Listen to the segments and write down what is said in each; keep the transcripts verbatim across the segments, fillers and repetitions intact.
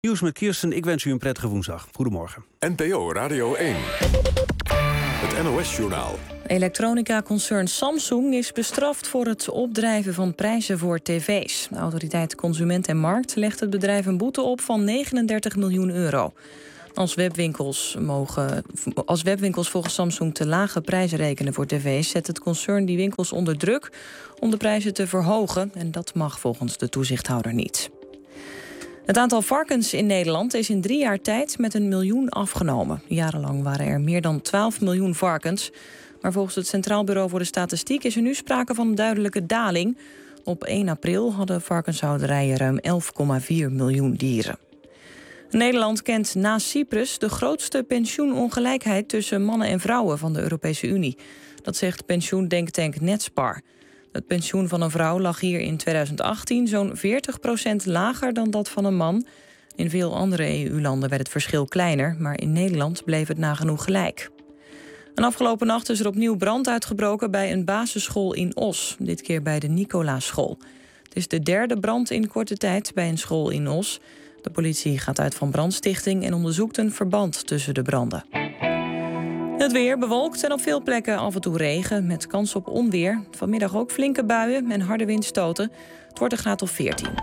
Nieuws met Kirsten, ik wens u een prettige woensdag. Goedemorgen. N P O Radio één. Het N O S-journaal. Elektronica-concern Samsung is bestraft voor het opdrijven van prijzen voor tv's. De autoriteit Consument en Markt legt het bedrijf een boete op van negenendertig miljoen euro. Als webwinkels, mogen, als webwinkels volgens Samsung te lage prijzen rekenen voor tv's, zet het concern die winkels onder druk om de prijzen te verhogen. En dat mag volgens de toezichthouder niet. Het aantal varkens in Nederland is in drie jaar tijd met een miljoen afgenomen. Jarenlang waren er meer dan twaalf miljoen varkens. Maar volgens het Centraal Bureau voor de Statistiek is er nu sprake van een duidelijke daling. Op één april hadden varkenshouderijen ruim elf komma vier miljoen dieren. Nederland kent na Cyprus de grootste pensioenongelijkheid tussen mannen en vrouwen van de Europese Unie. Dat zegt pensioendenktank Netspar. Het pensioen van een vrouw lag hier in tweeduizend achttien zo'n veertig procent lager dan dat van een man. In veel andere E U-landen werd het verschil kleiner, maar in Nederland bleef het nagenoeg gelijk. En afgelopen nacht is er opnieuw brand uitgebroken bij een basisschool in Os. Dit keer bij de Nicolaaschool. Het is de derde brand in korte tijd bij een school in Os. De politie gaat uit van brandstichting en onderzoekt een verband tussen de branden. Het weer bewolkt en op veel plekken af en toe regen met kans op onweer. Vanmiddag ook flinke buien en harde windstoten. Het wordt een graad of veertien.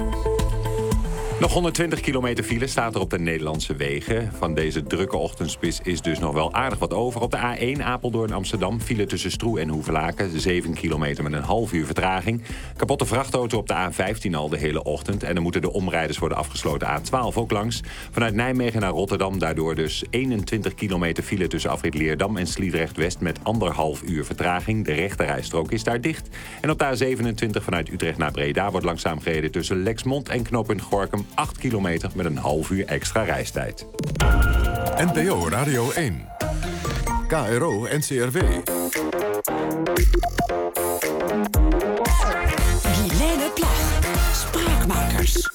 Nog honderdtwintig kilometer file staat er op de Nederlandse wegen. Van deze drukke ochtendspits is dus nog wel aardig wat over. Op de A één Apeldoorn-Amsterdam file tussen Stroe en Hoevelaken. zeven kilometer met een half uur vertraging. Kapotte vrachtauto op de A vijftien al de hele ochtend. En dan moeten de omrijders voor de afgesloten A twaalf ook langs. Vanuit Nijmegen naar Rotterdam daardoor dus eenentwintig kilometer file tussen afrit Leerdam en Sliedrecht-West met anderhalf uur vertraging. De rechterrijstrook is daar dicht. En op de A zevenentwintig vanuit Utrecht naar Breda wordt langzaam gereden tussen Lexmond en knooppunt Gorinchem. acht kilometer met een half uur extra reistijd. N P O Radio één. K R O N C R W. Guilaine Plag. Spraakmakers.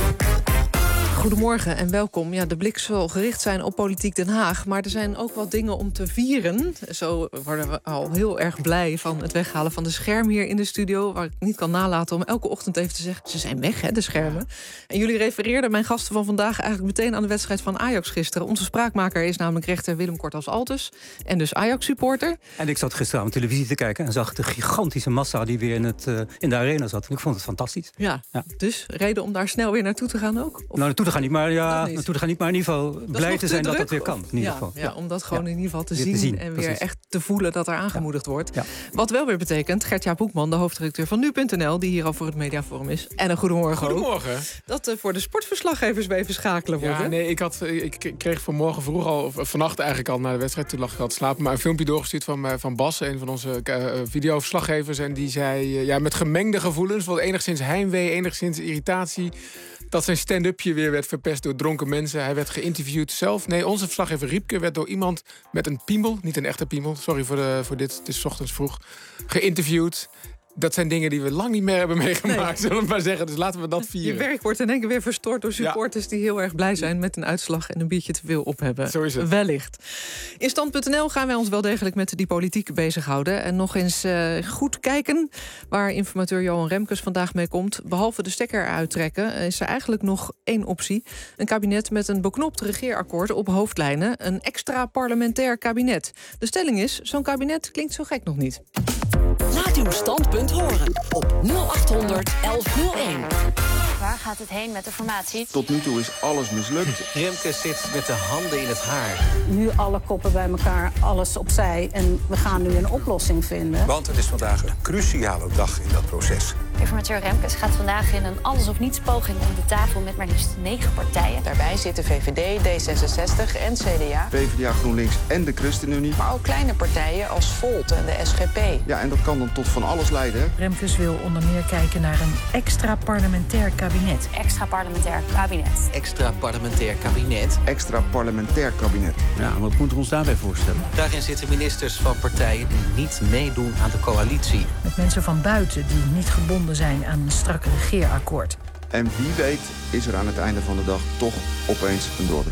Goedemorgen en welkom. Ja, de blik zal gericht zijn op Politiek Den Haag, maar er zijn ook wat dingen om te vieren. Zo worden we al heel erg blij van het weghalen van de schermen hier in de studio, waar ik niet kan nalaten om elke ochtend even te zeggen, ze zijn weg, hè, de schermen. En jullie refereerden mijn gasten van vandaag eigenlijk meteen aan de wedstrijd van Ajax gisteren. Onze spraakmaker is namelijk rechter Willem Kortas-Altus en dus Ajax-supporter. En ik zat gisteren aan televisie te kijken en zag de gigantische massa die weer in, het, uh, in de arena zat. En ik vond het fantastisch. Ja, ja, dus reden om daar snel weer naartoe te gaan ook? Of? Nou, naartoe te gaan niet, maar ja, niet. naartoe te gaan niet, maar in ieder geval blij te zijn druk, dat dat weer kan. In ieder ja, geval. Ja, ja, om dat gewoon ja. in ieder geval te, zien, te zien en precies. weer echt te voelen dat er aangemoedigd ja. wordt. Ja. Wat wel weer betekent, Gert-Jaap Hoekman, de hoofdredacteur van nu punt n l, die hier al voor het Mediaforum is. En een goedemorgen. Goedemorgen. Ook, dat uh, voor de sportverslaggevers weer even schakelen wordt. Ja, nee, ik, had, ik kreeg vanmorgen vroeg al, of vannacht eigenlijk al na de wedstrijd, toen lag ik al te slapen, maar een filmpje doorgestuurd van, van Bas, een van onze uh, videoverslaggevers. En die zei, uh, ja, met gemengde gevoelens, wat enigszins heimwee, enigszins irritatie, dat zijn stand-upje weer werd verpest door dronken mensen. Hij werd geïnterviewd zelf. Nee, onze verslaggever Riepke werd door iemand met een piemel, niet een echte piemel, sorry voor, de, voor dit, het is 's ochtends vroeg, geïnterviewd. Dat zijn dingen die we lang niet meer hebben meegemaakt, nee. zullen we maar zeggen. Dus laten we dat vieren. Je werk wordt in één keer weer verstoord door supporters ja. die heel erg blij zijn met een uitslag en een biertje te veel op hebben. Zo is het. Wellicht. In stand punt n l gaan wij ons wel degelijk met die politiek bezighouden. En nog eens uh, goed kijken waar informateur Johan Remkes vandaag mee komt. Behalve de stekker eruit trekken is er eigenlijk nog één optie. Een kabinet met een beknopt regeerakkoord op hoofdlijnen. Een extra parlementair kabinet. De stelling is, zo'n kabinet klinkt zo gek nog niet. Laat uw standpunt horen op nul achthonderd elfhonderd één. Waar gaat het heen met de formatie? Tot nu toe is alles mislukt. Remkes zit met de handen in het haar. Nu alle koppen bij elkaar, alles opzij en we gaan nu een oplossing vinden. Want het is vandaag een cruciale dag in dat proces. Informateur Remkes gaat vandaag in een alles-of-niets poging om de tafel met maar liefst negen partijen. Daarbij zitten V V D, D zesenzestig en C D A. P v d A, GroenLinks en de ChristenUnie. Maar ook kleine partijen als Volt en de S G P. Ja, en dat kan dan tot van alles leiden. Hè? Remkes wil onder meer kijken naar een extra parlementair kabinet. Extra parlementair kabinet. Extra parlementair kabinet. Extra parlementair kabinet. Ja, wat moeten we ons daarbij voorstellen? Daarin zitten ministers van partijen die niet meedoen aan de coalitie. Met mensen van buiten die niet gebonden zijn aan een strak regeerakkoord. En wie weet is er aan het einde van de dag toch opeens een doorbraak.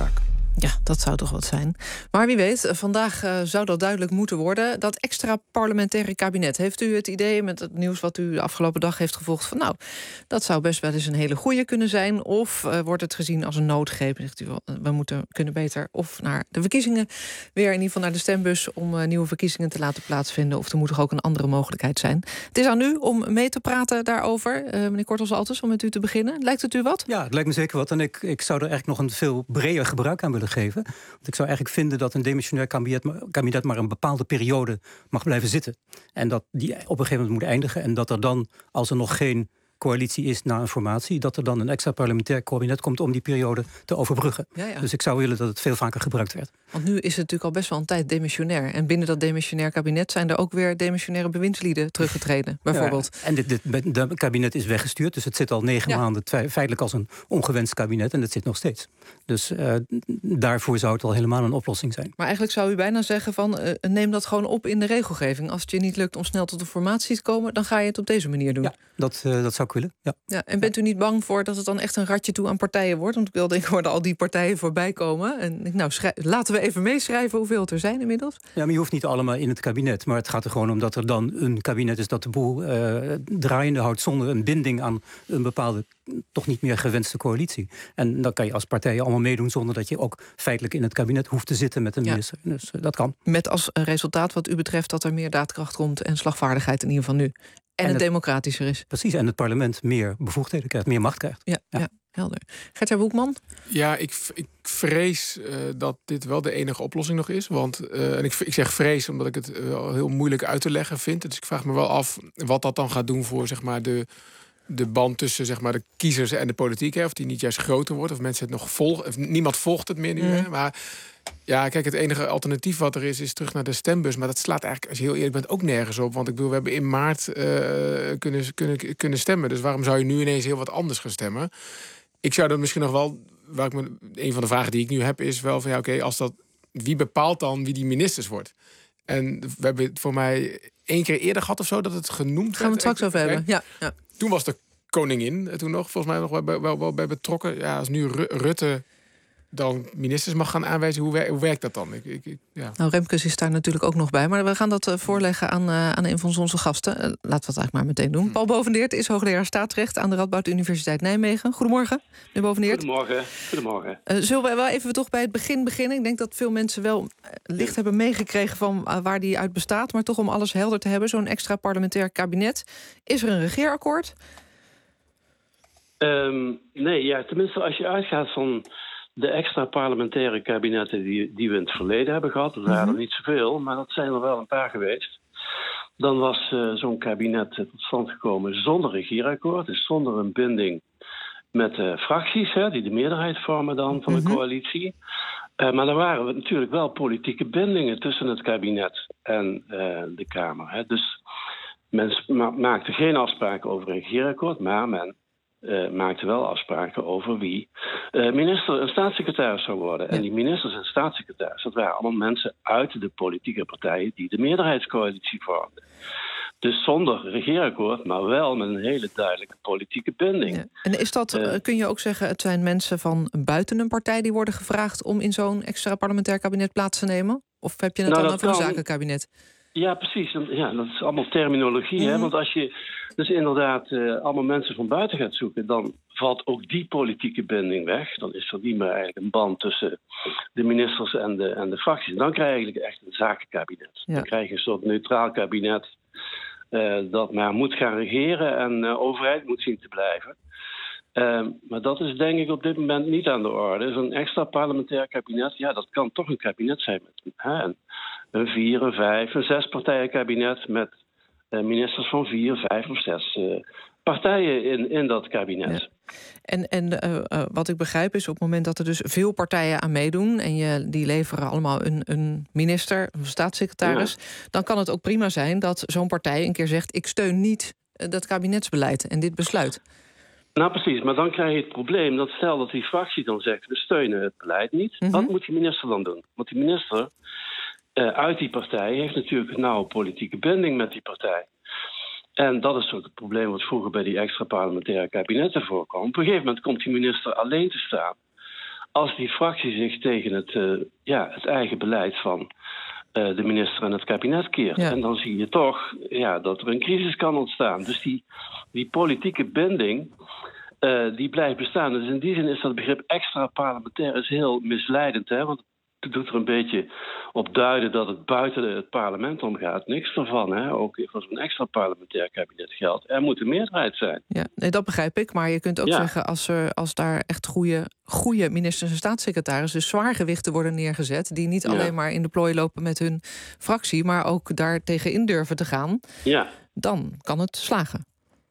Ja, dat zou toch wat zijn. Maar wie weet, vandaag uh, zou dat duidelijk moeten worden. Dat extra parlementaire kabinet. Heeft u het idee met het nieuws wat u de afgelopen dag heeft gevolgd van nou, dat zou best wel eens een hele goeie kunnen zijn? Of uh, wordt het gezien als een noodgreep? Zegt u, we moeten kunnen beter of naar de verkiezingen weer in ieder geval naar de stembus om uh, nieuwe verkiezingen te laten plaatsvinden. Of er moet toch ook een andere mogelijkheid zijn. Het is aan u om mee te praten daarover. Uh, meneer Kortels-Altes, om met u te beginnen. Lijkt het u wat? Ja, het lijkt me zeker wat. En ik, ik zou er eigenlijk nog een veel breder gebruik aan willen geven. Want ik zou eigenlijk vinden dat een demissionair kabinet, kabinet maar een bepaalde periode mag blijven zitten. En dat die op een gegeven moment moet eindigen. En dat er dan, als er nog geen coalitie is na een formatie, dat er dan een extra parlementair kabinet komt om die periode te overbruggen. Ja, ja. Dus ik zou willen dat het veel vaker gebruikt werd. Want nu is het natuurlijk al best wel een tijd demissionair. En binnen dat demissionair kabinet zijn er ook weer demissionaire bewindslieden teruggetreden, bijvoorbeeld. Ja, en dit, dit, dit kabinet is weggestuurd, dus het zit al negen ja. maanden feitelijk als een ongewenst kabinet en het zit nog steeds. Dus uh, daarvoor zou het al helemaal een oplossing zijn. Maar eigenlijk zou u bijna zeggen van uh, neem dat gewoon op in de regelgeving. Als het je niet lukt om snel tot een formatie te komen, dan ga je het op deze manier doen. Ja, dat, uh, dat zou ik willen. Ja. Ja, en bent u niet bang voor dat het dan echt een ratje toe aan partijen wordt? Want ik wil denk ik worden al die partijen voorbij komen. En nou, schrijf, laten we even meeschrijven hoeveel het er zijn inmiddels. Ja, maar je hoeft niet allemaal in het kabinet. Maar het gaat er gewoon om dat er dan een kabinet is dat de boel uh, draaiende houdt zonder een binding aan een bepaalde, toch niet meer gewenste coalitie. En dan kan je als partijen allemaal meedoen zonder dat je ook feitelijk in het kabinet hoeft te zitten met een minister. Ja. Dus uh, dat kan. Met als resultaat wat u betreft dat er meer daadkracht komt en slagvaardigheid in ieder geval nu. En, en het, het democratischer is. Precies, en het parlement meer bevoegdheden krijgt, meer macht krijgt. Ja, ja. ja helder. Gert-Jan Boekman? Ja, ik, ik vrees uh, dat dit wel de enige oplossing nog is. Want, uh, en ik, ik zeg vrees omdat ik het uh, heel moeilijk uit te leggen vind. Dus ik vraag me wel af wat dat dan gaat doen voor zeg maar, de, de band tussen zeg maar, de kiezers en de politiek. Hè, of die niet juist groter wordt, of mensen het nog volgen. Of niemand volgt het meer nu. Mm. Hè, maar ja, kijk, het enige alternatief wat er is, is terug naar de stembus. Maar dat slaat eigenlijk, als je heel eerlijk bent, ook nergens op. Want ik bedoel, we hebben in maart uh, kunnen, kunnen, kunnen stemmen. Dus waarom zou je nu ineens heel wat anders gaan stemmen? Ik zou dat misschien nog wel, waar ik me, een van de vragen die ik nu heb, is wel van ja, oké, okay, als dat, wie bepaalt dan wie die ministers wordt? En we hebben het voor mij één keer eerder gehad of zo dat het genoemd werd. Gaan we het straks over hebben, ja, ja. Toen was de koningin toen nog, volgens mij nog wel, wel, wel bij betrokken. Ja, als nu Rutte dan ministers mag gaan aanwijzen, hoe, wer- hoe werkt dat dan? Ik, ik, ik, ja. Nou, Remkes is daar natuurlijk ook nog bij. Maar we gaan dat uh, voorleggen aan, uh, aan een van onze gasten. Uh, laten we het eigenlijk maar meteen doen. Hm. Paul Bovendeert is hoogleraar staatsrecht aan de Radboud Universiteit Nijmegen. Goedemorgen, meneer Bovendeert. Goedemorgen. Goedemorgen. Uh, zullen we wel even toch bij het begin beginnen? Ik denk dat veel mensen wel uh, licht ja. hebben meegekregen van uh, waar die uit bestaat. Maar toch om alles helder te hebben, zo'n extra parlementair kabinet. Is er een regeerakkoord? Um, nee, ja, tenminste als je uitgaat van de extra parlementaire kabinetten die, die we in het verleden hebben gehad, dat waren er niet zoveel, maar dat zijn er wel een paar geweest. Dan was uh, zo'n kabinet tot stand gekomen zonder regeerakkoord, dus zonder een binding met uh, fracties, hè, die de meerderheid vormen dan van de mm-hmm. coalitie. Uh, maar er waren natuurlijk wel politieke bindingen tussen het kabinet en uh, de Kamer. Hè. Dus men ma- maakte geen afspraken over een regeerakkoord, maar men Uh, maakte wel afspraken over wie uh, minister en staatssecretaris zou worden. Ja. En die ministers en staatssecretaris, dat waren allemaal mensen uit de politieke partijen die de meerderheidscoalitie vormden. Dus zonder regeerakkoord, maar wel met een hele duidelijke politieke binding. Ja. En is dat, uh, kun je ook zeggen, het zijn mensen van buiten een partij die worden gevraagd om in zo'n extra parlementair kabinet plaats te nemen? Of heb je het nou, dan over kan een zakenkabinet? Ja, precies. Ja, dat is allemaal terminologie. Mm-hmm. Hè? Want als je dus inderdaad uh, allemaal mensen van buiten gaat zoeken, dan valt ook die politieke binding weg. Dan is er niet meer eigenlijk een band tussen de ministers en de, en de fracties. Dan krijg je eigenlijk echt een zakenkabinet. Ja. Dan krijg je een soort neutraal kabinet uh, dat maar moet gaan regeren en uh, overheid moet zien te blijven. Uh, maar dat is denk ik op dit moment niet aan de orde. Zo'n extra parlementair kabinet, ja, dat kan toch een kabinet zijn met hè, een, een vier, een vijf, een zes partijen kabinet met uh, ministers van vier, vijf of zes uh, partijen in, in dat kabinet. Ja. En, en uh, uh, wat ik begrijp is op het moment dat er dus veel partijen aan meedoen en je, die leveren allemaal een, een minister, een staatssecretaris, ja. dan kan het ook prima zijn dat zo'n partij een keer zegt, ik steun niet uh, dat kabinetsbeleid en dit besluit. Nou precies, maar dan krijg je het probleem dat stel dat die fractie dan zegt, we steunen het beleid niet. Mm-hmm. Wat moet die minister dan doen? Want die minister uh, uit die partij heeft natuurlijk een nauwe politieke binding met die partij. En dat is ook het probleem wat vroeger bij die extra parlementaire kabinetten voorkwam. Op een gegeven moment komt die minister alleen te staan als die fractie zich tegen het, uh, ja, het eigen beleid van uh, de minister en het kabinet keert. Ja. En dan zie je toch ja, dat er een crisis kan ontstaan. Dus die, die politieke binding, uh, die blijft bestaan. Dus in die zin is dat begrip extra parlementair is heel misleidend, hè? Want het doet er een beetje op duiden dat het buiten het parlement omgaat. Niks ervan, hè? Ook voor zo'n extra parlementair kabinet geldt. Er moet een meerderheid zijn. Ja, nee, dat begrijp ik. Maar je kunt ook ja. zeggen, als, er, als daar echt goede, goede ministers en staatssecretarissen, dus zwaargewichten worden neergezet, die niet ja. alleen maar in de plooi lopen met hun fractie, maar ook daar tegenin durven te gaan, ja. dan kan het slagen.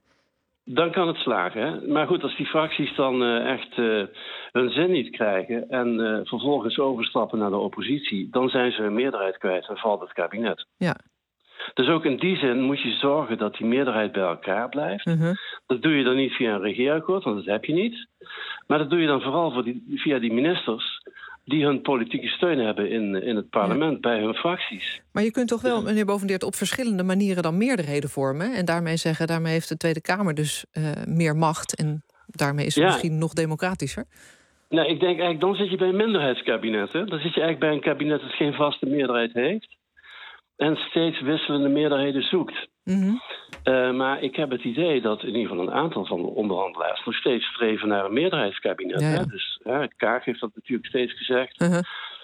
Dan kan het slagen, hè? Maar goed, als die fracties dan uh, echt uh, hun zin niet krijgen en uh, vervolgens overstappen naar de oppositie, dan zijn ze hun meerderheid kwijt en valt het kabinet. Ja. Dus ook in die zin moet je zorgen dat die meerderheid bij elkaar blijft. Uh-huh. Dat doe je dan niet via een regeerakkoord, want dat heb je niet. Maar dat doe je dan vooral voor die, via die ministers die hun politieke steun hebben in, in het parlement, ja. bij hun fracties. Maar je kunt toch wel, meneer Bovendeert, op verschillende manieren dan meerderheden vormen en daarmee zeggen, daarmee heeft de Tweede Kamer dus uh, meer macht en daarmee is het ja. misschien nog democratischer? Nou, ik denk eigenlijk, dan zit je bij een minderheidskabinet. Hè? Dan zit je eigenlijk bij een kabinet dat geen vaste meerderheid heeft en steeds wisselende meerderheden zoekt. Mm-hmm. Uh, maar ik heb het idee dat in ieder geval een aantal van de onderhandelaars nog steeds streven naar een meerderheidskabinet. Ja, ja. Hè? Dus ja, Kaag heeft dat natuurlijk steeds gezegd. Uh-huh.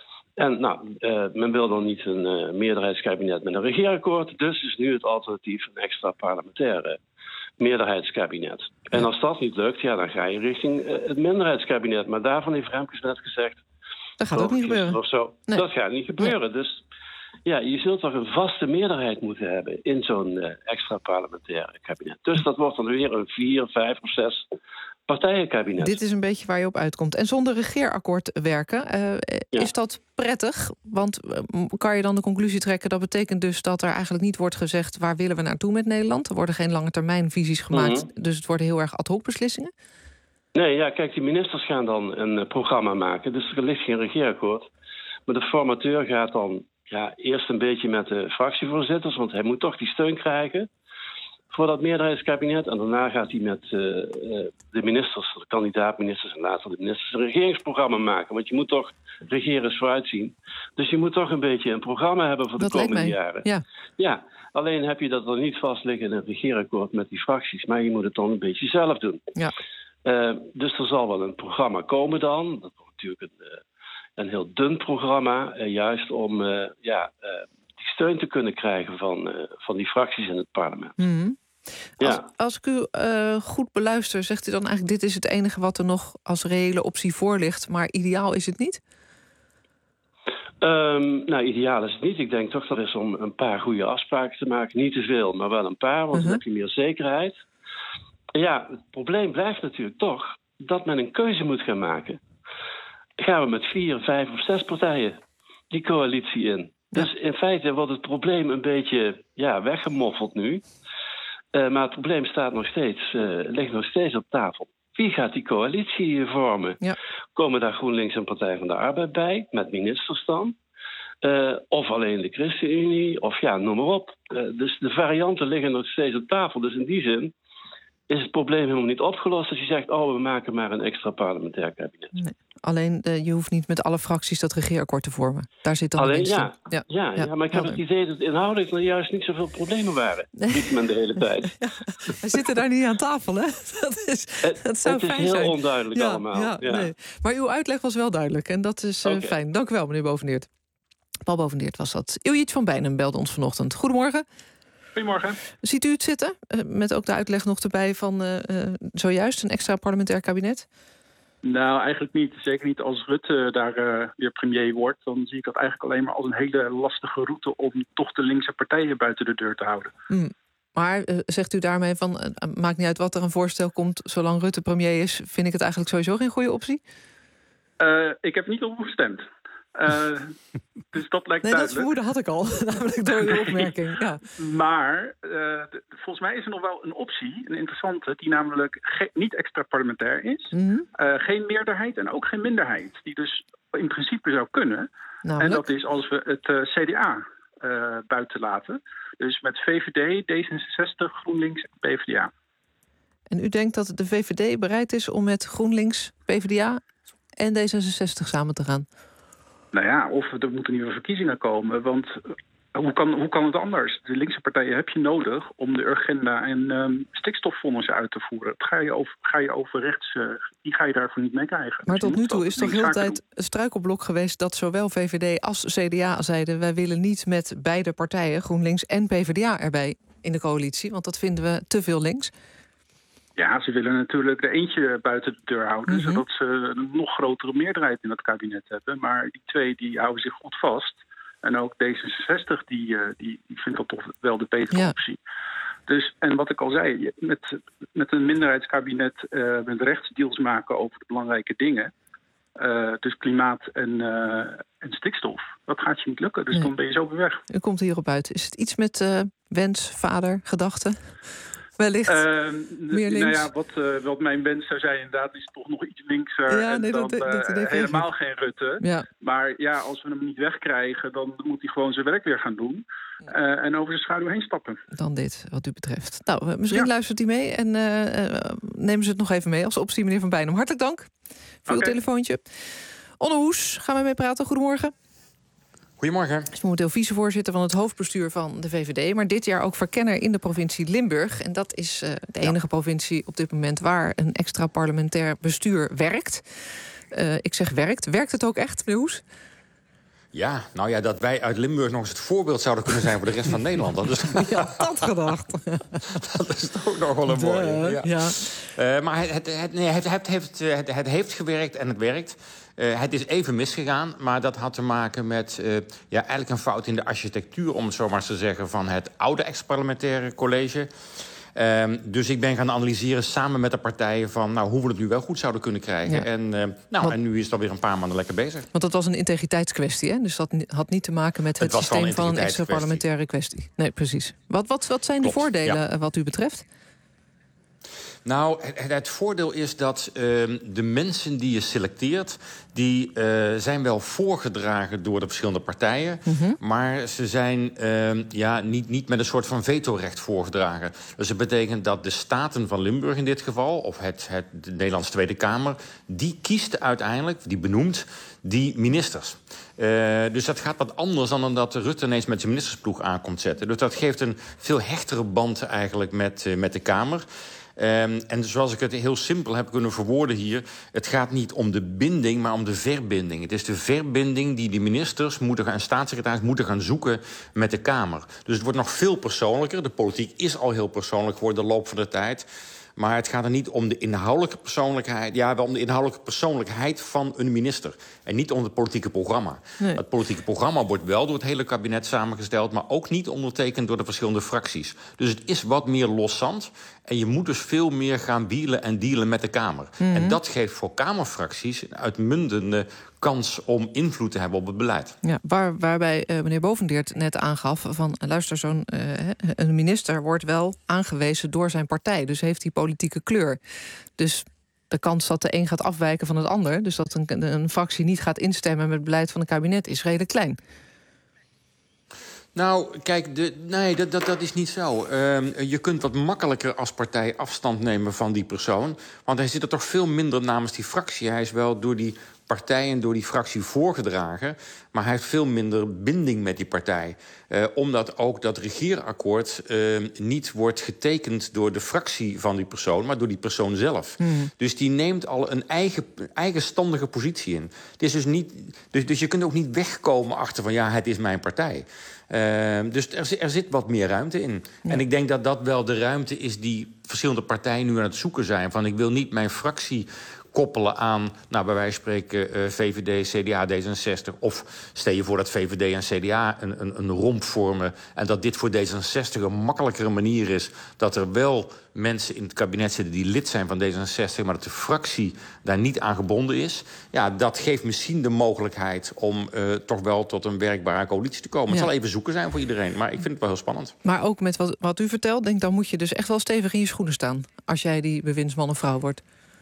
En nou, uh, men wil dan niet een uh, meerderheidskabinet met een regeerakkoord. Dus is nu het alternatief een extra parlementaire meerderheidskabinet. En als dat niet lukt, ja, dan ga je richting uh, het minderheidskabinet. Maar daarvan heeft Remkes net gezegd, dat gaat ook niet gebeuren. Of zo. Nee. Dat gaat niet gebeuren. Nee. Dus ja, je zult toch een vaste meerderheid moeten hebben in zo'n uh, extra parlementaire kabinet. Dus dat wordt dan weer een vier, vijf of zes partijenkabinet. Dit is een beetje waar je op uitkomt. En zonder regeerakkoord werken, uh, ja. is dat prettig? Want uh, kan je dan de conclusie trekken, dat betekent dus dat er eigenlijk niet wordt gezegd, waar willen we naartoe met Nederland? Er worden geen lange termijn visies gemaakt, mm-hmm. dus het worden heel erg ad hoc beslissingen? Nee, ja, kijk, die ministers gaan dan een uh, programma maken, dus er ligt geen regeerakkoord. Maar de formateur gaat dan ja, eerst een beetje met de fractievoorzitters, want hij moet toch die steun krijgen voor dat meerderheidskabinet. En daarna gaat hij met uh, de ministers, de kandidaatministers en later de ministers een regeringsprogramma maken. Want je moet toch regeren eens vooruitzien. Dus je moet toch een beetje een programma hebben voor de dat komende jaren. Ja. ja, alleen heb je dat er niet vast liggen in een regeerakkoord met die fracties. Maar je moet het dan een beetje zelf doen. Ja. Uh, dus er zal wel een programma komen dan. Dat wordt natuurlijk een, uh, een heel dun programma. Uh, juist om uh, ja, uh, die steun te kunnen krijgen van, uh, van die fracties in het parlement. Mm-hmm. Ja. Als, als ik u uh, goed beluister, zegt u dan eigenlijk, dit is het enige wat er nog als reële optie voor ligt, maar ideaal is het niet? Um, nou, ideaal is het niet. Ik denk toch dat het is om een paar goede afspraken te maken. Niet te veel, maar wel een paar, want uh-huh. dan heb je meer zekerheid. Ja, het probleem blijft natuurlijk toch dat men een keuze moet gaan maken. Gaan we met vier, vijf of zes partijen die coalitie in? Ja. Dus in feite wordt het probleem een beetje ja, weggemoffeld nu. Uh, maar het probleem staat nog steeds, uh, ligt nog steeds op tafel. Wie gaat die coalitie vormen? Ja. Komen daar GroenLinks en Partij van de Arbeid bij, met ministers dan? Uh, of alleen de ChristenUnie, of ja, noem maar op. Uh, dus de varianten liggen nog steeds op tafel. Dus in die zin is het probleem helemaal niet opgelost als je zegt, oh, we maken maar een extra parlementair kabinet. Nee. Alleen, uh, je hoeft niet met alle fracties dat regeerakkoord te vormen. Daar zit dan Alleen, ja. Ja, ja, ja, ja, maar ik heb het idee dat inhoudelijk er juist niet zoveel problemen waren. Nee. Ziet men de hele tijd. Ja, we zitten daar niet aan tafel, hè? Dat, is, het, dat zou het fijn is heel zijn. onduidelijk ja, allemaal. Ja, ja. Nee. Maar uw uitleg was wel duidelijk en dat is uh, okay. fijn. Dank u wel, meneer Bovendeert. Paul Bovendeert was dat. Iljic van Bijnem belde ons vanochtend. Goedemorgen. Goedemorgen. Ziet u het zitten? Uh, met ook de uitleg nog erbij van uh, uh, zojuist een extra parlementair kabinet? Nou, eigenlijk niet. Zeker niet als Rutte daar uh, weer premier wordt. Dan zie ik dat eigenlijk alleen maar als een hele lastige route om toch de linkse partijen buiten de deur te houden. Hmm. Maar uh, zegt u daarmee van, uh, maakt niet uit wat er een voorstel komt, zolang Rutte premier is, vind ik het eigenlijk sowieso geen goede optie? Uh, ik heb niet op gestemd. Uh, dus dat lijkt nee, duidelijk. Dat vermoeden had ik al, namelijk door uw opmerking. Ja. Maar uh, de, volgens mij is er nog wel een optie, een interessante, die namelijk ge- niet extra parlementair is. Mm-hmm. Uh, geen meerderheid en ook geen minderheid. Die dus in principe zou kunnen. Namelijk? En dat is als we het uh, C D A uh, buiten laten. Dus met V V D, D zesenzestig, GroenLinks en P v d A. En u denkt dat de V V D bereid is om met GroenLinks, P v d A en D zesenzestig samen te gaan? Nou ja, of er moeten nieuwe verkiezingen komen. Want hoe kan, hoe kan het anders? De linkse partijen heb je nodig om de agenda en um, stikstoffondsen uit te voeren. Dat ga je over, ga je over rechts, uh, die ga je daarvoor niet mee krijgen. Maar dus tot nu toe is toch heel de tijd doen. een struikelblok geweest dat zowel V V D als C D A zeiden: wij willen niet met beide partijen, GroenLinks en P v d A, erbij in de coalitie, want dat vinden we te veel links. Ja, ze willen natuurlijk er eentje buiten de deur houden, Mm-hmm. zodat ze een nog grotere meerderheid in het kabinet hebben. Maar die twee die houden zich goed vast. En ook D zesenzestig die, uh, die, die vindt dat toch wel de betere ja. optie. Dus, en wat ik al zei, met, met een minderheidskabinet uh, met rechtsdeals maken over de belangrijke dingen. Uh, dus klimaat en, uh, en stikstof. Dat gaat je niet lukken, dus nee. dan ben je zo weer weg. U komt hierop uit. Is het iets met uh, wens, vader, gedachten? Wellicht uh, meer links? Nou ja, wat, uh, wat mijn wens zou zijn inderdaad is toch nog iets linkser. Ja, en nee, dan dat, uh, dat, dat helemaal geen Rutte. Ja. Maar ja, als we hem niet wegkrijgen, dan moet hij gewoon zijn werk weer gaan doen. Uh, en over zijn schaduw heen stappen. Dan dit, wat u betreft. Nou, misschien ja. luistert hij mee en uh, uh, nemen ze het nog even mee als optie, meneer Van Bijnem. Hartelijk dank voor uw okay. telefoontje. Onno Hoes, gaan we mee praten. Goedemorgen. Goedemorgen. Hij is momenteel vicevoorzitter van het hoofdbestuur van de V V D... maar dit jaar ook verkenner in de provincie Limburg. En dat is uh, de enige ja. provincie op dit moment waar een extra parlementair bestuur werkt. Uh, ik zeg werkt. Werkt het ook echt, meneer Hoes? Ja, nou ja, dat wij uit Limburg nog eens het voorbeeld zouden kunnen zijn voor de rest van Nederland. Dat is, ja, dat gedacht. dat is toch nog wel een mooie. Ja. Ja. Uh, maar het, het, het, nee, het, het, heeft, het, het heeft gewerkt en het werkt. Uh, het is even misgegaan, maar dat had te maken met uh, ja, eigenlijk een fout in de architectuur, om het zo maar te zeggen, van het oude ex-parlementaire college. Um, dus ik ben gaan analyseren samen met de partijen van nou, hoe we het nu wel goed zouden kunnen krijgen. Ja. En, uh, nou, Want, en nu is het alweer een paar maanden lekker bezig. Want dat was een integriteitskwestie, hè? Dus dat had niet te maken met het, het systeem van een extra parlementaire kwestie. Nee, precies. Wat, wat, wat zijn Klopt, de voordelen ja. wat u betreft? Nou, het, het voordeel is dat uh, de mensen die je selecteert, die uh, zijn wel voorgedragen door de verschillende partijen, mm-hmm. maar ze zijn uh, ja, niet, niet met een soort van vetorecht voorgedragen. Dus dat betekent dat de Staten van Limburg in dit geval, of het, het, de Nederlandse Tweede Kamer, die kiest uiteindelijk, die benoemt, die ministers. Uh, dus dat gaat wat anders dan dat Rutte ineens met zijn ministersploeg aankomt zetten. Dus dat geeft een veel hechtere band eigenlijk met, uh, met de Kamer. Um, en zoals ik het heel simpel heb kunnen verwoorden hier, het gaat niet om de binding, maar om de verbinding. Het is de verbinding die de ministers moeten gaan, en staatssecretaris moeten gaan zoeken met de Kamer. Dus het wordt nog veel persoonlijker. De politiek is al heel persoonlijk geworden de loop van de tijd. Maar het gaat er niet om de inhoudelijke persoonlijkheid, ja, wel om de inhoudelijke persoonlijkheid van een minister. En niet om het politieke programma. Nee. Het politieke programma wordt wel door het hele kabinet samengesteld, maar ook niet ondertekend door de verschillende fracties. Dus het is wat meer loszand. En je moet dus veel meer gaan dealen en dealen met de Kamer. Mm-hmm. En dat geeft voor Kamerfracties een uitmuntende kans om invloed te hebben op het beleid. Ja, waar, waarbij uh, meneer Bovendeert net aangaf van luister, zo'n uh, een minister wordt wel aangewezen door zijn partij. Dus heeft die politieke kleur. Dus de kans dat de een gaat afwijken van het ander, dus dat een, een fractie niet gaat instemmen met het beleid van het kabinet, is redelijk klein. Nou, kijk, de, nee, dat, dat, dat is niet zo. Uh, je kunt wat makkelijker als partij afstand nemen van die persoon. Want hij zit er toch veel minder namens die fractie. Hij is wel door die partij en door die fractie voorgedragen, maar hij heeft veel minder binding met die partij. Uh, omdat ook dat regeerakkoord uh, niet wordt getekend door de fractie van die persoon, maar door die persoon zelf. Mm. Dus die neemt al een eigen, eigenstandige positie in. Het is dus, niet, dus, dus je kunt ook niet wegkomen achter van ja, het is mijn partij. Uh, dus er, er zit wat meer ruimte in. Ja. En ik denk dat dat wel de ruimte is die verschillende partijen nu aan het zoeken zijn. Van ik wil niet mijn fractie koppelen aan, nou, bij wijze van spreken, uh, V V D, C D A, D zesenzestig. Of stel je voor dat V V D en C D A een, een, een romp vormen en dat dit voor D zesenzestig een makkelijkere manier is, dat er wel mensen in het kabinet zitten die lid zijn van D zesenzestig, maar dat de fractie daar niet aan gebonden is. Ja, dat geeft misschien de mogelijkheid om uh, toch wel tot een werkbare coalitie te komen. Ja. Het zal even zoeken zijn voor iedereen, maar ik vind het wel heel spannend. Maar ook met wat, wat u vertelt, denk dan moet je dus echt wel stevig in je schoenen staan als jij die bewindsman of vrouw wordt.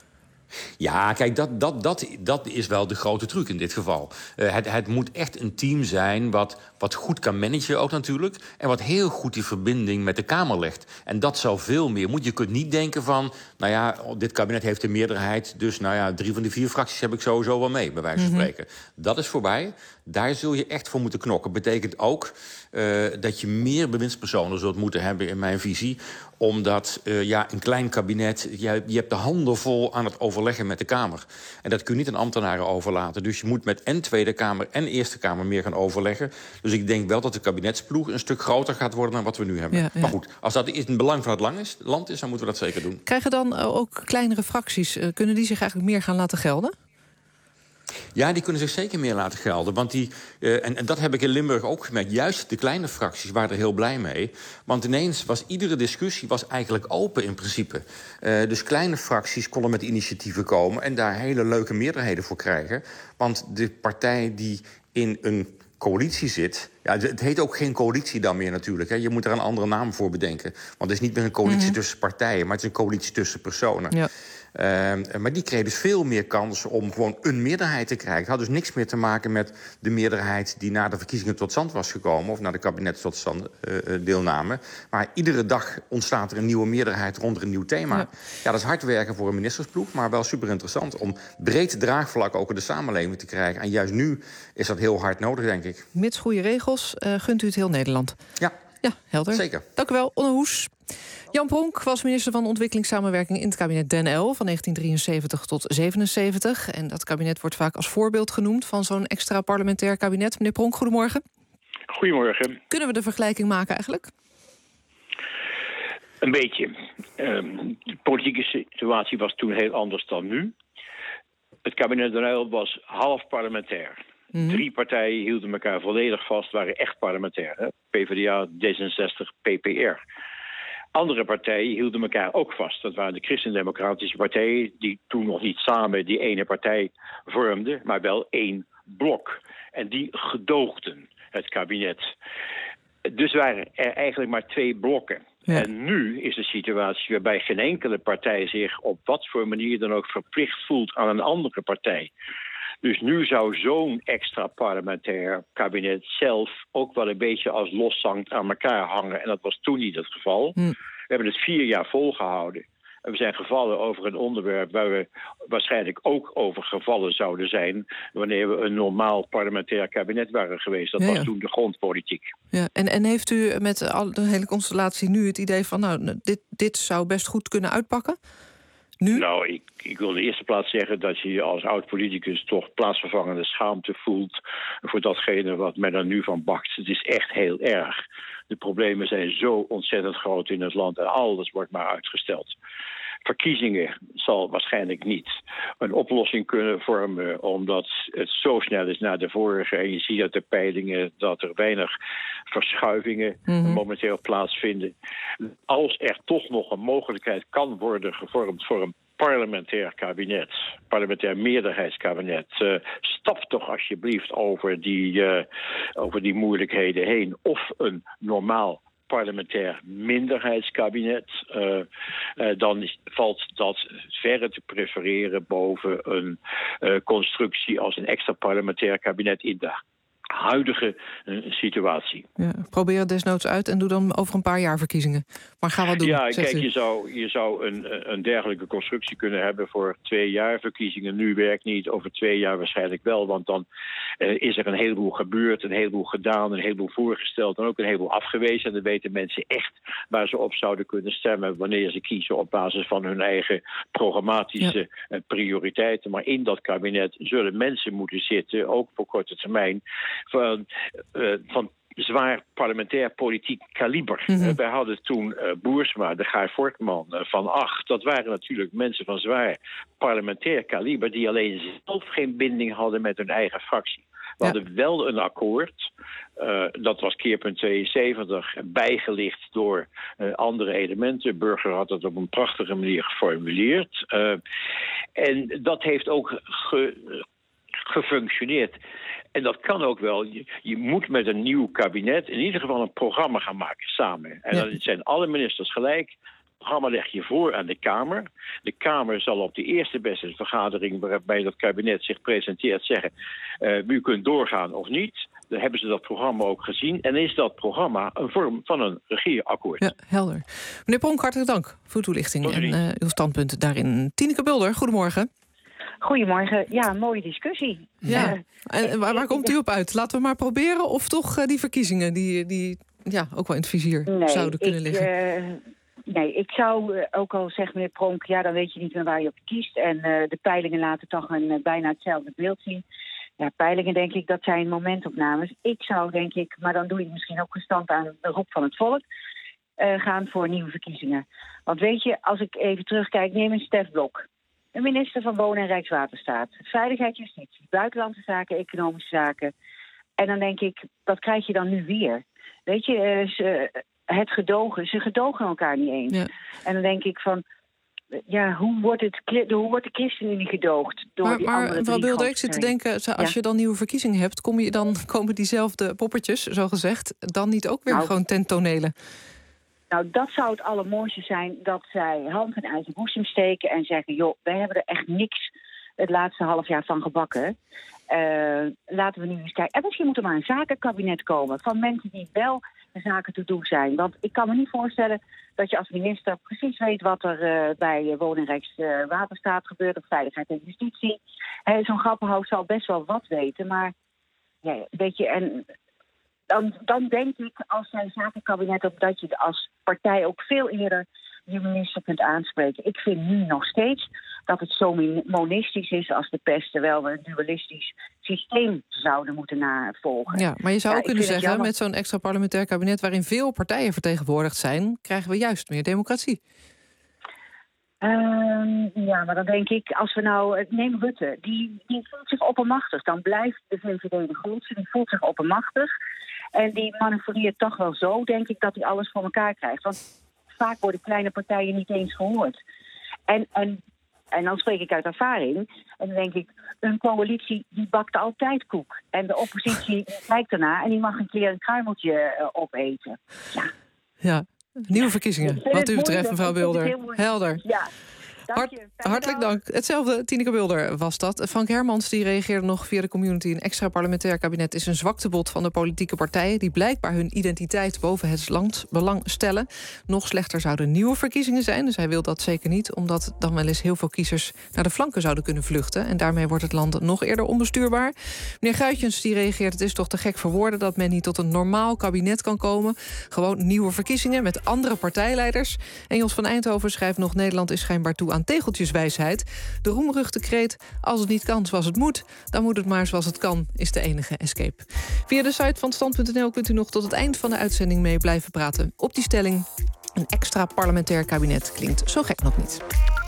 Ja, kijk, dat, dat, dat, dat is wel de grote truc in dit geval. Uh, het, het moet echt een team zijn wat, wat goed kan managen ook natuurlijk. En wat heel goed die verbinding met de Kamer legt. En dat zou veel meer moeten. Je kunt niet denken van, nou ja, dit kabinet heeft een meerderheid. Dus nou ja, drie van de vier fracties heb ik sowieso wel mee, bij wijze van mm-hmm. spreken. Dat is voorbij. Daar zul je echt voor moeten knokken. Betekent ook uh, dat je meer bewindspersonen zult moeten hebben in mijn visie. Omdat uh, ja, een klein kabinet, je, je hebt de handen vol aan het overleggen met de Kamer. En dat kun je niet aan ambtenaren overlaten. Dus je moet met en Tweede Kamer en Eerste Kamer meer gaan overleggen. Dus ik denk wel dat de kabinetsploeg een stuk groter gaat worden dan wat we nu hebben. Ja, ja. Maar goed, als dat in het belang van het lang is, land is, dan moeten we dat zeker doen. Krijgen dan ook kleinere fracties, uh, kunnen die zich eigenlijk meer gaan laten gelden? Ja, die kunnen zich zeker meer laten gelden. Want die, uh, en, en dat heb ik in Limburg ook gemerkt. Juist de kleine fracties waren er heel blij mee. Want ineens was iedere discussie was eigenlijk open in principe. Uh, dus kleine fracties konden met initiatieven komen en daar hele leuke meerderheden voor krijgen. Want de partij die in een coalitie zit. Ja, het heet ook geen coalitie dan meer natuurlijk. Hè. Je moet er een andere naam voor bedenken. Want het is niet meer een coalitie mm-hmm. tussen partijen, maar het is een coalitie tussen personen. Ja. Uh, maar die kreeg dus veel meer kansen om gewoon een meerderheid te krijgen. Het had dus niks meer te maken met de meerderheid die na de verkiezingen tot stand was gekomen, of na de kabinet tot stand uh, deelnamen. Maar iedere dag ontstaat er een nieuwe meerderheid rond een nieuw thema. Ja. ja, dat is hard werken voor een ministersploeg, maar wel super interessant om breed draagvlak ook in de samenleving te krijgen. En juist nu is dat heel hard nodig, denk ik. Mits goede regels, uh, gunt u het heel Nederland. Ja. Ja, helder. Zeker. Dank u wel, Onno Hoes. Jan Pronk was minister van Ontwikkelingssamenwerking in het kabinet Den Uyl van negentien drieënzeventig tot zevenenzeventig. En dat kabinet wordt vaak als voorbeeld genoemd van zo'n extra parlementair kabinet. Meneer Pronk, goedemorgen. Goedemorgen. Kunnen we de vergelijking maken eigenlijk? Een beetje. Um, de politieke situatie was toen heel anders dan nu. Het kabinet Den Uyl was half parlementair. Mm-hmm. Drie partijen hielden elkaar volledig vast, waren echt parlementair. Hè? PvdA, D zesenzestig, P P R. Andere partijen hielden elkaar ook vast. Dat waren de christendemocratische partijen die toen nog niet samen die ene partij vormden, maar wel één blok. En die gedoogden het kabinet. Dus waren er eigenlijk maar twee blokken. Ja. En nu is de situatie waarbij geen enkele partij zich op wat voor manier dan ook verplicht voelt aan een andere partij. Dus nu zou zo'n extra parlementair kabinet zelf ook wel een beetje als loszang aan elkaar hangen. En dat was toen niet het geval. Hm. We hebben het vier jaar volgehouden. En we zijn gevallen over een onderwerp waar we waarschijnlijk ook over gevallen zouden zijn wanneer we een normaal parlementair kabinet waren geweest. Dat ja, was ja. toen de grondpolitiek. Ja, en, en heeft u met al de hele constellatie nu het idee van, nou, dit, dit zou best goed kunnen uitpakken? Nu? Nou, ik, ik wil in de eerste plaats zeggen dat je als oud-politicus toch plaatsvervangende schaamte voelt voor datgene wat men er nu van bakt. Het is echt heel erg. De problemen zijn zo ontzettend groot in het land en alles wordt maar uitgesteld. Verkiezingen zal waarschijnlijk niet een oplossing kunnen vormen, omdat het zo snel is na de vorige. En je ziet uit de peilingen dat er weinig verschuivingen mm-hmm. momenteel plaatsvinden. Als er toch nog een mogelijkheid kan worden gevormd voor een parlementair kabinet, parlementair meerderheidskabinet, uh, stap toch alsjeblieft over die, uh, over die moeilijkheden heen. Of een normaal parlementair minderheidskabinet, uh, uh, dan valt dat verre te prefereren boven een uh, constructie als een extra parlementair kabinet in de huidige uh, situatie. Ja, probeer het desnoods uit en doe dan over een paar jaar verkiezingen. Maar ga wat doen. Ja, kijk, je zou, je zou een, een dergelijke constructie kunnen hebben voor twee jaar verkiezingen. Nu werkt niet, over twee jaar waarschijnlijk wel. Want dan uh, is er een heleboel gebeurd, een heleboel gedaan, een heleboel voorgesteld en ook een heleboel afgewezen. En dan weten mensen echt waar ze op zouden kunnen stemmen wanneer ze kiezen op basis van hun eigen programmatische ja. prioriteiten. Maar in dat kabinet zullen mensen moeten zitten, ook voor korte termijn, van, uh, van zwaar parlementair politiek kaliber. Mm-hmm. Uh, wij hadden toen uh, Boersma, de Gaar Voortman, uh, Van Agt. Dat waren natuurlijk mensen van zwaar parlementair kaliber die alleen zelf geen binding hadden met hun eigen fractie. We ja. hadden wel een akkoord, uh, dat was keerpunt tweeënzeventig, bijgelicht door uh, andere elementen. Burger had het op een prachtige manier geformuleerd. Uh, en dat heeft ook ge, gefunctioneerd. En dat kan ook wel. Je, je moet met een nieuw kabinet in ieder geval een programma gaan maken samen. En ja. dan zijn alle ministers gelijk. programma leg je voor aan de Kamer. De Kamer zal op de eerste beste vergadering waarbij dat kabinet zich presenteert zeggen, uh, u kunt doorgaan of niet. Dan hebben ze dat programma ook gezien. En is dat programma een vorm van een regeerakkoord. Ja, helder. Meneer Pronk, hartelijk dank voor uw toelichting en uh, uw standpunt daarin. Tineke Bulder, goedemorgen. Goedemorgen. Ja, een mooie discussie. Ja. Uh, en waar, waar komt u op uit? Laten we maar proberen of toch uh, die verkiezingen die, die ja, ook wel in het vizier nee, zouden kunnen ik, liggen? Uh, nee, ik zou uh, ook al zeggen, meneer Pronk, ja, dan weet je niet meer waar je op kiest. En uh, de peilingen laten toch een uh, bijna hetzelfde beeld zien. Ja, peilingen, denk ik, dat zijn momentopnames. Ik zou, denk ik, maar dan doe je misschien ook gestand aan de roep van het volk, uh, gaan voor nieuwe verkiezingen. Want weet je, als ik even terugkijk, neem een Stef Blok. Een minister van Wonen en Rijkswaterstaat. Veiligheid, justitie, buitenlandse zaken, economische zaken. En dan denk ik, dat krijg je dan nu weer. Weet je, uh, ze, het gedogen, ze gedogen elkaar niet eens. Ja. En dan denk ik van, ja, hoe wordt, het, hoe wordt de ChristenUnie gedoogd? Door maar die maar andere mevrouw Bulder, ik zit te denken, als ja. je dan nieuwe verkiezingen hebt, kom je dan, komen diezelfde poppetjes, zo gezegd, dan niet ook weer nou, gewoon ten tonele? Nou, dat zou het allermooiste zijn, dat zij hand in eigen boezem steken en zeggen, joh, wij hebben er echt niks het laatste half jaar van gebakken. Uh, laten we nu eens kijken. En misschien moet er maar een zakenkabinet komen van mensen die wel de zaken te doen zijn. Want ik kan me niet voorstellen dat je als minister precies weet wat er uh, bij Wonen en Rijkswaterstaat gebeurt, of Veiligheid en Justitie. Hey, zo'n grappenhoofd zal best wel wat weten, maar ja, weet je, en dan, dan denk ik, als zij een zakenkabinet op, dat je als partij ook veel eerder je minister kunt aanspreken. Ik vind nu nog steeds dat het zo monistisch is als de pest, terwijl we een dualistisch systeem zouden moeten navolgen. Ja, maar je zou ja, ook kunnen zeggen, met zo'n extra parlementair kabinet waarin veel partijen vertegenwoordigd zijn, krijgen we juist meer democratie. Um, ja, maar dan denk ik, als we nou... Neem Rutte, die, die voelt zich oppermachtig. Dan blijft de V V D de grootste, die voelt zich oppermachtig. En die manoeuvreert toch wel zo, denk ik, dat hij alles voor elkaar krijgt. Want vaak worden kleine partijen niet eens gehoord. En, en, en dan spreek ik uit ervaring. En dan denk ik, een coalitie die bakt altijd koek. En de oppositie kijkt ernaar en die mag een keer een kruimeltje uh, opeten. Ja. Ja. Nieuwe verkiezingen, wat u betreft, mevrouw Bulder. Helder. Ja. Dank je. Hart, hartelijk dank. Hetzelfde, Tineke Bulder was dat. Frank Hermans die reageerde nog via de community. Een extra parlementair kabinet is een zwaktebod van de politieke partijen die blijkbaar hun identiteit boven het landsbelang stellen. Nog slechter zouden nieuwe verkiezingen zijn. Dus hij wil dat zeker niet, omdat dan wel eens heel veel kiezers naar de flanken zouden kunnen vluchten. En daarmee wordt het land nog eerder onbestuurbaar. Meneer Guitjens die reageert, het is toch te gek voor woorden dat men niet tot een normaal kabinet kan komen. Gewoon nieuwe verkiezingen met andere partijleiders. En Jos van Eindhoven schrijft nog, Nederland is schijnbaar toe aan tegeltjeswijsheid. De roemruchte kreet, als het niet kan zoals het moet, dan moet het maar zoals het kan, is de enige escape. Via de site van stand punt n l kunt u nog tot het eind van de uitzending mee blijven praten. Op die stelling, een extra parlementair kabinet klinkt zo gek nog niet.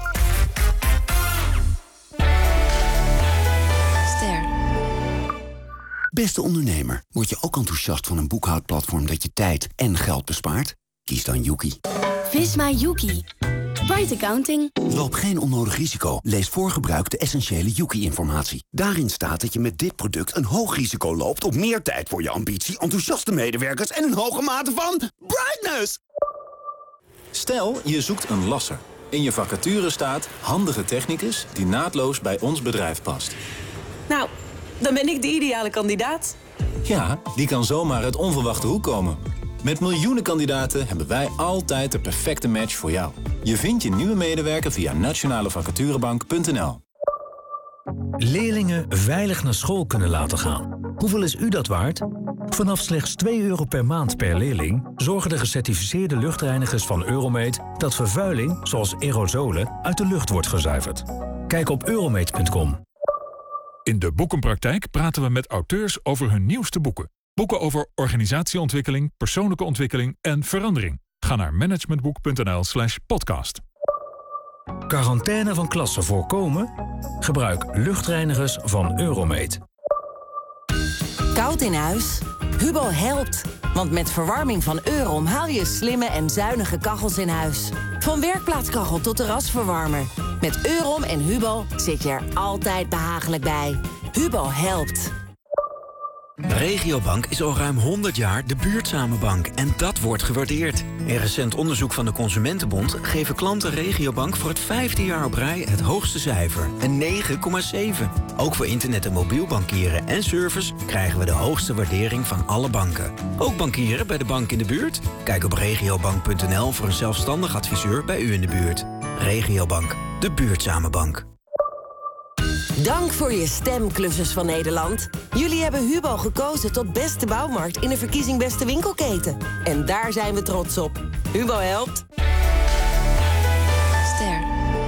Ster. Beste ondernemer, word je ook enthousiast van een boekhoudplatform dat je tijd en geld bespaart? Kies dan Yuki. Visma Yuki. Bright Accounting. Loop geen onnodig risico. Lees voor gebruik de essentiële Yuki-informatie. Daarin staat dat je met dit product een hoog risico loopt op meer tijd voor je ambitie, enthousiaste medewerkers en een hoge mate van brightness. Stel, je zoekt een lasser. In je vacature staat handige technicus die naadloos bij ons bedrijf past. Nou, dan ben ik de ideale kandidaat. Ja, die kan zomaar uit onverwachte hoek komen. Met miljoenen kandidaten hebben wij altijd de perfecte match voor jou. Je vindt je nieuwe medewerker via nationale vacaturebank punt n l. Leerlingen veilig naar school kunnen laten gaan. Hoeveel is u dat waard? Vanaf slechts twee euro per maand per leerling zorgen de gecertificeerde luchtreinigers van Euromate dat vervuiling, zoals aerosolen, uit de lucht wordt gezuiverd. Kijk op euromate punt com. In de Boekenpraktijk praten we met auteurs over hun nieuwste boeken. Boeken over organisatieontwikkeling, persoonlijke ontwikkeling en verandering. Ga naar managementboek punt n l slash podcast. Quarantaine van klassen voorkomen? Gebruik luchtreinigers van Euromate. Koud in huis? Hubo helpt. Want met verwarming van Eurom haal je slimme en zuinige kachels in huis. Van werkplaatskachel tot terrasverwarmer. Met Eurom en Hubo zit je er altijd behagelijk bij. Hubo helpt. Regiobank is al ruim honderd jaar de buurtzame bank en dat wordt gewaardeerd. In recent onderzoek van de Consumentenbond geven klanten Regiobank voor het vijfde jaar op rij het hoogste cijfer, een negen komma zeven. Ook voor internet- en mobiel bankieren en service krijgen we de hoogste waardering van alle banken. Ook bankieren bij de bank in de buurt? Kijk op regiobank punt n l voor een zelfstandig adviseur bij u in de buurt. Regiobank, de buurtzame bank. Dank voor je stem, Klussers van Nederland. Jullie hebben Hubo gekozen tot beste bouwmarkt in de verkiezing Beste Winkelketen. En daar zijn we trots op. Hubo helpt. Ster.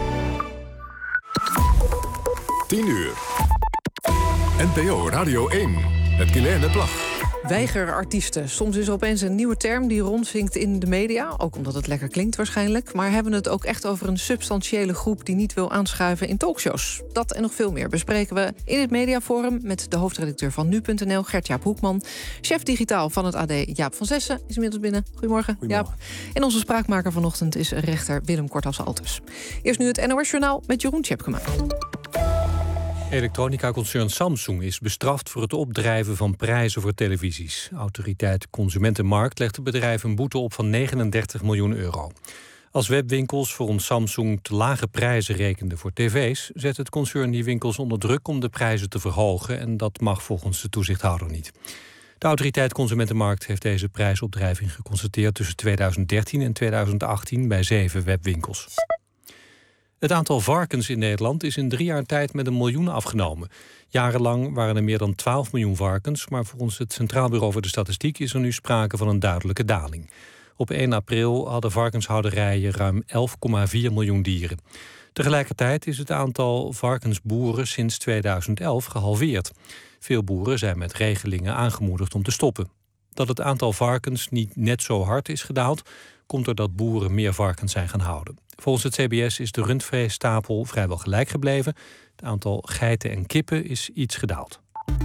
tien uur. N P O Radio één. Het Guilaine Plag. Weigerartiesten. Soms is er opeens een nieuwe term die rondzinkt in de media. Ook omdat het lekker klinkt waarschijnlijk. Maar hebben we het ook echt over een substantiële groep die niet wil aanschuiven in talkshows? Dat en nog veel meer bespreken we in het Mediaforum met de hoofdredacteur van nu punt n l, Gert-Jaap Hoekman. Chef digitaal van het A D, Jaap van Zessen, is inmiddels binnen. Goedemorgen, Goedemorgen. Jaap. En onze spraakmaker vanochtend is rechter Willem Kortas-Altus. Eerst nu het N O S-journaal met Jeroen Tjepkema. Elektronica-concern Samsung is bestraft voor het opdrijven van prijzen voor televisies. Autoriteit Consumentenmarkt legt het bedrijf een boete op van negenendertig miljoen euro. Als webwinkels volgens Samsung te lage prijzen rekenden voor tv's, zet het concern die winkels onder druk om de prijzen te verhogen en dat mag volgens de toezichthouder niet. De Autoriteit Consumentenmarkt heeft deze prijsopdrijving geconstateerd tussen tweeduizend dertien en tweeduizend achttien bij zeven webwinkels. Het aantal varkens in Nederland is in drie jaar tijd met een miljoen afgenomen. Jarenlang waren er meer dan twaalf miljoen varkens, maar volgens het Centraal Bureau voor de Statistiek is er nu sprake van een duidelijke daling. Op één april hadden varkenshouderijen ruim elf komma vier miljoen dieren. Tegelijkertijd is het aantal varkensboeren sinds tweeduizend elf gehalveerd. Veel boeren zijn met regelingen aangemoedigd om te stoppen. Dat het aantal varkens niet net zo hard is gedaald, komt doordat boeren meer varkens zijn gaan houden. Volgens het C B S is de rundvleesstapel vrijwel gelijk gebleven. Het aantal geiten en kippen is iets gedaald.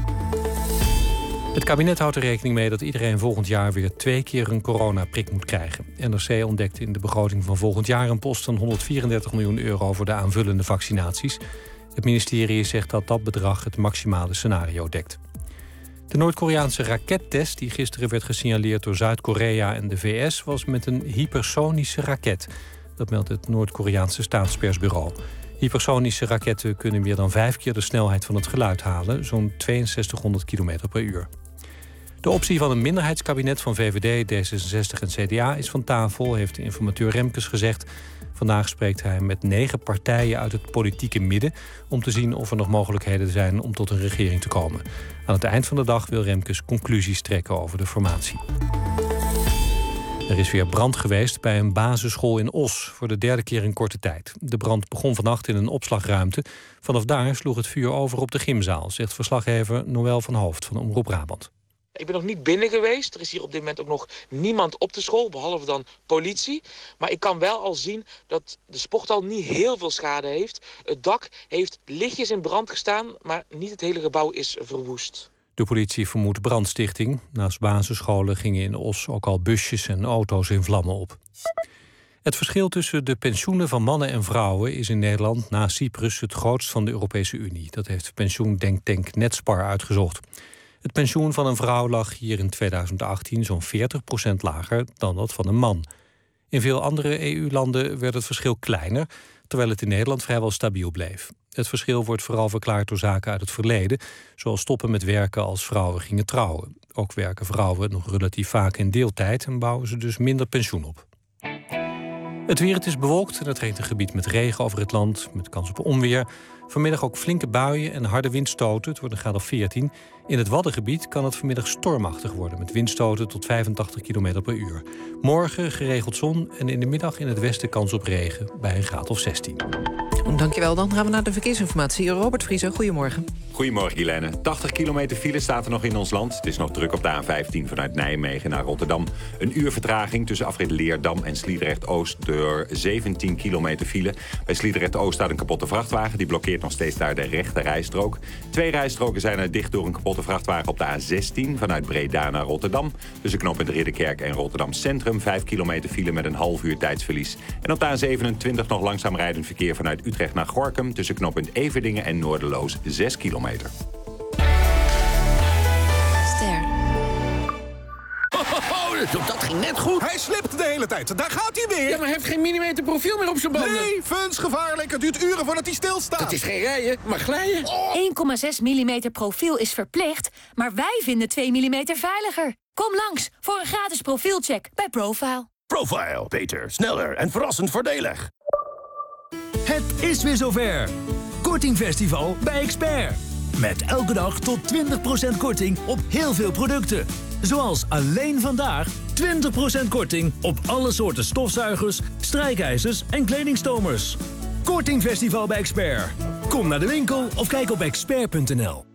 Het kabinet houdt er rekening mee dat iedereen volgend jaar weer twee keer een coronaprik moet krijgen. N R C ontdekte in de begroting van volgend jaar een post van honderdvierendertig miljoen euro voor de aanvullende vaccinaties. Het ministerie zegt dat dat bedrag het maximale scenario dekt. De Noord-Koreaanse rakettest die gisteren werd gesignaleerd door Zuid-Korea en de V S was met een hypersonische raket. Dat meldt het Noord-Koreaanse staatspersbureau. Hypersonische raketten kunnen meer dan vijf keer de snelheid van het geluid halen, zo'n tweeënzestighonderd kilometer per uur. De optie van een minderheidskabinet van V V D, D zesenzestig en C D A is van tafel, heeft de informateur Remkes gezegd. Vandaag spreekt hij met negen partijen uit het politieke midden om te zien of er nog mogelijkheden zijn om tot een regering te komen. Aan het eind van de dag wil Remkes conclusies trekken over de formatie. Er is weer brand geweest bij een basisschool in Os, voor de derde keer in korte tijd. De brand begon vannacht in een opslagruimte. Vanaf daar sloeg het vuur over op de gymzaal, zegt verslaggever Noël van Hoofd van Omroep Brabant. Ik ben nog niet binnen geweest. Er is hier op dit moment ook nog niemand op de school, behalve dan politie. Maar ik kan wel al zien dat de sporthal niet heel veel schade heeft. Het dak heeft lichtjes in brand gestaan, maar niet het hele gebouw is verwoest. De politie vermoedt brandstichting. Naast basisscholen gingen in Os ook al busjes en auto's in vlammen op. Het verschil tussen de pensioenen van mannen en vrouwen is in Nederland na Cyprus het grootst van de Europese Unie. Dat heeft pensioendenktank Netspar uitgezocht. Het pensioen van een vrouw lag hier in tweeduizend achttien zo'n veertig procent lager dan dat van een man. In veel andere E U-landen werd het verschil kleiner, terwijl het in Nederland vrijwel stabiel bleef. Het verschil wordt vooral verklaard door zaken uit het verleden, zoals stoppen met werken als vrouwen gingen trouwen. Ook werken vrouwen nog relatief vaak in deeltijd en bouwen ze dus minder pensioen op. Het weer, het is bewolkt en het regent een gebied met regen over het land, met kans op onweer. Vanmiddag ook flinke buien en harde windstoten, het wordt een graad of veertien. In het Waddengebied kan het vanmiddag stormachtig worden, met windstoten tot vijfentachtig kilometer per uur. Morgen geregeld zon en in de middag in het westen kans op regen bij een graad of zestien. Dankjewel, dan gaan we naar de verkeersinformatie. Robert Vriezer, goedemorgen. Goedemorgen, Guilaine. tachtig kilometer file staat er nog in ons land. Het is nog druk op de A vijftien vanuit Nijmegen naar Rotterdam. Een uur vertraging tussen afrit Leerdam en Sliedrecht-Oost door zeventien kilometer file. Bij Sliedrecht-Oost staat een kapotte vrachtwagen. Die blokkeert nog steeds daar de rechte rijstrook. Twee rijstroken zijn er dicht door een kapotte vrachtwagen op de A zestien vanuit Breda naar Rotterdam. Tussen knooppunt Ridderkerk en Rotterdam Centrum vijf kilometer file met een half uur tijdsverlies. En op de A zevenentwintig nog langzaam rijdend verkeer vanuit Utrecht naar Gorinchem tussen knooppunt Everdingen en Noorderloos zes kilometer. Dat ging net goed. Hij slipt de hele tijd. Daar gaat hij weer. Ja, maar hij heeft geen millimeter profiel meer op zijn banden. Nee, Funs, gevaarlijk. Het duurt uren voordat hij stilstaat. Dat is geen rijden, maar glijden. Oh. één komma zes millimeter profiel is verplicht, maar wij vinden twee millimeter veiliger. Kom langs voor een gratis profielcheck bij Profile. Profile. Beter, sneller en verrassend voordelig. Het is weer zover. Kortingfestival bij Expert. Met elke dag tot twintig procent korting op heel veel producten. Zoals alleen vandaag twintig procent korting op alle soorten stofzuigers, strijkijzers en kledingstomers. Kortingfestival bij Expert. Kom naar de winkel of kijk op expert punt n l.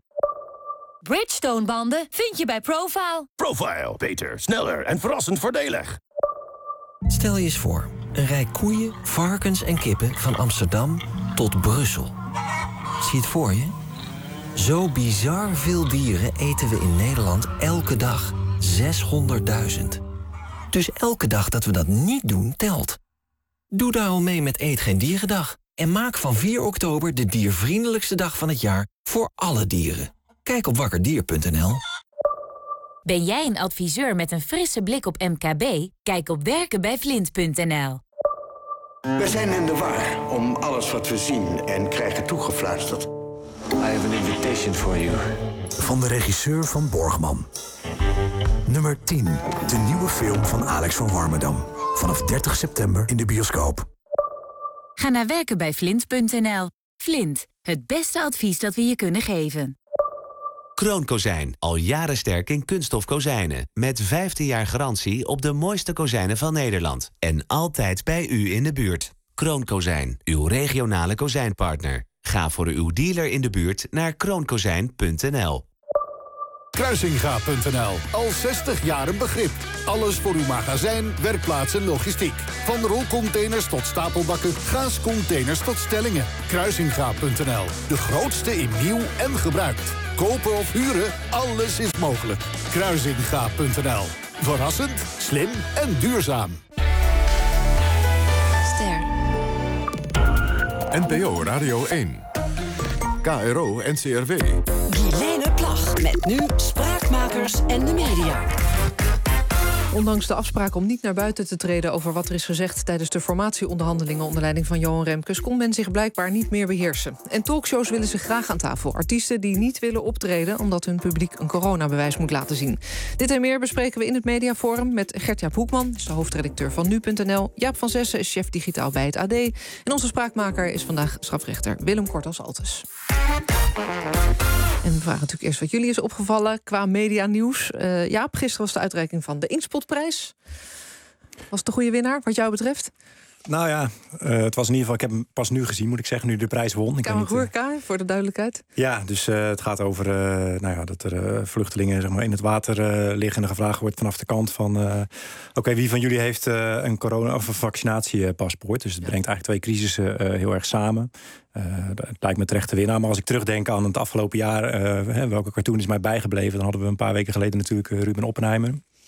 Bridgestone banden vind je bij Profile. Profile. Beter, sneller en verrassend voordelig. Stel je eens voor, een rij koeien, varkens en kippen van Amsterdam tot Brussel. Zie het voor je? Zo bizar veel dieren eten we in Nederland elke dag. zeshonderdduizend. Dus elke dag dat we dat niet doen, telt. Doe daarom mee met Eet Geen Dierendag. En maak van vier oktober de diervriendelijkste dag van het jaar voor alle dieren. Kijk op wakkerdier punt n l. Ben jij een adviseur met een frisse blik op M K B? Kijk op werken bij flint punt n l. We zijn in de war om alles wat we zien en krijgen toegefluisterd. I have an invitation for you. Van de regisseur van Borgman. Nummer tien. De nieuwe film van Alex van Warmerdam. Vanaf dertig september in de bioscoop. Ga naar werken bij flint punt n l. Flint, het beste advies dat we je kunnen geven. Kroonkozijn, al jaren sterk in kunststof kozijnen. Met vijftien jaar garantie op de mooiste kozijnen van Nederland. En altijd bij u in de buurt. Kroonkozijn, uw regionale kozijnpartner. Ga voor uw dealer in de buurt naar kroonkozijn punt n l. Kruisinga punt n l. Al zestig jaar een begrip. Alles voor uw magazijn, werkplaats en logistiek. Van rolcontainers tot stapelbakken, gaascontainers tot stellingen. Kruisinga punt n l. De grootste in nieuw en gebruikt. Kopen of huren, alles is mogelijk. Kruisinga punt n l. Verrassend, slim en duurzaam. Ster. N P O Radio één. K R O N C R W. Guilaine Plag met nu Spraakmakers en de media. Ondanks de afspraak om niet naar buiten te treden over wat er is gezegd tijdens de formatieonderhandelingen onder leiding van Johan Remkes, kon men zich blijkbaar niet meer beheersen. En talkshows willen zich graag aan tafel. Artiesten die niet willen optreden omdat hun publiek een coronabewijs moet laten zien. Dit en meer bespreken we in het Mediaforum met Gert-Jaap Hoekman, is de hoofdredacteur van nu punt n l. Jaap van Zessen is chef digitaal bij het A D. En onze spraakmaker is vandaag strafrechter Willem Kortels-Altes. En we vragen natuurlijk eerst wat jullie is opgevallen qua medianieuws. Uh, Jaap, gisteren was de uitreiking van de Inspotprijs. Was het de goede winnaar, wat jou betreft? Nou ja, uh, het was in ieder geval... Ik heb hem pas nu gezien, moet ik zeggen, nu de prijs won. Kamergoerka, uh, voor de duidelijkheid. Ja, dus uh, het gaat over uh, nou ja, dat er uh, vluchtelingen zeg maar, in het water uh, liggen... en er gevraagd wordt vanaf de kant van... Uh, Oké, okay, wie van jullie heeft uh, een corona- of een vaccinatiepaspoort? Dus het brengt eigenlijk twee crisissen uh, heel erg samen. Uh, het lijkt me terecht te winnen. Maar als ik terugdenk aan het afgelopen jaar... Uh, welke cartoon is mij bijgebleven... dan hadden we een paar weken geleden natuurlijk uh, Ruben Oppenheimer.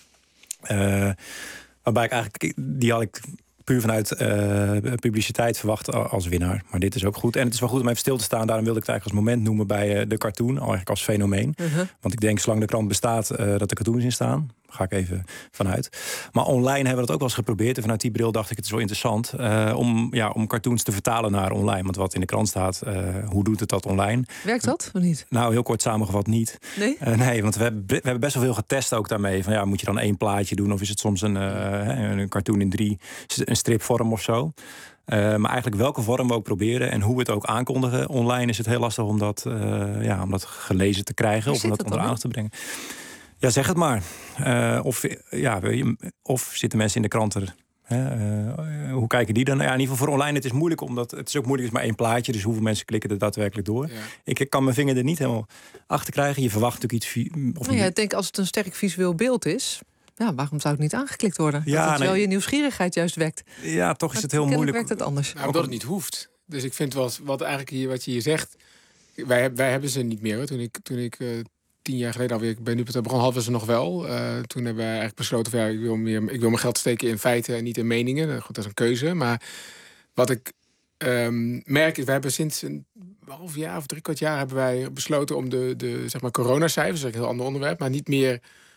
Uh, waarbij ik eigenlijk... Die had ik... puur vanuit uh, publiciteit verwacht als winnaar. Maar dit is ook goed. En het is wel goed om even stil te staan. Daarom wilde ik het eigenlijk als moment noemen bij uh, de cartoon. Eigenlijk als fenomeen. Uh-huh. Want ik denk, zolang de krant bestaat, uh, dat er cartoons in staan. Ga ik even vanuit. Maar online hebben we dat ook wel eens geprobeerd. En vanuit die bril dacht ik, het is wel interessant... Uh, om, ja, om cartoons te vertalen naar online. Want wat in de krant staat, uh, hoe doet het dat online? Werkt dat of niet? Nou, heel kort samengevat niet. Nee? Uh, nee, want we hebben, we hebben best wel veel getest ook daarmee. Van, ja, moet je dan één plaatje doen? Of is het soms een, uh, een cartoon in drie, een stripvorm of zo? Uh, maar eigenlijk welke vorm we ook proberen en hoe we het ook aankondigen online... is het heel lastig om dat, uh, ja, om dat gelezen te krijgen. Of om dat onder aandacht te brengen. Ja, zeg het maar. Uh, of, ja, of zitten mensen in de kranten... Hè, uh, hoe kijken die dan? Ja, in ieder geval voor online, het is moeilijk, omdat het is ook moeilijk, het is maar één plaatje, dus hoeveel mensen klikken er daadwerkelijk door. Ja. Ik, ik kan mijn vinger er niet helemaal achter krijgen. Je verwacht natuurlijk iets... Of nou ja, ik denk als het een sterk visueel beeld is... Ja, waarom zou het niet aangeklikt worden? Ja, dat het nee. wel je nieuwsgierigheid juist wekt. Ja, toch is maar het heel moeilijk. werkt het anders. Nou, omdat het niet hoeft. Dus ik vind wat, wat eigenlijk hier, wat je hier zegt... Wij, wij hebben ze niet meer. Hoor. Toen ik, toen ik uh, tien jaar geleden alweer bij nu.nl begon, hadden we ze nog wel. Uh, toen hebben we eigenlijk besloten van, ja, ik wil, meer, ik wil mijn geld steken in feiten en niet in meningen. Goed, dat is een keuze. Maar wat ik um, merk is, we hebben sinds een half jaar of drie kwart jaar... hebben wij besloten om de, de zeg maar coronacijfers, dat is een heel ander onderwerp... maar niet meer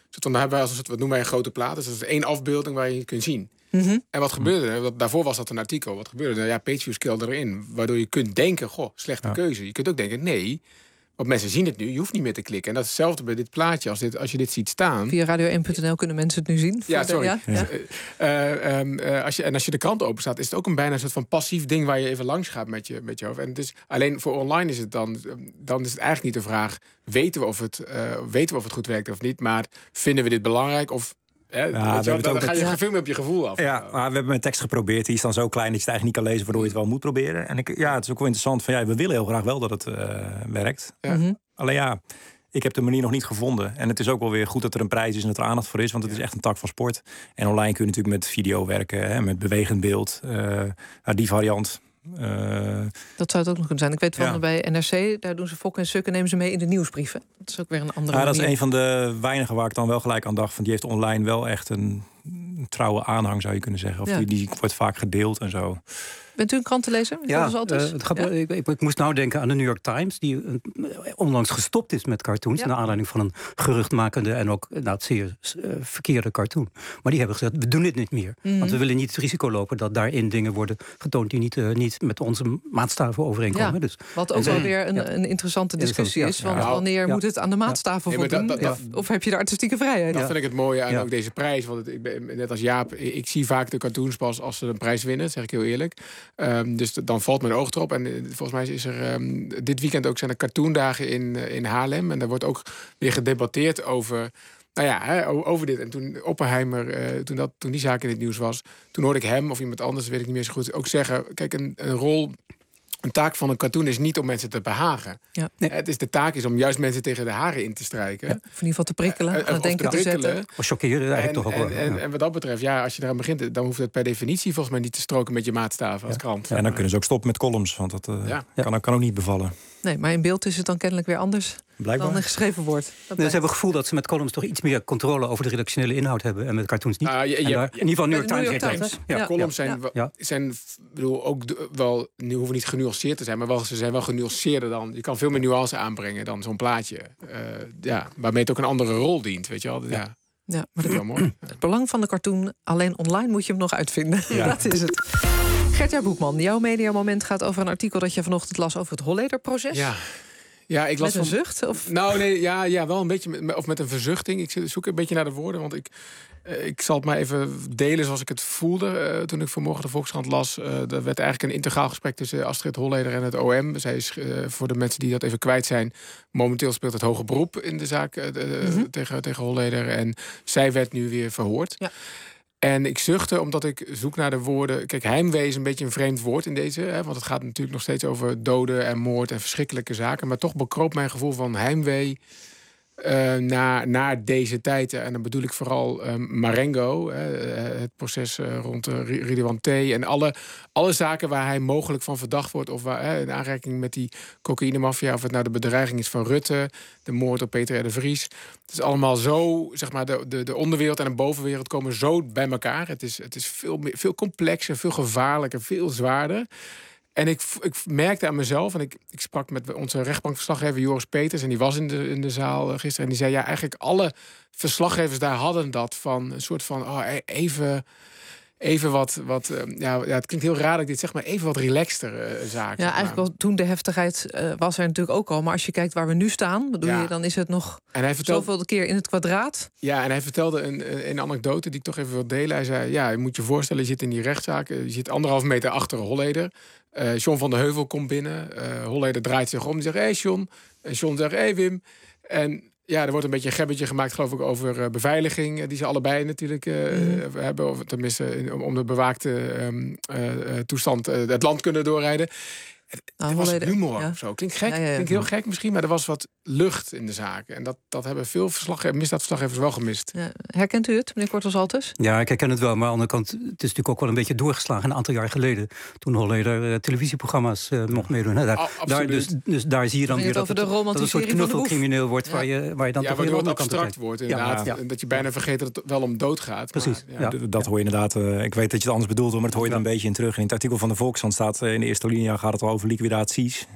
dan hebben wij als een soort, wat noemen wij een grote plaat. Dus dat is één afbeelding waar je het kunt zien. Mm-hmm. En wat gebeurde er? Daarvoor was dat een artikel. Wat gebeurde er? Ja, PageView scaled erin. Waardoor je kunt denken, goh, slechte ja. keuze. Je kunt ook denken, nee, want mensen zien het nu. Je hoeft niet meer te klikken. En dat is hetzelfde bij dit plaatje. Als, dit, als je dit ziet staan... Via radio één punt n l kunnen mensen het nu zien. Ja, sorry. De, ja? Ja. Uh, um, uh, als je, en als je de krant open staat, is het ook een bijna een soort van passief ding waar je even langs gaat met je, met je hoofd. En dus alleen voor online is het dan, dan is het eigenlijk niet de vraag, weten we of het, uh, weten we of het goed werkt of niet, maar vinden we dit belangrijk of... Ja, ja, dan dan ga je ja. veel meer op je gevoel af. Ja, maar we hebben een tekst geprobeerd. Die is dan zo klein dat je het eigenlijk niet kan lezen, waardoor je het wel moet proberen. En ik, ja, het is ook wel interessant van ja, we willen heel graag wel dat het uh, werkt. Ja. Mm-hmm. Alleen ja, ik heb de manier nog niet gevonden. En het is ook wel weer goed dat er een prijs is en dat er aandacht voor is, want het ja. is echt een tak van sport. En online kun je natuurlijk met video werken, hè, met bewegend beeld. Uh, nou, die variant. Uh, dat zou het ook nog kunnen zijn. Ik weet van ja. bij N R C, daar doen ze fokken en sukken, nemen ze mee in de nieuwsbrieven. Dat is ook weer een andere ja, manier. Dat is een van de weinigen waar ik dan wel gelijk aan dacht. Van die heeft online wel echt een, een trouwe aanhang, zou je kunnen zeggen. Of ja. die, die wordt vaak gedeeld en zo. Bent u een krantenlezer? Ja, uh, het gaat, ja? ik, ik, ik moest nou denken aan de New York Times, die uh, onlangs gestopt is met cartoons, ja. naar aanleiding van een geruchtmakende en ook nou, het zeer uh, verkeerde cartoon. Maar die hebben gezegd, we doen dit niet meer. Mm-hmm. Want we willen niet het risico lopen dat daarin dingen worden getoond die niet, uh, niet met onze maatstaven overeenkomen. Ja. Dus, wat ook wel weer een, ja. een interessante discussie is. Want ja. wanneer ja. moet het aan de maatstaven ja. voldoen? Dat, dat, of, of heb je de artistieke vrijheid? Dat ja. vind ik het mooie aan ja. ook deze prijs. Want het, ik ben, net als Jaap, ik zie vaak de cartoons pas als ze een prijs winnen, zeg ik heel eerlijk. Um, dus dan valt mijn oog erop. En uh, volgens mij is er um, dit weekend ook zijn er cartoondagen in, uh, in Haarlem. En daar wordt ook weer gedebatteerd over, nou ja, hè, over dit. En toen Oppenheimer, uh, toen, dat, toen die zaak in het nieuws was, toen hoorde ik hem of iemand anders, weet ik niet meer zo goed, ook zeggen, kijk, een, een rol... Een taak van een cartoon is niet om mensen te behagen. Ja. Nee. Het is de taak is om juist mensen tegen de haren in te strijken. Ja, of in ieder geval te prikkelen, uh, aan het denken te zetten. Of chockeren eigenlijk toch ook wel. En, en, ja. en wat dat betreft, ja, als je eraan begint, dan hoeft het per definitie volgens mij niet te stroken met je maatstaven als ja. krant. Ja, en dan kunnen ze ook stoppen met columns, want dat uh, ja. kan, kan ook niet bevallen. Nee, maar in beeld is het dan kennelijk weer anders Blijkbaar. dan een geschreven woord. Nee, ze hebben het gevoel dat ze met columns toch iets meer controle over de redactionele inhoud hebben en met cartoons niet. Uh, je, je, en daar, in ieder geval New York Times. New York Times. Ja, ja. Columns zijn, ja. zijn bedoel, ook de, wel, nu hoeven niet genuanceerd te zijn, maar wel, ze zijn wel genuanceerder dan. Je kan veel meer nuance aanbrengen dan zo'n plaatje. Uh, ja, waarmee het ook een andere rol dient, weet je wel. Ja. Ja. Ja, maar dat is wel mooi. Het belang van de cartoon, alleen online moet je hem nog uitvinden. Ja. Dat is het. Gert-Jaap Boekman, jouw mediamoment gaat over een artikel dat je vanochtend las over het Holleder-proces. Ja. Ja, ik las met een van, zucht? Of? Nou, nee, ja, ja, wel een beetje, met, of met een verzuchting. Ik zoek een beetje naar de woorden, want ik, uh, ik zal het maar even delen zoals ik het voelde. Uh, toen ik vanmorgen de Volkskrant las, uh, er werd eigenlijk een integraal gesprek tussen Astrid Holleder en het O M. Zij is, uh, voor de mensen die dat even kwijt zijn, momenteel speelt het hoger beroep in de zaak uh, de, mm-hmm. tegen, tegen Holleder. En zij werd nu weer verhoord. Ja. En ik zuchtte omdat ik zoek naar de woorden. Kijk, heimwee is een beetje een vreemd woord in deze. Hè, want het gaat natuurlijk nog steeds over doden en moord en verschrikkelijke zaken. Maar toch bekroop mijn gevoel van heimwee uh, naar, naar deze tijd. En dan bedoel ik vooral um, Marengo. Hè, het proces uh, rond uh, Ridouan T. En alle, alle zaken waar hij mogelijk van verdacht wordt. Of waar, hè, in aanraking met die cocaïnemafia. Of het nou de bedreiging is van Rutte. De moord op Peter R. de Vries. Het is allemaal zo, zeg maar, de, de, de onderwereld en de bovenwereld komen zo bij elkaar. Het is, het is veel, veel complexer, veel gevaarlijker, veel zwaarder. En ik, ik merkte aan mezelf, en ik, ik sprak met onze rechtbankverslaggever Joris Peters, en die was in de, in de zaal gisteren, en die zei, ja, eigenlijk alle verslaggevers daar hadden dat van een soort van, oh, even... Even wat, wat ja, ja, het klinkt heel raar dat ik dit zeg, maar even wat relaxter uh, zaken. Ja, eigenlijk wel, toen de heftigheid uh, was er natuurlijk ook al. Maar als je kijkt waar we nu staan, bedoel ja. je, dan is het nog en hij vertelde, zoveel keer in het kwadraat. Ja, en hij vertelde een, een anekdote die ik toch even wil delen. Hij zei, ja, je moet je voorstellen, je zit in die rechtszaak. Je zit anderhalf meter achter Holleder. Uh, John van der Heuvel komt binnen. Uh, Holleder draait zich om en zegt, hé hey, John. En John zegt, hé hey, Wim. En ja, er wordt een beetje een gebbetje gemaakt, geloof ik, over uh, beveiliging. Die ze allebei natuurlijk uh, mm. hebben. Of tenminste, om, om de bewaakte um, uh, toestand uh, het land kunnen doorrijden. Nou, er was humor ja. of zo. Klinkt gek, ja, ja, ja. Klinkt heel gek misschien, maar er was wat lucht in de zaak. En dat, dat hebben veel misdaadverslaggevers wel gemist. Ja. Herkent u het, meneer Kortels-Altes? Ja, ik herken het wel. Maar aan de andere kant, het is natuurlijk ook wel een beetje doorgeslagen. Een aantal jaar geleden, toen Holleder uh, televisieprogramma's uh, mocht meedoen. Hè, daar, A- daar, dus, dus daar zie je dan weer dat het, dat het een soort knuffelcrimineel wordt... Ja. Waar, je, waar je dan ja, toch weer weer wat abstract wordt, inderdaad. Ja. Ja. Dat je bijna vergeet dat het wel om dood gaat. Precies. Maar, ja. Ja. Dat hoor je inderdaad. Uh, ik weet dat je het anders bedoelt, maar dat hoor je er een beetje in terug. In het artikel van de Volkskrant staat uh, in de eerste linie gaat het al over liquidaties.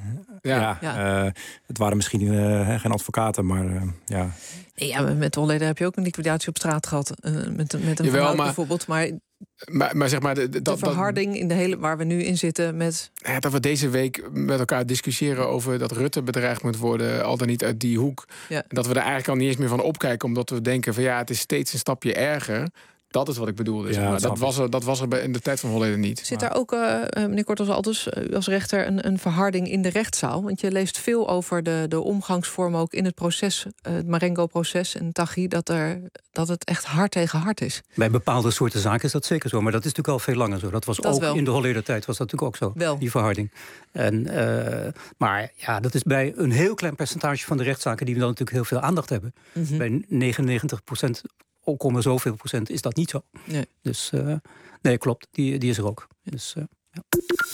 Ja, Ja. Uh, het waren misschien uh, geen advocaten, maar uh, ja. Ja, met Holleder heb je ook een liquidatie op straat gehad. Uh, met, met een Jawel, verhoud maar, bijvoorbeeld. Maar, maar, maar zeg maar... De, de dat, verharding in de hele, waar we nu in zitten met... Ja, dat we deze week met elkaar discussiëren over dat Rutte bedreigd moet worden, al dan niet uit die hoek. Ja. Dat we er eigenlijk al niet eens meer van opkijken, omdat we denken van ja, het is steeds een stapje erger. Dat is wat ik bedoelde. Ja, zeg maar. dat, dat, was er, dat was er in de tijd van Holleder niet. Zit maar. daar ook, uh, meneer Kortels-Altes, uh, als rechter een, een verharding in de rechtszaal? Want je leest veel over de, de omgangsvorm ook in het proces, uh, het Marengo-proces en Taghi, dat, er, dat het echt hard tegen hard is. Bij bepaalde soorten zaken is dat zeker zo, maar dat is natuurlijk al veel langer zo. Dat was dat ook wel. in de Holleder-tijd was dat natuurlijk ook zo, wel. die verharding. En, uh, maar ja, dat is bij een heel klein percentage van de rechtszaken die we dan natuurlijk heel veel aandacht hebben. Mm-hmm. Bij negenennegentig procent ook om zoveel procent is dat niet zo. Nee. Dus uh, nee, klopt, die, die is er ook. Dus, uh, ja.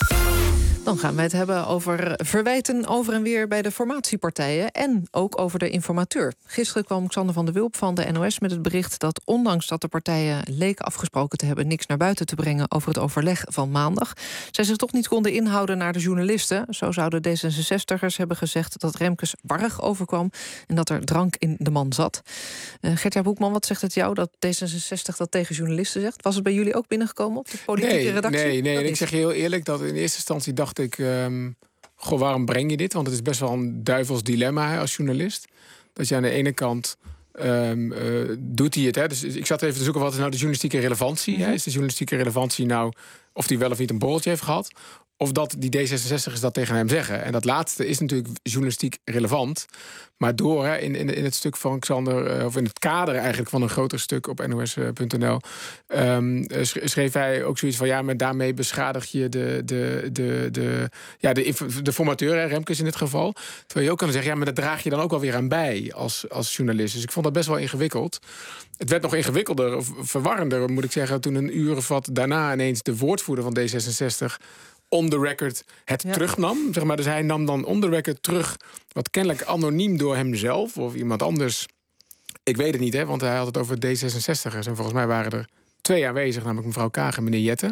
Dan gaan wij het hebben over verwijten over en weer bij de formatiepartijen en ook over de informateur. Gisteren kwam Xander van der Wulp van de N O S met het bericht dat ondanks dat de partijen leken afgesproken te hebben niks naar buiten te brengen over het overleg van maandag, zij zich toch niet konden inhouden naar de journalisten. Zo zouden D zesenzestigers hebben gezegd dat Remkes warrig overkwam en dat er drank in de man zat. Uh, Gert-Jaap Hoekman, wat zegt het jou dat D zesenzestig dat tegen journalisten zegt? Was het bij jullie ook binnengekomen op de politieke nee, redactie? Nee, nee. Dat En ik is. zeg je heel eerlijk dat in eerste instantie dacht ik, um, goh, waarom breng je dit? Want het is best wel een duivels dilemma hè, als journalist. Dat je aan de ene kant um, uh, doet hij het. Hè? Dus ik zat even te zoeken wat is nou de journalistieke relevantie. Mm-hmm. Hè? Is de journalistieke relevantie nou of hij wel of niet een borreltje heeft gehad? Of dat die D zesenzestigers dat tegen hem zeggen. En dat laatste is natuurlijk journalistiek relevant. Maar door hè, in, in, in het stuk van Xander, of in het kader eigenlijk van een groter stuk op N O S punt N L, um, schreef hij ook zoiets van ja, maar daarmee beschadig je de, de, de, de, ja, de, de formateur, hè, Remkes in dit geval. Terwijl je ook kan zeggen, ja, maar daar draag je dan ook wel weer aan bij als, als journalist. Dus ik vond dat best wel ingewikkeld. Het werd nog ingewikkelder, of verwarrender, moet ik zeggen, toen een uur of wat daarna ineens de woordvoerder van D zesenzestig on the record het ja. terugnam. Zeg maar. Dus hij nam dan on the record terug wat kennelijk anoniem door hemzelf of iemand anders. Ik weet het niet, hè, want hij had het over D zesenzestigers. En volgens mij waren er twee aanwezig, namelijk mevrouw Kaag en meneer Jette.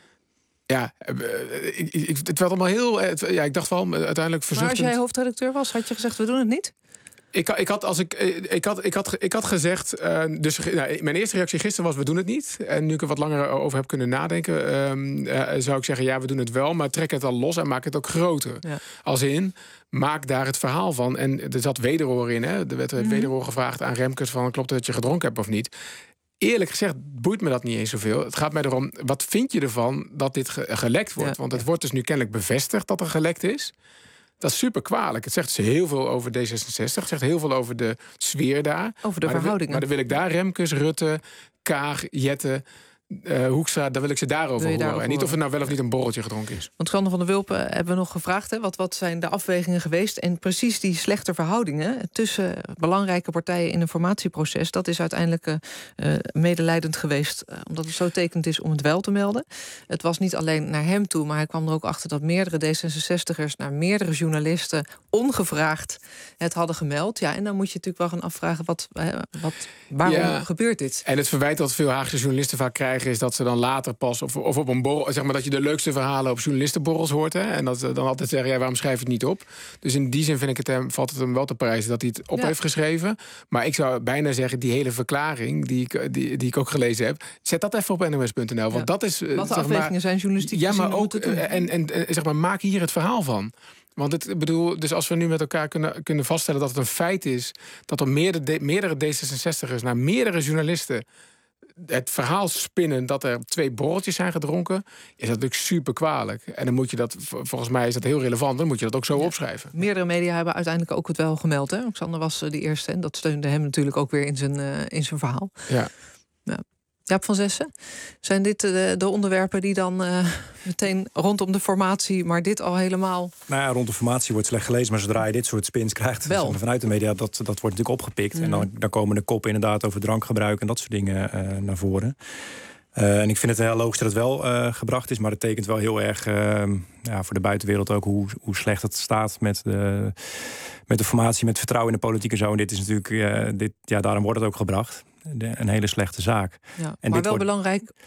Ja, ik, ik, het werd allemaal heel... Ja, ik dacht wel uiteindelijk verzuchtend. Maar als jij hoofdredacteur was, had je gezegd, we doen het niet? Ik, ik, had, als ik, ik, had, ik, had, ik had gezegd... Uh, dus, nou, mijn eerste reactie gisteren was, we doen het niet. En nu ik er wat langer over heb kunnen nadenken... Um, uh, zou ik zeggen, ja, we doen het wel... maar trek het al los en maak het ook groter. Ja. Als in, maak daar het verhaal van. En er zat wederhoor in, hè. Er werd mm-hmm. wederhoor gevraagd aan Remkes... van klopt dat je gedronken hebt of niet... Eerlijk gezegd boeit me dat niet eens zoveel. Het gaat mij erom, wat vind je ervan dat dit ge- gelekt wordt? Ja, Want het ja. wordt dus nu kennelijk bevestigd dat er gelekt is... Dat is super kwalijk. Het zegt dus heel veel over D zesenzestig. Het zegt heel veel over de sfeer daar. Over de maar verhoudingen. Dan, maar dan wil ik daar Remkes, Rutte, Kaag, Jette... Uh, Hoekstra, daar wil ik ze daarover horen. Daarover en niet of er nou wel of niet een borreltje gedronken is. Want Xander van der Wulp uh, hebben we nog gevraagd... Hè, wat, wat zijn de afwegingen geweest? En precies die slechte verhoudingen... tussen belangrijke partijen in een formatieproces... dat is uiteindelijk uh, uh, medelijdend geweest... Uh, omdat het zo tekend is om het wel te melden. Het was niet alleen naar hem toe... maar hij kwam er ook achter dat meerdere D zesenzestigers... naar meerdere journalisten ongevraagd het hadden gemeld. Ja, en dan moet je natuurlijk wel gaan afvragen... Wat, uh, wat, waarom ja. gebeurt dit? En het verwijt dat veel Haagse journalisten vaak krijgen... is dat ze dan later pas, of, of op een borrel... zeg maar dat je de leukste verhalen op journalistenborrels hoort... Hè, en dat ze dan altijd zeggen, ja, waarom schrijf je het niet op? Dus in die zin vind ik het hem, valt het hem wel te prijzen... dat hij het op ja. heeft geschreven. Maar ik zou bijna zeggen, die hele verklaring... die ik, die, die ik ook gelezen heb... zet dat even op N O S punt N L. Want ja. dat is... Wat de afwegingen maar, zijn journalistiek ja, maar ook en, en, en zeg maar, maak hier het verhaal van... Want het, bedoel, dus als we nu met elkaar kunnen, kunnen vaststellen dat het een feit is... dat er meerdere, meerdere D zesenzestigers naar meerdere journalisten... het verhaal spinnen dat er twee borreltjes zijn gedronken... is dat natuurlijk super kwalijk. En dan moet je dat, volgens mij is dat heel relevant... dan moet je dat ook zo ja. opschrijven. Meerdere media hebben uiteindelijk ook het wel gemeld. Hè? Xander was de eerste en dat steunde hem natuurlijk ook weer in zijn, uh, in zijn verhaal. Ja. ja. Jaap van Zessen, zijn dit de, de onderwerpen die dan uh, meteen rondom de formatie... maar dit al helemaal... Nou ja, rond de formatie wordt slecht gelezen... maar zodra je dit soort spins krijgt Wel. vanuit de media... dat, dat wordt natuurlijk opgepikt. Mm. En dan, dan komen de koppen inderdaad over drankgebruik... en dat soort dingen uh, naar voren. Uh, en ik vind het heel logisch dat het wel uh, gebracht is... maar het tekent wel heel erg uh, ja, voor de buitenwereld ook... hoe, hoe slecht het staat met de, met de formatie, met vertrouwen in de politiek en zo. En dit is natuurlijk, uh, dit, ja, daarom wordt het ook gebracht. De, een hele slechte zaak. Ja, en maar dit wel wordt, belangrijk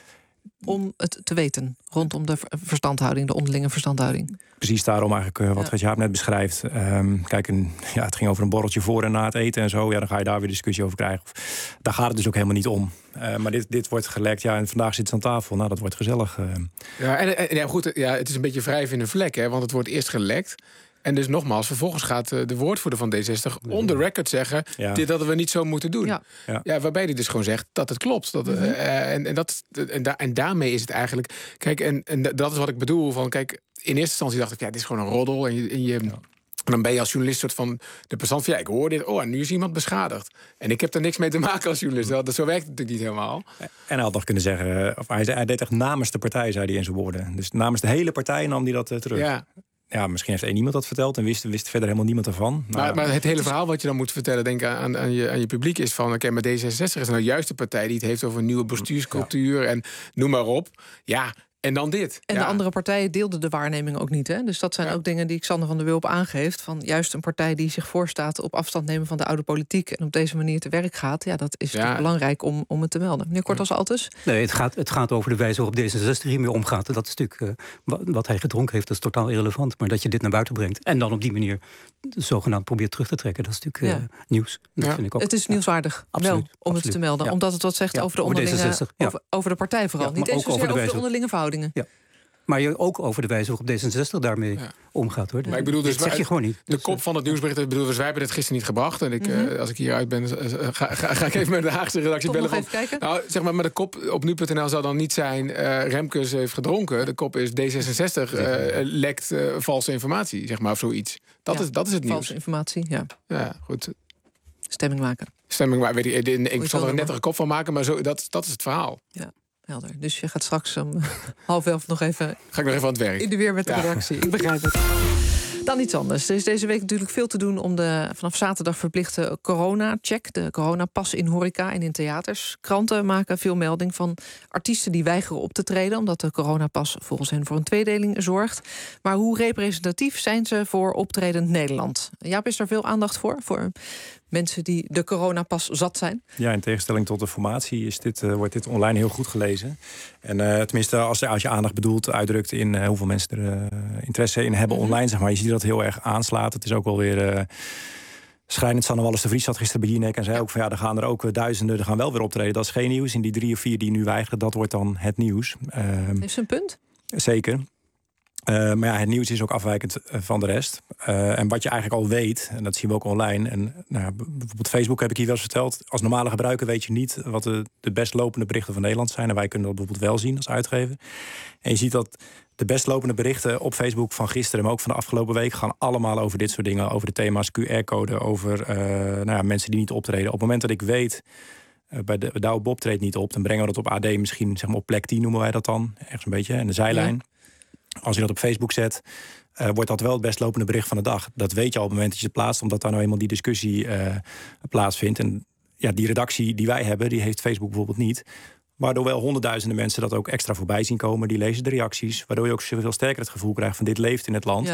om het te weten rondom de verstandhouding, de onderlinge verstandhouding. Precies daarom eigenlijk uh, wat Ja. Gert-Jaap net beschrijft. Um, kijk, een, ja, het ging over een borreltje voor en na het eten en zo. Ja, dan ga je daar weer discussie over krijgen. Daar gaat het dus ook helemaal niet om. Uh, maar dit, dit wordt gelekt. Ja, en vandaag zit ze aan tafel. Nou, dat wordt gezellig. Uh. Ja, en, en ja, goed, ja, het is een beetje wrijven in een vlek, hè, want het wordt eerst gelekt. En dus nogmaals, vervolgens gaat de woordvoerder van D zestig on the record zeggen... Ja. dit hadden we niet zo moeten doen. Ja. Ja. Ja, waarbij hij dus gewoon zegt dat het klopt. Dat, Mm-hmm. uh, en, en, dat, en, da, en daarmee is het eigenlijk... Kijk, en, en dat is wat ik bedoel. Van, kijk, in eerste instantie dacht ik, ja, dit is gewoon een roddel. En, je, en, je, en dan ben je als journalist soort van de persoon van... ja, ik hoor dit, oh, en nu is iemand beschadigd. En ik heb er niks mee te maken als journalist. Dat, zo werkt het natuurlijk niet helemaal. En hij had nog kunnen zeggen... Of hij, zei, hij deed echt namens de partij, zei hij in zijn woorden. Dus namens de hele partij nam hij dat uh, terug. Ja. Ja, misschien heeft één iemand dat verteld en wist, wist verder helemaal niemand ervan. Maar, maar, maar het hele verhaal wat je dan moet vertellen, denk ik aan, aan, je, aan je publiek, is van: oké, okay, maar D zesenzestig is nou juist de partij die het heeft over een nieuwe bestuurscultuur ja. en noem maar op. Ja. En dan dit. En ja. de andere partijen deelden de waarneming ook niet. Hè? Dus dat zijn ja. ook dingen die Xander van der Wulp aangeeft. Van juist een partij die zich voorstaat op afstand nemen van de oude politiek... en op deze manier te werk gaat. Ja, dat is ja. natuurlijk belangrijk om, om het te melden. Meneer Kortals-Altes? Nee, het gaat, het gaat over de wijze waarop D zesenzestig hiermee omgaat. Dat is natuurlijk uh, wat, wat hij gedronken heeft, dat is totaal irrelevant. Maar dat je dit naar buiten brengt en dan op die manier zogenaamd probeert terug te trekken... dat is natuurlijk uh, ja. nieuws. Dat ja. vind ik ook. Het is nieuwswaardig ja. wel om absoluut. het te melden. Ja. Omdat het wat zegt ja, over de onderlinge... D zesenzestig, ja. over, over de partij vooral. Ja, niet eens zozeer over, over de onderlinge verhoudingen. Ja. Maar je ook over de wijze waarop D zesenzestig daarmee ja. omgaat, hoor. Maar ik bedoel, dus dat zeg je gewoon niet. De kop van het nieuwsbericht, ik bedoel, dus wij hebben het gisteren niet gebracht. En ik, mm-hmm. uh, als ik hieruit ben, uh, ga, ga, ga ik even met de Haagse redactie Toch bellen. Nog even kijken? Nou, zeg maar, maar de kop op nu punt n l zou dan niet zijn... Uh, Remkes heeft gedronken. De kop is D zesenzestig uh, lekt uh, valse informatie, zeg maar, of zoiets. Dat, ja, is, dat is het nieuws. Valse informatie, ja. Ja, goed. Stemming maken. Stemming maken, weet ik, ik zal er een nettere kop van maken, maar zo, dat, dat is het verhaal. Ja. Helder. Dus je gaat straks om half elf nog even... Ga ik nog even aan het werk. In de weer met de ja. redactie. Ik begrijp het. Dan iets anders. Er is deze week natuurlijk veel te doen om de vanaf zaterdag verplichte corona-check. De coronapas in horeca en in theaters. Kranten maken veel melding van artiesten die weigeren op te treden... omdat de coronapas volgens hen voor een tweedeling zorgt. Maar hoe representatief zijn ze voor optredend Nederland? Jaap, is er veel aandacht voor? Voor mensen die de coronapas zat zijn? Ja, in tegenstelling tot de formatie is dit, uh, wordt dit online heel goed gelezen. En uh, tenminste, als, als je aandacht bedoelt, uitdrukt in uh, hoeveel mensen er uh, interesse in hebben mm-hmm. online, zeg maar. Je ziet dat het heel erg aanslaat. Het is ook wel weer... Uh, schrijnend. Sanne Wallis de Vries zat gisteren bij Jinek en zei ook van ja, er gaan er ook uh, duizenden, er gaan wel weer optreden. Dat is geen nieuws. In die drie of vier die nu weigeren, dat wordt dan het nieuws. Uh, Heeft ze een punt? Zeker. Uh, maar ja, het nieuws is ook afwijkend uh, van de rest. Uh, en wat je eigenlijk al weet, en dat zien we ook online... en nou, bijvoorbeeld Facebook heb ik hier wel eens verteld... als normale gebruiker weet je niet wat de, de best lopende berichten van Nederland zijn. En wij kunnen dat bijvoorbeeld wel zien als uitgever. En je ziet dat de best lopende berichten op Facebook van gisteren... maar ook van de afgelopen week gaan allemaal over dit soort dingen. Over de thema's Q R-code, over uh, nou ja, mensen die niet optreden. Op het moment dat ik weet... Uh, bij de Douwe Bob treedt niet op, dan brengen we dat op A D misschien zeg maar op plek tien noemen wij dat dan. Ergens een beetje, en de zijlijn. Ja. Als je dat op Facebook zet, uh, wordt dat wel het best lopende bericht van de dag. Dat weet je al op het moment dat je het plaatst, omdat daar nou eenmaal die discussie uh, plaatsvindt. En ja, die redactie die wij hebben, die heeft Facebook bijvoorbeeld niet. Waardoor wel honderdduizenden mensen dat ook extra voorbij zien komen. Die lezen de reacties, waardoor je ook veel sterker het gevoel krijgt van dit leeft in het land.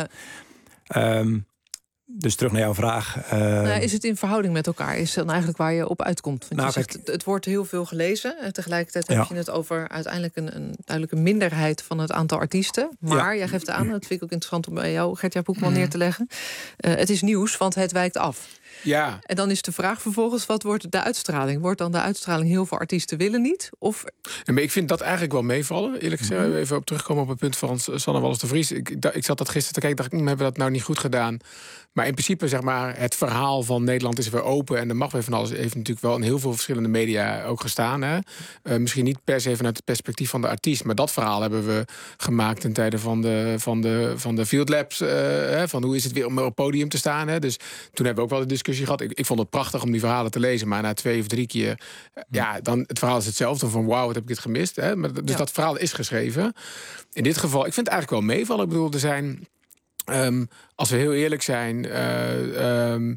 Ja. Um, Dus terug naar jouw vraag. Uh... Nou, is het in verhouding met elkaar? Is dan eigenlijk waar je op uitkomt? Want nou, je zegt, het wordt heel veel gelezen. En tegelijkertijd heb ja. je het over uiteindelijk een, een duidelijke minderheid van het aantal artiesten. Maar ja. jij geeft aan, dat vind ik ook interessant om bij jou, Gert-Jaap Hoekman, mm. neer te leggen. Uh, het is nieuws, want het wijkt af. Ja. En dan is de vraag vervolgens, wat wordt de uitstraling? Wordt dan de uitstraling heel veel artiesten willen niet? Of... Ja, maar ik vind dat eigenlijk wel meevallen, eerlijk gezegd. Mm-hmm. Even op terugkomen op het punt van Sanne Wallis de Vries. Ik, ik, ik zat dat gisteren te kijken, dacht ik, hebben we dat nou niet goed gedaan? Maar in principe, zeg maar, het verhaal van Nederland is weer open... en er mag weer van alles, heeft natuurlijk wel in heel veel verschillende media ook gestaan. Hè? Uh, misschien niet per se vanuit het perspectief van de artiest... maar dat verhaal hebben we gemaakt ten tijde van de, van de, van de Field Labs. Uh, hè? Van hoe is het weer om op het podium te staan. Hè? Dus toen hebben we ook wel de discussie gehad. Ik, ik vond het prachtig om die verhalen te lezen... maar na twee of drie keer, uh, ja, dan het verhaal is hetzelfde. Van wauw, wat heb ik dit gemist. Hè? Maar, dus ja. dat verhaal is geschreven. In dit geval, ik vind het eigenlijk wel meevallen. Ik bedoel, er zijn... Um, als we heel eerlijk zijn, uh, um,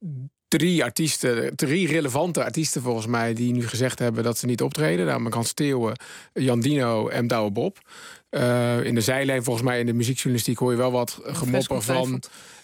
drie artiesten, drie relevante artiesten volgens mij, die nu gezegd hebben dat ze niet optreden. Namelijk Hans Steeuwen, Jan Dino en Douwe Bob. Uh, in de zijlijn, volgens mij in de muziekjournalistiek hoor je wel wat gemopper van.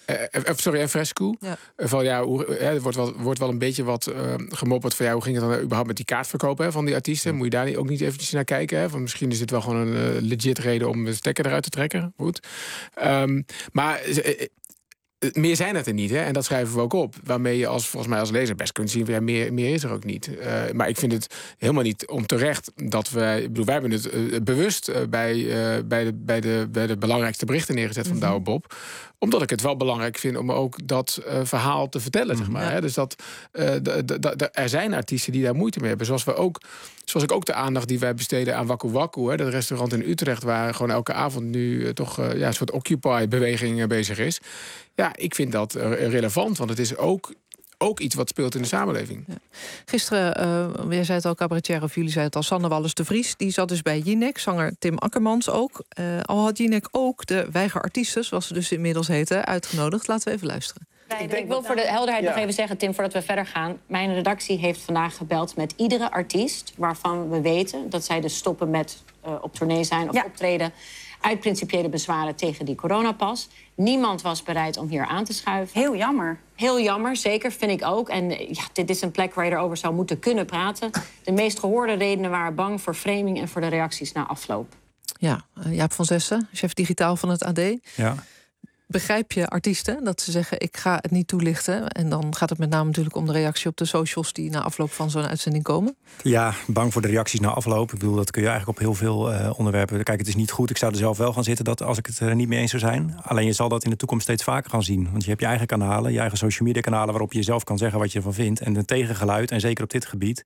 Uh, sorry, en Fresco. Ja. Uh, van, ja, hoe, uh, er wordt wel, wordt wel een beetje wat uh, gemopperd van... ja, hoe ging het dan überhaupt met die kaartverkoop hè, van die artiesten? Moet je daar niet, ook niet eventjes naar kijken? Hè? Van, misschien is dit wel gewoon een uh, legit reden om de stekker eruit te trekken. Goed. Um, maar... Uh, Meer zijn het er niet, hè? En dat schrijven we ook op. Waarmee je als, volgens mij als lezer best kunt zien... Ja, meer, meer is er ook niet. Uh, maar ik vind het helemaal niet onterecht dat wij... Ik bedoel, wij hebben het uh, bewust uh, bij, uh, bij, de, bij, de, bij de belangrijkste berichten neergezet van Douwe Bob. Omdat ik het wel belangrijk vind om ook dat uh, verhaal te vertellen, zeg maar. Ja. Hè? Dus dat uh, d- d- d- er zijn artiesten die daar moeite mee hebben. Zoals we ook, zoals ik ook de aandacht die wij besteden aan Waku Waku, hè, dat restaurant in Utrecht, waar gewoon elke avond nu uh, toch uh, ja, een soort Occupy-beweging uh, bezig is. Ja, ik vind dat uh, relevant, want het is ook, ook iets wat speelt in de samenleving. Ja. Gisteren, uh, jij zei het al, cabaretier, of jullie zeiden het al, Sander Wallis de Vries, die zat dus bij Jinek, zanger Tim Akkermans ook. Uh, al had Jinek ook de weigerartiesten, zoals ze dus inmiddels heten, uitgenodigd. Laten we even luisteren. Ik, ik wil voor de helderheid ja. nog even zeggen, Tim, voordat we verder gaan. Mijn redactie heeft vandaag gebeld met iedere artiest waarvan we weten dat zij dus stoppen met uh, op tournee zijn of ja. optreden uit principiële bezwaren tegen die coronapas. Niemand was bereid om hier aan te schuiven. Heel jammer. Heel jammer, zeker, vind ik ook. En ja, dit is een plek waar je erover zou moeten kunnen praten. De meest gehoorde redenen waren bang voor framing en voor de reacties na afloop. Ja, uh, Jaap van Zessen, chef digitaal van het A D. Ja. Begrijp je artiesten dat ze zeggen, ik ga het niet toelichten? En dan gaat het met name natuurlijk om de reactie op de socials die na afloop van zo'n uitzending komen. Ja, bang voor de reacties na afloop. Ik bedoel, dat kun je eigenlijk op heel veel uh, onderwerpen. Kijk, het is niet goed. Ik zou er zelf wel gaan zitten dat als ik het er niet mee eens zou zijn. Alleen je zal dat in de toekomst steeds vaker gaan zien. Want je hebt je eigen kanalen, je eigen social media kanalen waarop je zelf kan zeggen wat je ervan vindt. En een tegengeluid, en zeker op dit gebied.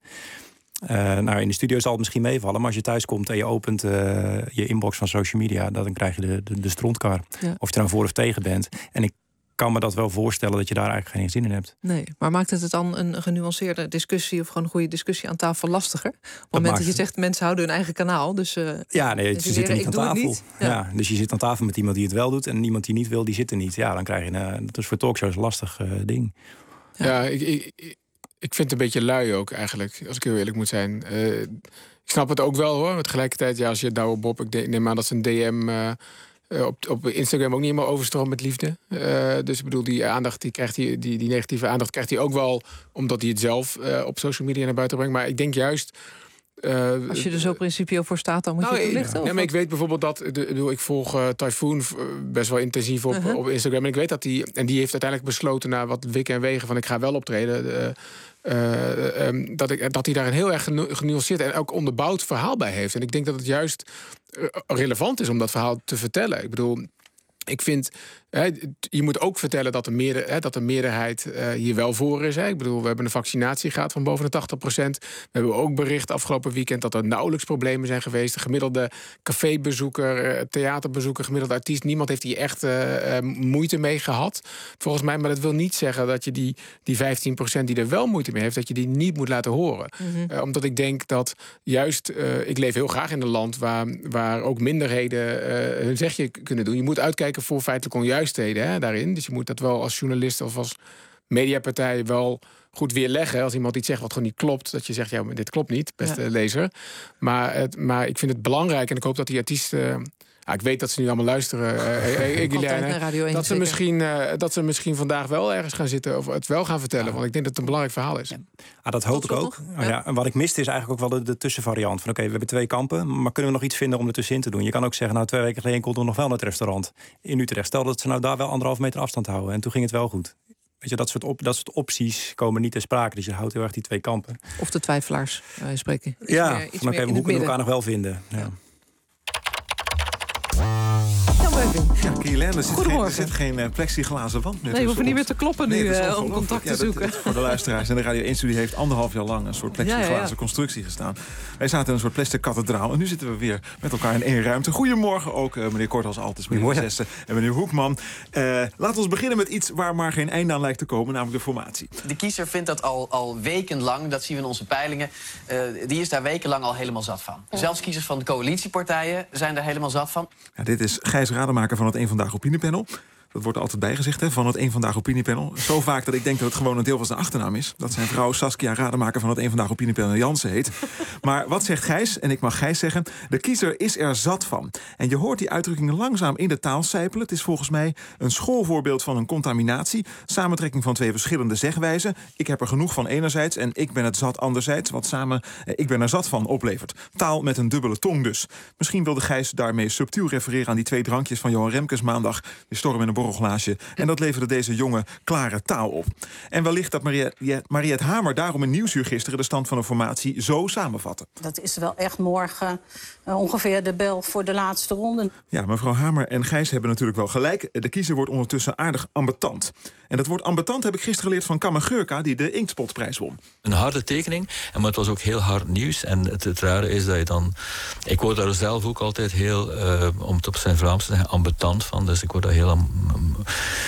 Uh, nou, in de studio zal het misschien meevallen, maar als je thuis komt en je opent uh, je inbox van social media, dan krijg je de, de, de strontkar. Ja. Of je er nou voor of tegen bent. En ik kan me dat wel voorstellen dat je daar eigenlijk geen zin in hebt. Nee, maar maakt het het dan een genuanceerde discussie of gewoon een goede discussie aan tafel lastiger? Op het moment dat je zegt, mensen houden hun eigen kanaal. Dus, uh, ja, nee, je zit er niet aan tafel. Niet. Ja. Ja, dus je zit aan tafel met iemand die het wel doet en iemand die niet wil, die zit er niet. Ja, dan krijg je een, dat is voor talkshows een lastig uh, ding. Ja, ja ik... ik Ik vind het een beetje lui ook eigenlijk, als ik heel eerlijk moet zijn. Uh, ik snap het ook wel hoor, maar tegelijkertijd, ja, als je Douwe Bob, ik de, neem aan dat zijn D M uh, op, op Instagram ook niet helemaal overstroomt met liefde. Uh, dus ik bedoel, die aandacht, die, krijgt die, die, die negatieve aandacht krijgt hij ook wel, omdat hij het zelf uh, op social media naar buiten brengt. Maar ik denk juist... Uh, Als je er zo principieel voor staat, dan moet nou, je het toelichten? Ja, maar ik weet bijvoorbeeld dat... De, ik volg uh, Typhoon best wel intensief op, uh-huh. op Instagram. En ik weet dat die... En die heeft uiteindelijk besloten na wat wikken en wegen van ik ga wel optreden. Uh, uh, um, dat, ik, dat hij daar een heel erg genu- genuanceerd en ook onderbouwd verhaal bij heeft. En ik denk dat het juist uh, relevant is om dat verhaal te vertellen. Ik bedoel... Ik vind, hè, je moet ook vertellen dat de, meerder, hè, dat de meerderheid uh, hier wel voor is. Hè. Ik bedoel, we hebben een vaccinatiegraad van boven de tachtig procent. We hebben ook bericht afgelopen weekend dat er nauwelijks problemen zijn geweest. De gemiddelde cafébezoeker, theaterbezoeker, gemiddelde artiest... niemand heeft hier echt uh, moeite mee gehad, volgens mij. Maar dat wil niet zeggen dat je die, die vijftien procent die er wel moeite mee heeft... dat je die niet moet laten horen. Mm-hmm. Uh, omdat ik denk dat juist... Uh, ik leef heel graag in een land waar, waar ook minderheden uh, hun zegje kunnen doen. Je moet uitkijken voor feitelijke onjuistheden hè, daarin. Dus je moet dat wel als journalist of als mediapartij wel goed weerleggen. Als iemand iets zegt wat gewoon niet klopt, dat je zegt, ja, maar dit klopt niet, beste ja. lezer. Maar, het, maar ik vind het belangrijk en ik hoop dat die artiesten... Ja, ik weet dat ze nu allemaal luisteren, uh, Egeline, dat, ze misschien, uh, dat ze misschien vandaag wel ergens gaan zitten of het wel gaan vertellen. Ja. Want ik denk dat het een belangrijk verhaal is. Ja. Ah, dat hoop ik ook. Ja. Oh, ja. En wat ik miste is eigenlijk ook wel de, de tussenvariant. Van oké, okay, we hebben twee kampen, maar kunnen we nog iets vinden om er tussenin te doen? Je kan ook zeggen, nou twee weken geleden kon er nog wel naar het restaurant in Utrecht. Stel dat ze nou daar wel anderhalf meter afstand houden. En toen ging het wel goed. Weet je, dat soort, op, dat soort opties komen niet ter sprake. Dus je houdt heel erg die twee kampen. Of de twijfelaars uh, spreken. Iets ja, meer, iets van, okay, hoe kunnen we elkaar nog wel vinden? Ja. Ja. Ja, Kielijn, er zit geen, er zit geen uh, plexiglazen wand meer. Nee, we hoeven niet meer te kloppen nu nee, uh, om contact te ja, zoeken. Dat, dat voor de luisteraars. En de Radio één-studie heeft anderhalf jaar lang een soort plexiglazen ja, ja, ja. constructie gestaan. Wij zaten in een soort plastic kathedraal. En nu zitten we weer met elkaar in één ruimte. Goedemorgen ook, uh, meneer Kort als altijd, meneer Zessen en meneer Hoekman. Uh, laten we beginnen met iets waar maar geen einde aan lijkt te komen, namelijk de formatie. De kiezer vindt dat al, al wekenlang, dat zien we in onze peilingen. Uh, die is daar wekenlang al helemaal zat van. Ja. Zelfs kiezers van de coalitiepartijen zijn daar helemaal zat van. Ja, dit is Gijs Rademaker van het Eén Vandaag Opiniepanel. Dat wordt er altijd bijgezegd, hè, van het Eén Vandaag Opiniepanel. Zo vaak dat ik denk dat het gewoon een deel van zijn achternaam is. Dat zijn vrouw Saskia Rademaker van het Eén Vandaag Opiniepanel Jansen heet. Maar wat zegt Gijs? En ik mag Gijs zeggen, de kiezer is er zat van. En je hoort die uitdrukking langzaam in de taal sijpelen. Het is volgens mij een schoolvoorbeeld van een contaminatie. Samentrekking van twee verschillende zegwijzen. Ik heb er genoeg van enerzijds en ik ben het zat anderzijds. Wat samen eh, ik ben er zat van oplevert. Taal met een dubbele tong dus. Misschien wilde Gijs daarmee subtiel refereren aan die twee drankjes van Johan Remkes maandag. Die storm in een borrelglaasje. En dat leverde deze jonge, klare taal op. En wellicht dat Mariette, Mariette Hamer daarom in Nieuwsuur gisteren de stand van een formatie zo samenvatte. Dat is wel echt morgen uh, ongeveer de bel voor de laatste ronde. Ja, mevrouw Hamer en Gijs hebben natuurlijk wel gelijk. De kiezer wordt ondertussen aardig ambetant. En dat woord ambetant heb ik gisteren geleerd van Kammer Geurka, die de Inktspotprijs won. Een harde tekening, maar het was ook heel hard nieuws. En het, het rare is dat je dan... Ik word daar zelf ook altijd heel, uh, om het op zijn Vlaams te zeggen, ambetant van. Dus ik word daar heel... Um,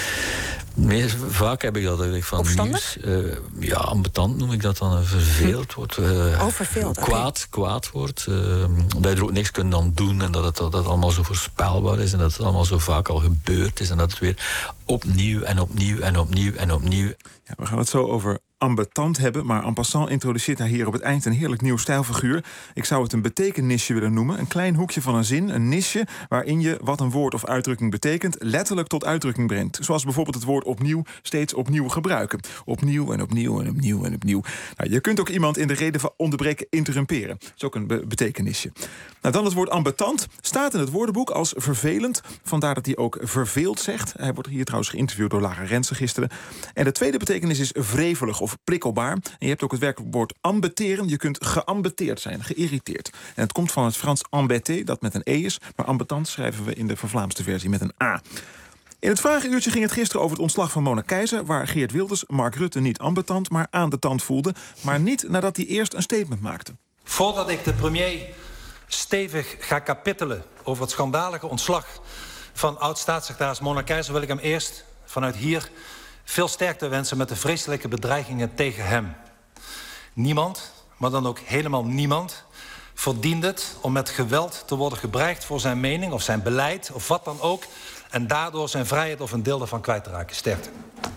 Nee, vaak heb ik dat eigenlijk van nieuws. Uh, ja, ambetant noem ik dat dan. Verveeld wordt. Uh, oh, verveeld. Kwaad, okay. kwaad wordt. Uh, dat je er ook niks kunt dan doen. En dat het, dat het allemaal zo voorspelbaar is. En dat het allemaal zo vaak al gebeurd is. En dat het weer opnieuw en opnieuw en opnieuw en opnieuw. Ja, we gaan het zo over ambetant hebben, maar en passant introduceert hij hier op het eind een heerlijk nieuw stijlfiguur. Ik zou het een betekennisje willen noemen. Een klein hoekje van een zin, een nisje, waarin je wat een woord of uitdrukking betekent letterlijk tot uitdrukking brengt. Zoals bijvoorbeeld het woord opnieuw steeds opnieuw gebruiken. Opnieuw en opnieuw en opnieuw en opnieuw. Nou, je kunt ook iemand in de reden onderbreken interrumperen. Dat is ook een be- betekenisje. Nou, dan het woord ambetant staat in het woordenboek als vervelend. Vandaar dat hij ook verveeld zegt. Hij wordt hier trouwens geïnterviewd door Lara Rensen gisteren. En de tweede betekenis is wrevelig of prikkelbaar. En je hebt ook het werkwoord ambeteren. Je kunt geambeteerd zijn, geïrriteerd. En het komt van het Frans embêté, dat met een e is. Maar ambetant schrijven we in de vervlaamste versie met een a. In het vragenuurtje ging het gisteren over het ontslag van Mona Keizer, waar Geert Wilders Mark Rutte niet ambetant, maar aan de tand voelde. Maar niet nadat hij eerst een statement maakte. Voordat ik de premier stevig ga kapitelen over het schandalige ontslag van oud-staatssecretaris Mona Keizer, wil ik hem eerst vanuit hier veel sterkte wensen met de vreselijke bedreigingen tegen hem. Niemand, maar dan ook helemaal niemand, verdient het om met geweld te worden gebreigd voor zijn mening of zijn beleid of wat dan ook, en daardoor zijn vrijheid of een deel daarvan kwijt te raken. Sterkte.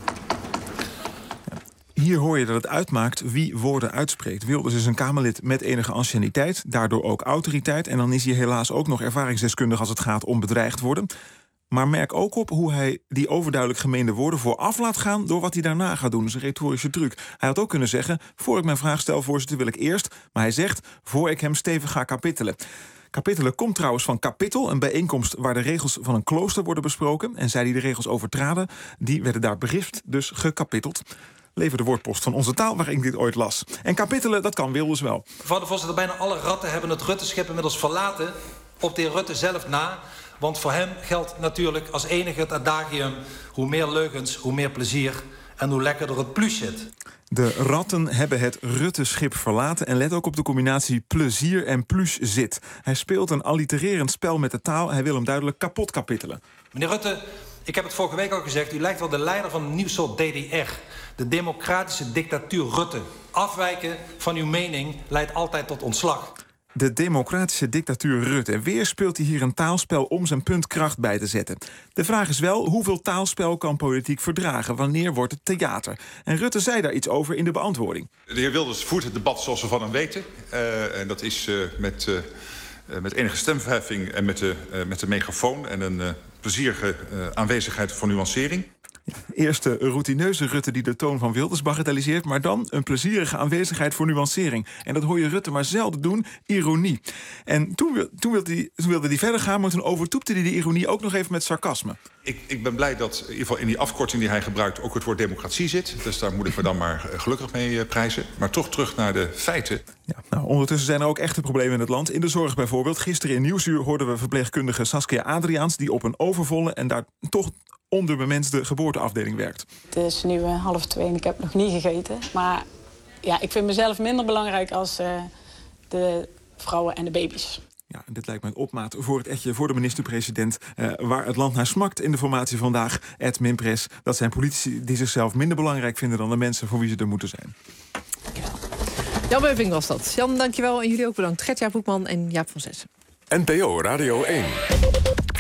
Hier hoor je dat het uitmaakt wie woorden uitspreekt. Wilders is een Kamerlid met enige anciëniteit, daardoor ook autoriteit. En dan is hij helaas ook nog ervaringsdeskundig als het gaat om bedreigd worden. Maar merk ook op hoe hij die overduidelijk gemeende woorden vooraf laat gaan door wat hij daarna gaat doen. Dat is een retorische truc. Hij had ook kunnen zeggen, voor ik mijn vraag stel, voorzitter, wil ik eerst. Maar hij zegt, voor ik hem stevig ga kapitelen. Kapitelen komt trouwens van kapittel, een bijeenkomst waar de regels van een klooster worden besproken. En zij die de regels overtraden, die werden daar berispt, dus gekapitteld. Lever de woordpost van Onze Taal, waar ik dit ooit las. En kapitelen, dat kan Wilders wel. Mevrouw de voorzitter, bijna alle ratten hebben het Rutte-schip inmiddels verlaten, op de heer Rutte zelf na. Want voor hem geldt natuurlijk als enige het adagium, hoe meer leugens, hoe meer plezier en hoe lekkerder het plus zit. De ratten hebben het Rutte-schip verlaten. En let ook op de combinatie plezier en plus zit. Hij speelt een allitererend spel met de taal. Hij wil hem duidelijk kapot kapittelen. Meneer Rutte, ik heb het vorige week al gezegd, u lijkt wel de leider van een nieuw soort D D R. De democratische dictatuur Rutte. Afwijken van uw mening leidt altijd tot ontslag. De democratische dictatuur Rutte. En weer speelt hij hier een taalspel om zijn punt kracht bij te zetten. De vraag is wel, hoeveel taalspel kan politiek verdragen? Wanneer wordt het theater? En Rutte zei daar iets over in de beantwoording. De heer Wilders voert het debat zoals we van hem weten. Uh, en dat is uh, met, uh, met enige stemverheffing en met de, uh, met de megafoon en een uh, plezierige uh, aanwezigheid voor nuancering. Eerst de routineuze Rutte die de toon van Wilders bagatelliseert, maar dan een plezierige aanwezigheid voor nuancering. En dat hoor je Rutte maar zelden doen, ironie. En toen, toen, wilde hij, toen wilde hij verder gaan, maar toen overtoepte hij die ironie ook nog even met sarcasme. Ik, ik ben blij dat in ieder geval in die afkorting die hij gebruikt ook het woord democratie zit. Dus daar moet ik me dan maar gelukkig mee prijzen. Maar toch terug naar de feiten. Ja, nou, ondertussen zijn er ook echte problemen in het land. In de zorg bijvoorbeeld. Gisteren in Nieuwsuur hoorden we verpleegkundige Saskia Adriaans, die op een overvolle en daar toch onderbemensde geboorteafdeling werkt. Het is nu uh, half twee en ik heb nog niet gegeten. Maar ja, ik vind mezelf minder belangrijk als uh, de vrouwen en de baby's. Ja, dit lijkt me een opmaat voor het etje voor de minister-president. Uh, waar het land naar smakt in de formatie vandaag. Ed Minpres, dat zijn politici die zichzelf minder belangrijk vinden dan de mensen voor wie ze er moeten zijn. Dankjewel. Jan Beuving was dat. Jan, dankjewel. En jullie ook bedankt. Gert-Jaap Hoekman en Jaap van Zessen. N P O Radio één. Half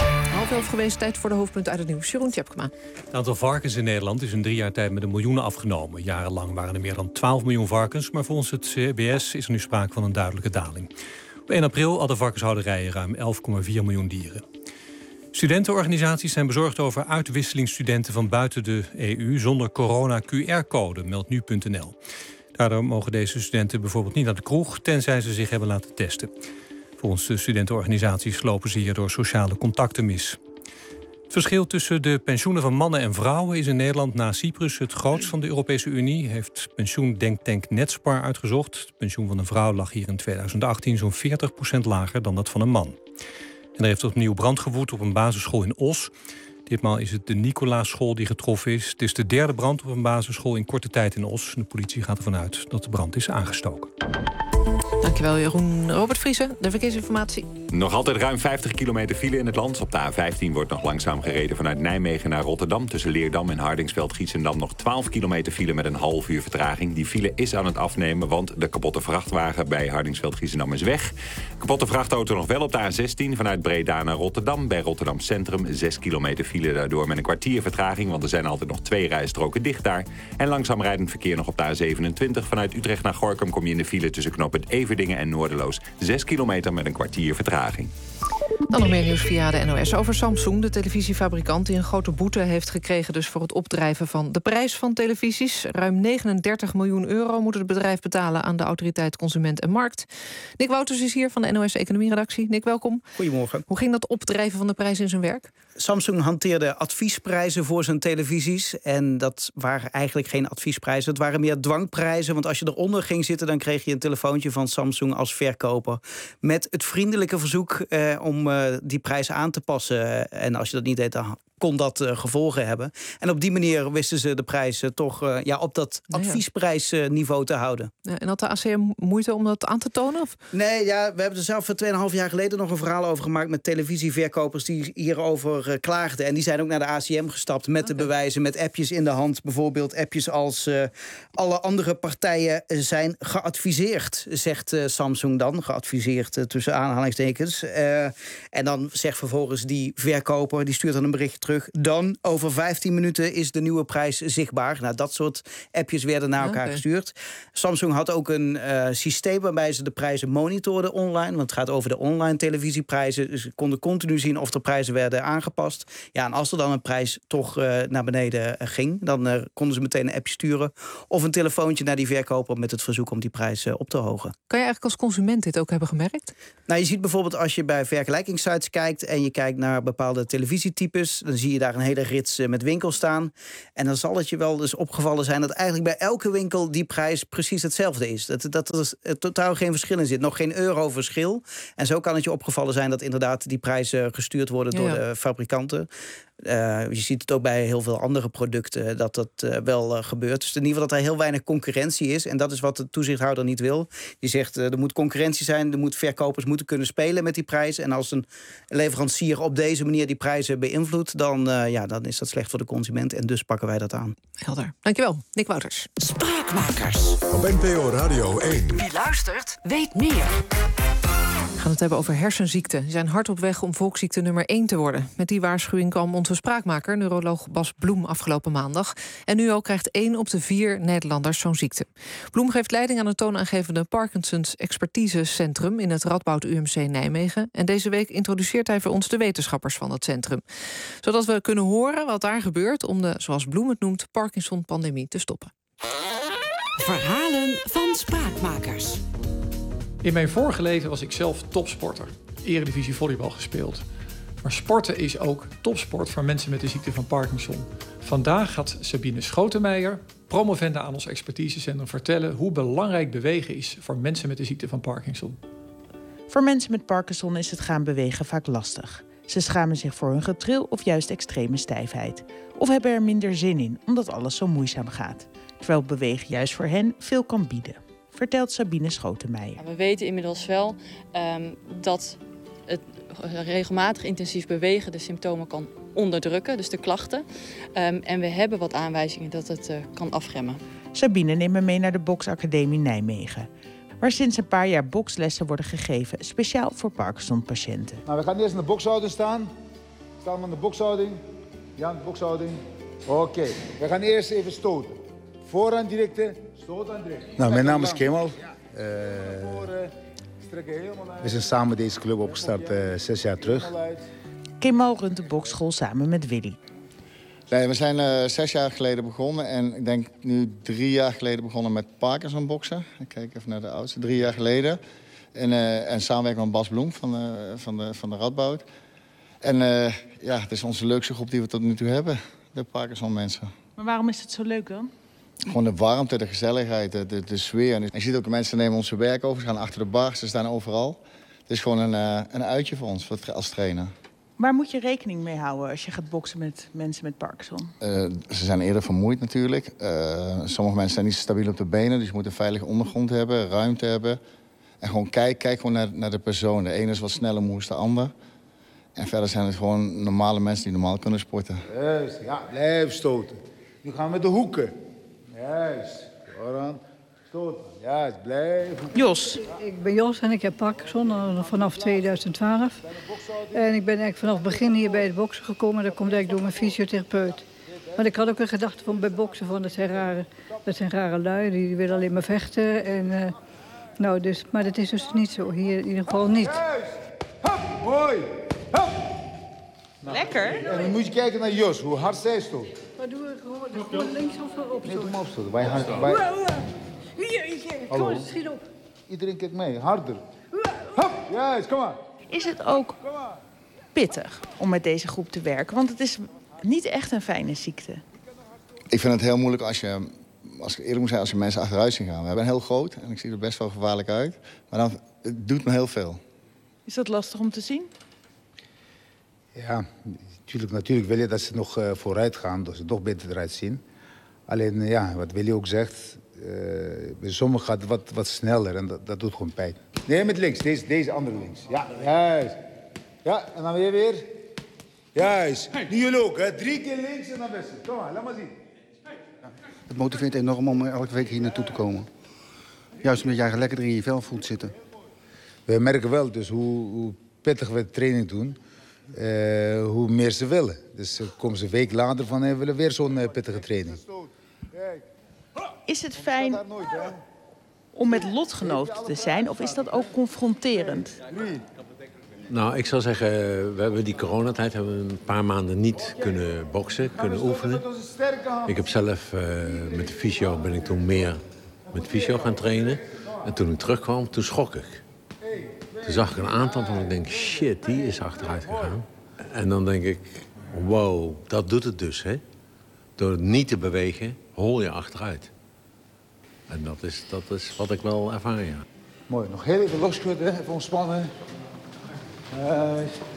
veel geweest. Tijd voor de hoofdpunten uit het nieuws. Jeroen Tjepkema. Het aantal varkens in Nederland is in drie jaar tijd met een miljoen afgenomen. Jarenlang waren er meer dan twaalf miljoen varkens, maar volgens het C B S is er nu sprake van een duidelijke daling. Op één april hadden varkenshouderijen ruim elf komma vier miljoen dieren. Studentenorganisaties zijn bezorgd over uitwisselingsstudenten van buiten de E U zonder corona Q R-code, meldt nu punt n l. Daardoor mogen deze studenten bijvoorbeeld niet naar de kroeg, tenzij ze zich hebben laten testen. Volgens de studentenorganisaties lopen ze hierdoor sociale contacten mis. Het verschil tussen de pensioenen van mannen en vrouwen is in Nederland na Cyprus het grootst van de Europese Unie, heeft pensioendenktank Netspar uitgezocht. Het pensioen van een vrouw lag hier in tweeduizend achttien zo'n veertig procent lager dan dat van een man. En er heeft opnieuw brand gewoed op een basisschool in Os. Ditmaal is het de Nicolaas-school die getroffen is. Het is de derde brand op een basisschool in korte tijd in Os. De politie gaat ervan uit dat de brand is aangestoken. Dankjewel Jeroen. Robert Vriesen, de verkeersinformatie. Nog altijd ruim vijftig kilometer file in het land. Op de A vijftien wordt nog langzaam gereden vanuit Nijmegen naar Rotterdam. Tussen Leerdam en Hardingsveld-Giessendam nog twaalf kilometer file met een half uur vertraging. Die file is aan het afnemen, want de kapotte vrachtwagen bij Hardingsveld-Giessendam is weg. Kapotte vrachtauto nog wel op de A zestien vanuit Breda naar Rotterdam. Bij Rotterdam Centrum zes kilometer file daardoor met een kwartier vertraging, want er zijn altijd nog twee rijstroken dicht daar. En langzaam rijdend verkeer nog op de A zevenentwintig. Vanuit Utrecht naar Gorinchem kom je in de file tussen knooppunt Everdingen en Noorderloos. zes kilometer met een kwartier vertraging. Dan nog meer nieuws via de N O S over Samsung, de televisiefabrikant die een grote boete heeft gekregen dus voor het opdrijven van de prijs van televisies. Ruim negenendertig miljoen euro moet het bedrijf betalen aan de Autoriteit Consument en Markt. Nick Wouters is hier van de N O S Economieredactie. Nick, welkom. Goedemorgen. Hoe ging dat opdrijven van de prijs in zijn werk? Samsung hanteerde adviesprijzen voor zijn televisies. En dat waren eigenlijk geen adviesprijzen. Het waren meer dwangprijzen. Want als je eronder ging zitten, dan kreeg je een telefoontje van Samsung als verkoper. Met het vriendelijke verzoek eh, om uh, die prijs aan te passen. En als je dat niet deed, dan kon dat uh, gevolgen hebben. En op die manier wisten ze de prijs uh, toch uh, ja, op dat adviesprijsniveau te houden. Ja, en had de A C M moeite om dat aan te tonen? Of? Nee, ja, we hebben er zelf twee en een half jaar geleden nog een verhaal over gemaakt met televisieverkopers die hierover uh, klaagden. En die zijn ook naar de A C M gestapt met okay. de bewijzen, met appjes in de hand. Bijvoorbeeld appjes als uh, alle andere partijen zijn geadviseerd, zegt uh, Samsung dan. Geadviseerd uh, tussen aanhalingstekens. Uh, en dan zegt vervolgens die verkoper, die stuurt dan een bericht terug. Dan, over vijftien minuten is de nieuwe prijs zichtbaar. Nou, dat soort appjes werden naar elkaar okay. gestuurd. Samsung had ook een uh, systeem waarbij ze de prijzen monitorden online. Want het gaat over de online televisieprijzen. Dus ze konden continu zien of de prijzen werden aangepast. Ja, en als er dan een prijs toch uh, naar beneden uh, ging, dan uh, konden ze meteen een appje sturen. Of een telefoontje naar die verkoper met het verzoek om die prijs uh, op te hogen. Kan je eigenlijk als consument dit ook hebben gemerkt? Nou, je ziet bijvoorbeeld als je bij vergelijkingssites kijkt en je kijkt naar bepaalde televisietypes, dan zie je daar een hele rits met winkels staan. En dan zal het je wel eens opgevallen zijn dat eigenlijk bij elke winkel die prijs precies hetzelfde is. Dat, dat er totaal geen verschil in zit. Nog geen euro verschil. En zo kan het je opgevallen zijn dat inderdaad die prijzen gestuurd worden door ja. de fabrikanten. Uh, je ziet het ook bij heel veel andere producten dat dat uh, wel uh, gebeurt. Dus in ieder geval dat er heel weinig concurrentie is. En dat is wat de toezichthouder niet wil. Die zegt uh, er moet concurrentie zijn. Er moet verkopers moeten kunnen spelen met die prijs. En als een leverancier op deze manier die prijzen beïnvloedt, dan, uh, ja, dan is dat slecht voor de consument. En dus pakken wij dat aan. Helder. Dankjewel, Nick Wouters. Spraakmakers. Op N P O Radio één. Wie luistert, weet meer. We gaan het hebben over hersenziekten. Die zijn hard op weg om volksziekte nummer één te worden. Met die waarschuwing kwam onze spraakmaker, neuroloog Bas Bloem, afgelopen maandag. En nu al krijgt één op de vier Nederlanders zo'n ziekte. Bloem geeft leiding aan het toonaangevende Parkinson's Expertisecentrum in het Radboud U M C Nijmegen. En deze week introduceert hij voor ons de wetenschappers van het centrum. Zodat we kunnen horen wat daar gebeurt om de, zoals Bloem het noemt, Parkinson-pandemie te stoppen. Verhalen van spraakmakers. In mijn vorige leven was ik zelf topsporter. Eredivisie volleybal gespeeld. Maar sporten is ook topsport voor mensen met de ziekte van Parkinson. Vandaag gaat Sabine Schotenmeijer, promovende aan ons expertisecentrum, vertellen hoe belangrijk bewegen is voor mensen met de ziekte van Parkinson. Voor mensen met Parkinson is het gaan bewegen vaak lastig. Ze schamen zich voor hun getril of juist extreme stijfheid. Of hebben er minder zin in, omdat alles zo moeizaam gaat. Terwijl bewegen juist voor hen veel kan bieden. Vertelt Sabine Schotenmeijer. We weten inmiddels wel um, dat het regelmatig intensief bewegen de symptomen kan onderdrukken, dus de klachten. Um, en we hebben wat aanwijzingen dat het uh, kan afremmen. Sabine neemt me mee naar de Boksacademie Nijmegen, waar sinds een paar jaar bokslessen worden gegeven, speciaal voor Parkinson-patiënten. Nou, we gaan eerst in de boksauto staan. Staan aan de bokshouding. Ja, de bokshouding. Oké, okay. We gaan eerst even stoten. Vooraan directe, stoot aan direct. Nou, mijn naam is Kemal. Uh, we zijn samen deze club opgestart uh, zes jaar terug. Kemal runt de boksschool samen met Willy. Nee, we zijn uh, zes jaar geleden begonnen en ik denk nu drie jaar geleden begonnen met Parkinson boksen. Ik kijk even naar de oudste, drie jaar geleden. En, uh, en samenwerken met Bas Bloem van, uh, van, de, van de Radboud. En uh, ja, het is onze leukste groep die we tot nu toe hebben, de Parkinson mensen. Maar waarom is het zo leuk dan? Gewoon de warmte, de gezelligheid, de, de, de sfeer. En je ziet ook, mensen nemen onze werk over, ze gaan achter de bar, ze staan overal. Het is gewoon een, uh, een uitje voor ons als trainer. Waar moet je rekening mee houden als je gaat boksen met mensen met Parkinson? Uh, ze zijn eerder vermoeid natuurlijk. Uh, sommige mensen zijn niet zo stabiel op de benen, dus je moet een veilige ondergrond hebben, ruimte hebben. En gewoon kijk, kijk gewoon naar, naar de persoon. De ene is wat sneller moe dan de ander. En verder zijn het gewoon normale mensen die normaal kunnen sporten. Juist, ja, blijf stoten. Nu gaan we met de hoeken. Juist, vooraan, stoten. Juist, blijf. Jos. Ik ben Jos en ik heb Parkinson vanaf tweeduizend twaalf. En ik ben eigenlijk vanaf het begin hier bij het boksen gekomen. Dat komt eigenlijk door mijn fysiotherapeut. Want ik had ook een gedachte van bij boksen van dat zijn rare, dat zijn rare lui. Die willen alleen maar vechten. En, uh, nou, dus, maar dat is dus niet zo. Hier in ieder geval niet. Juist. Hop, mooi. Hop. Lekker. En dan moet je kijken naar Jos, hoe hard zij stoot. Wat doe ik gewoon? Gewoon links of op? Nee, doe hem opstoten. Bij hard, bij... Kom, schiet op. Iedereen kijkt mee, harder. Hop, juist, kom maar. Is het ook pittig om met deze groep te werken? Want het is niet echt een fijne ziekte. Ik vind het heel moeilijk als je, als ik eerlijk moet zijn, als je mensen achteruit zien gaan. We hebben heel groot en ik zie er best wel gevaarlijk uit. Maar dan, het doet me heel veel. Is dat lastig om te zien? Ja, natuurlijk, natuurlijk wil je dat ze nog uh, vooruit gaan, dat ze nog beter eruit zien. Alleen, uh, ja, wat Willy ook zegt, uh, bij sommigen gaat het wat, wat sneller en dat, dat doet gewoon pijn. Nee, met links, deze, deze andere links. Ja, juist. Ja, en dan weer weer. Juist. Nu jullie ook, hè. Drie keer links en dan best. Kom maar, laat maar zien. Het motiveert enorm om elke week hier naartoe te komen. Juist omdat jij lekkerder in je vel voelt zitten. We merken wel dus hoe, hoe pittig we de training doen. Uh, hoe meer ze willen. Dus uh, komen ze een week later van en willen weer zo'n uh, pittige training. Is het fijn om met lotgenoten te zijn of is dat ook confronterend? Nou, ik zou zeggen, we hebben die coronatijd hebben we een paar maanden niet kunnen boksen, kunnen oefenen. Ik heb zelf uh, met de fysio ben ik toen meer met fysio gaan trainen. En toen ik terugkwam, toen schrok ik. Toen zag ik een aantal van, ik denk, shit, die is achteruit gegaan. En dan denk ik, wow, dat doet het dus, hè. Door het niet te bewegen, hol je achteruit. En dat is, dat is wat ik wel ervaar, ja. Mooi, nog heel even losschudden, even ontspannen. Uh...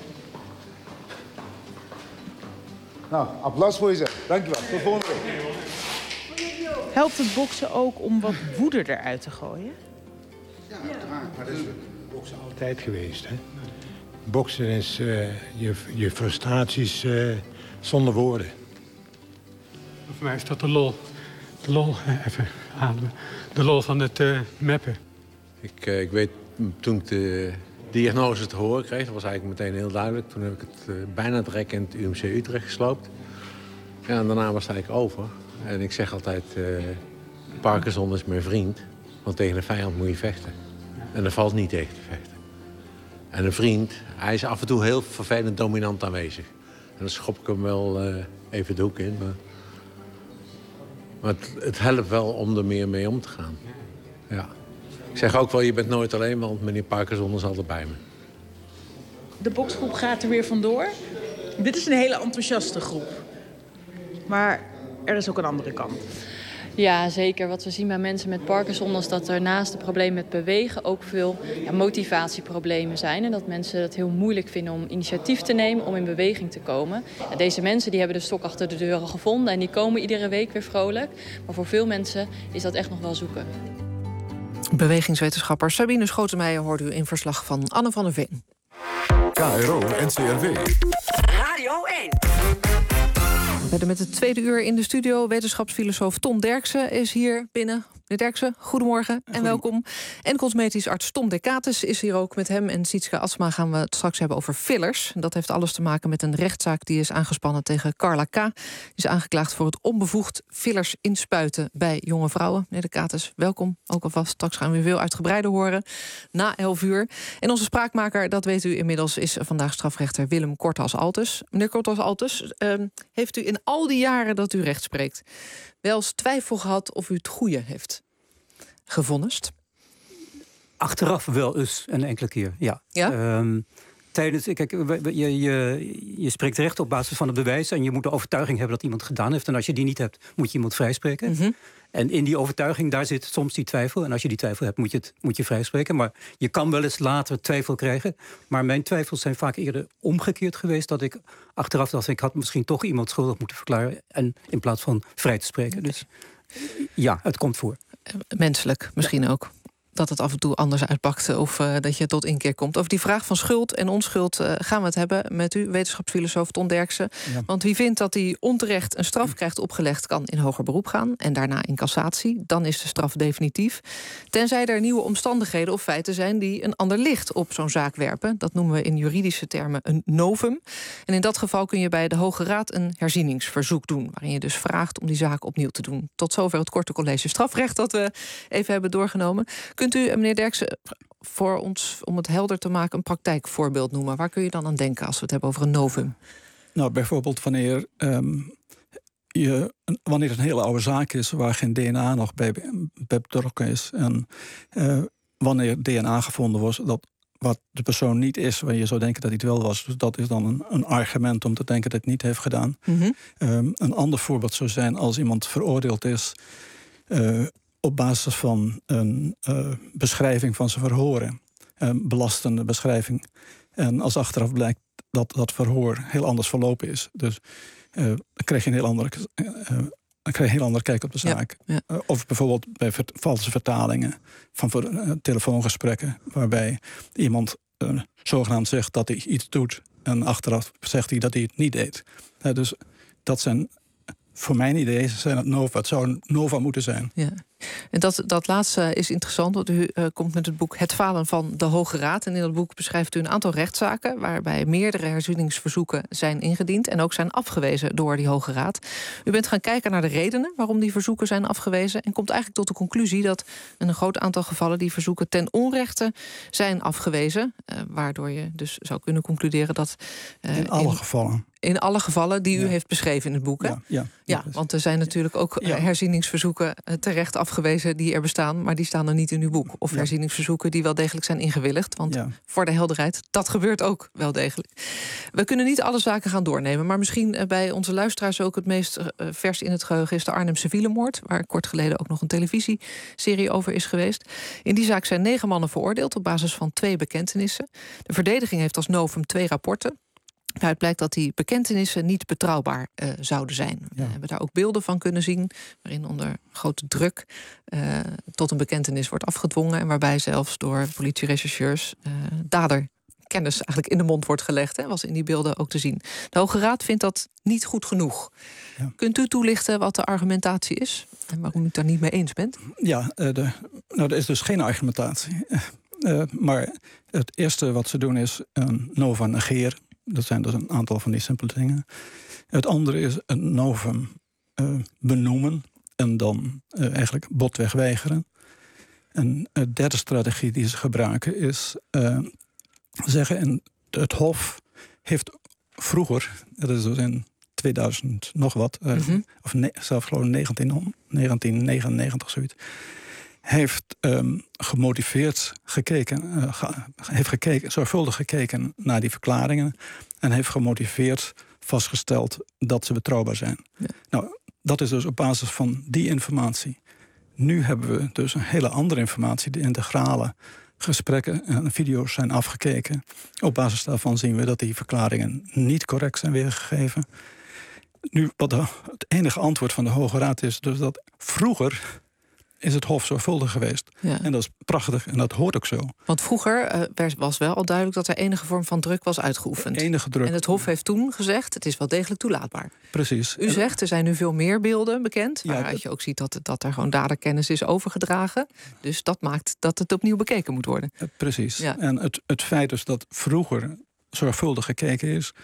Nou, applaus voor jezelf. Dankjewel, tot volgende week. Helpt het boksen ook om wat woede eruit te gooien? Ja, uiteraard, maar dat is boksen altijd geweest, hè. Boksen is uh, je, je frustraties uh, zonder woorden. Voor mij is dat de lol. De lol, even ademen. De lol van het uh, mappen. Ik, uh, ik weet, toen ik de diagnose te horen kreeg, dat was eigenlijk meteen heel duidelijk. Toen heb ik het uh, bijna direct in het U M C Utrecht gesloopt. Ja, en daarna was het eigenlijk over. En ik zeg altijd, uh, Parkinson is mijn vriend. Want tegen een vijand moet je vechten. En er valt niet tegen te vechten. En een vriend, hij is af en toe heel vervelend dominant aanwezig. En dan schop ik hem wel uh, even de hoek in. Maar, maar het, het helpt wel om er meer mee om te gaan. Ja. Ik zeg ook wel, je bent nooit alleen, want meneer Parkinson is altijd bij me. De boksgroep gaat er weer vandoor. Dit is een hele enthousiaste groep. Maar er is ook een andere kant. Ja, zeker. Wat we zien bij mensen met Parkinson is dat er naast het probleem met bewegen ook veel ja, motivatieproblemen zijn. En dat mensen het heel moeilijk vinden om initiatief te nemen, om in beweging te komen. En deze mensen die hebben de stok achter de deuren gevonden en die komen iedere week weer vrolijk. Maar voor veel mensen is dat echt nog wel zoeken. Bewegingswetenschapper Sabine Schotenmeijer hoorde u in verslag van Anne van der Veen. K R O N C R W. Radio één. We zijn met het tweede uur in de studio. Wetenschapsfilosoof Ton Derksen is hier binnen. Meneer Derksen, goedemorgen en welkom. En cosmetisch arts Tom Dekates is hier ook. Met hem en Sietske Asma gaan we het straks hebben over fillers. Dat heeft alles te maken met een rechtszaak die is aangespannen tegen Carla K. Die is aangeklaagd voor het onbevoegd fillers inspuiten bij jonge vrouwen. Meneer Dekates, welkom. Ook alvast, straks gaan we weer veel uitgebreider horen. Na elf uur. En onze spraakmaker, dat weet u inmiddels, is vandaag strafrechter Willem Kortas-Altes. Meneer Kortas-Altes, uh, heeft u in al die jaren dat u recht spreekt wel eens twijfel gehad of u het goede heeft gevonnist? Achteraf wel eens een enkele keer, ja. ja? Um, tijdens, kijk, je, je, je spreekt recht op basis van het bewijs en je moet de overtuiging hebben dat iemand het gedaan heeft. En als je die niet hebt, moet je iemand vrijspreken. Mm-hmm. En in die overtuiging, daar zit soms die twijfel. En als je die twijfel hebt, moet je het moet je vrijspreken. Maar je kan wel eens later twijfel krijgen. Maar mijn twijfels zijn vaak eerder omgekeerd geweest. Dat ik achteraf dacht, ik had misschien toch iemand schuldig moeten verklaren. En in plaats van vrij te spreken. Okay. Dus ja, het komt voor. Menselijk misschien ja. ook. Dat het af en toe anders uitpakt of uh, dat je tot inkeer komt. Over die vraag van schuld en onschuld uh, gaan we het hebben met u, wetenschapsfilosoof Ton Derksen. Ja. Want wie vindt dat hij onterecht een straf krijgt opgelegd, kan in hoger beroep gaan en daarna in cassatie. Dan is de straf definitief. Tenzij er nieuwe omstandigheden of feiten zijn die een ander licht op zo'n zaak werpen. Dat noemen we in juridische termen een novum. En in dat geval kun je bij de Hoge Raad een herzieningsverzoek doen, waarin je dus vraagt om die zaak opnieuw te doen. Tot zover het korte college strafrecht dat we even hebben doorgenomen. Kunt u, meneer Derksen, voor ons, om het helder te maken, een praktijkvoorbeeld noemen? Waar kun je dan aan denken als we het hebben over een novum? Nou, bijvoorbeeld wanneer, um, je, wanneer het een hele oude zaak is waar geen D N A nog bij, bij betrokken is. En uh, wanneer D N A gevonden wordt dat wat de persoon niet is, waar je zou denken dat hij het wel was. Dus dat is dan een, een argument om te denken dat hij het niet heeft gedaan. Mm-hmm. Um, een ander voorbeeld zou zijn als iemand veroordeeld is Uh, op basis van een uh, beschrijving van zijn verhoren. Een belastende beschrijving. En als achteraf blijkt dat dat verhoor heel anders verlopen is. Dus uh, dan krijg je een heel andere, uh, dan krijg je een heel andere kijk op de zaak. Ja, ja. Uh, of bijvoorbeeld bij ver, valse vertalingen van voor, uh, telefoongesprekken, waarbij iemand uh, zogenaamd zegt dat hij iets doet en achteraf zegt hij dat hij het niet deed. Uh, dus dat zijn, voor mijn idee, zijn het nova. Het zou een nova moeten zijn. Ja. En dat, dat laatste is interessant, want u uh, komt met het boek Het Falen van de Hoge Raad. En in dat boek beschrijft u een aantal rechtszaken waarbij meerdere herzieningsverzoeken zijn ingediend en ook zijn afgewezen door die Hoge Raad. U bent gaan kijken naar de redenen waarom die verzoeken zijn afgewezen en komt eigenlijk tot de conclusie dat in een groot aantal gevallen die verzoeken ten onrechte zijn afgewezen. Uh, waardoor je dus zou kunnen concluderen dat Uh, in alle in, gevallen. In alle gevallen die u ja. heeft beschreven in het boek. Hè? Ja, ja, ja, want er zijn natuurlijk ook ja. herzieningsverzoeken terecht afgewezen die er bestaan, maar die staan er niet in uw boek. Of ja. herzieningsverzoeken die wel degelijk zijn ingewilligd. Want ja. voor de helderheid, dat gebeurt ook wel degelijk. We kunnen niet alle zaken gaan doornemen, maar misschien bij onze luisteraars ook het meest uh, vers in het geheugen is de Arnhemse Wielenmoord, waar kort geleden ook nog een televisieserie over is geweest. In die zaak zijn negen mannen veroordeeld op basis van twee bekentenissen. De verdediging heeft als novum twee rapporten. Daaruit blijkt dat die bekentenissen niet betrouwbaar uh, zouden zijn. Ja. We hebben daar ook beelden van kunnen zien, waarin onder grote druk uh, tot een bekentenis wordt afgedwongen en waarbij zelfs door politierechercheurs uh, daderkennis eigenlijk in de mond wordt gelegd. Hè, was in die beelden ook te zien. De Hoge Raad vindt dat niet goed genoeg. Ja. Kunt u toelichten wat de argumentatie is en waarom u het daar niet mee eens bent? Ja, uh, de, nou, er is dus geen argumentatie. Uh, maar het eerste wat ze doen is een nova negeren. Dat zijn dus een aantal van die simpele dingen. Het andere is een novum uh, benoemen en dan uh, eigenlijk botweg weigeren. En de derde strategie die ze gebruiken is uh, zeggen, en het Hof heeft vroeger, dat is dus in tweeduizend nog wat, uh, mm-hmm. of ne- zelfs geloof negentien negenennegentig zoiets, heeft um, gemotiveerd gekeken, uh, ge, heeft gekeken, zorgvuldig gekeken naar die verklaringen en heeft gemotiveerd vastgesteld dat ze betrouwbaar zijn. Ja. Nou, dat is dus op basis van die informatie. Nu hebben we dus een hele andere informatie, de integrale gesprekken en video's zijn afgekeken. Op basis daarvan zien we dat die verklaringen niet correct zijn weergegeven. Nu, wat de, het enige antwoord van de Hoge Raad is dus dat vroeger is het Hof zorgvuldig geweest. Ja. En dat is prachtig en dat hoort ook zo. Want vroeger uh, was wel al duidelijk dat er enige vorm van druk was uitgeoefend. Enige druk. En het Hof heeft toen gezegd, het is wel degelijk toelaatbaar. Precies. U zegt, er zijn nu veel meer beelden bekend, ja, waaruit je ook ziet dat, dat er gewoon daderkennis is overgedragen. Dus dat maakt dat het opnieuw bekeken moet worden. Uh, precies. Ja. En het, het feit dus dat vroeger zorgvuldig gekeken is,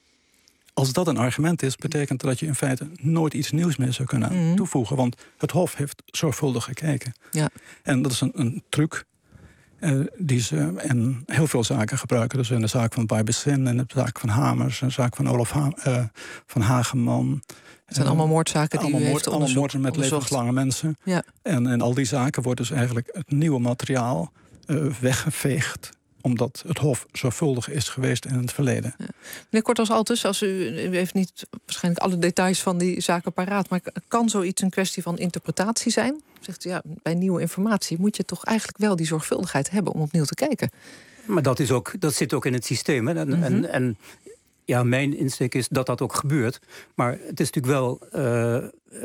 als dat een argument is, betekent dat je in feite nooit iets nieuws meer zou kunnen mm-hmm. toevoegen. Want het Hof heeft zorgvuldig gekeken. Ja. En dat is een, een truc uh, die ze in heel veel zaken gebruiken. Dus in de zaak van Barbizin, in de zaak van Hamers, in de zaak van Olaf ha- uh, van Hageman. Het zijn uh, allemaal moordzaken die u heeft onderzocht. Allemaal moorden met levenslange mensen. Ja. En in al die zaken wordt dus eigenlijk het nieuwe materiaal uh, weggeveegd, omdat het Hof zorgvuldig is geweest in het verleden. Ja. Meneer Kortals-Altes, als u, u heeft niet waarschijnlijk alle details van die zaken paraat, maar kan zoiets een kwestie van interpretatie zijn? Zegt u, ja, bij nieuwe informatie moet je toch eigenlijk wel die zorgvuldigheid hebben om opnieuw te kijken. Maar dat, is ook, dat zit ook in het systeem. Hè? En, mm-hmm. en, en ja, mijn insteek is dat dat ook gebeurt. Maar het is natuurlijk wel Uh, uh,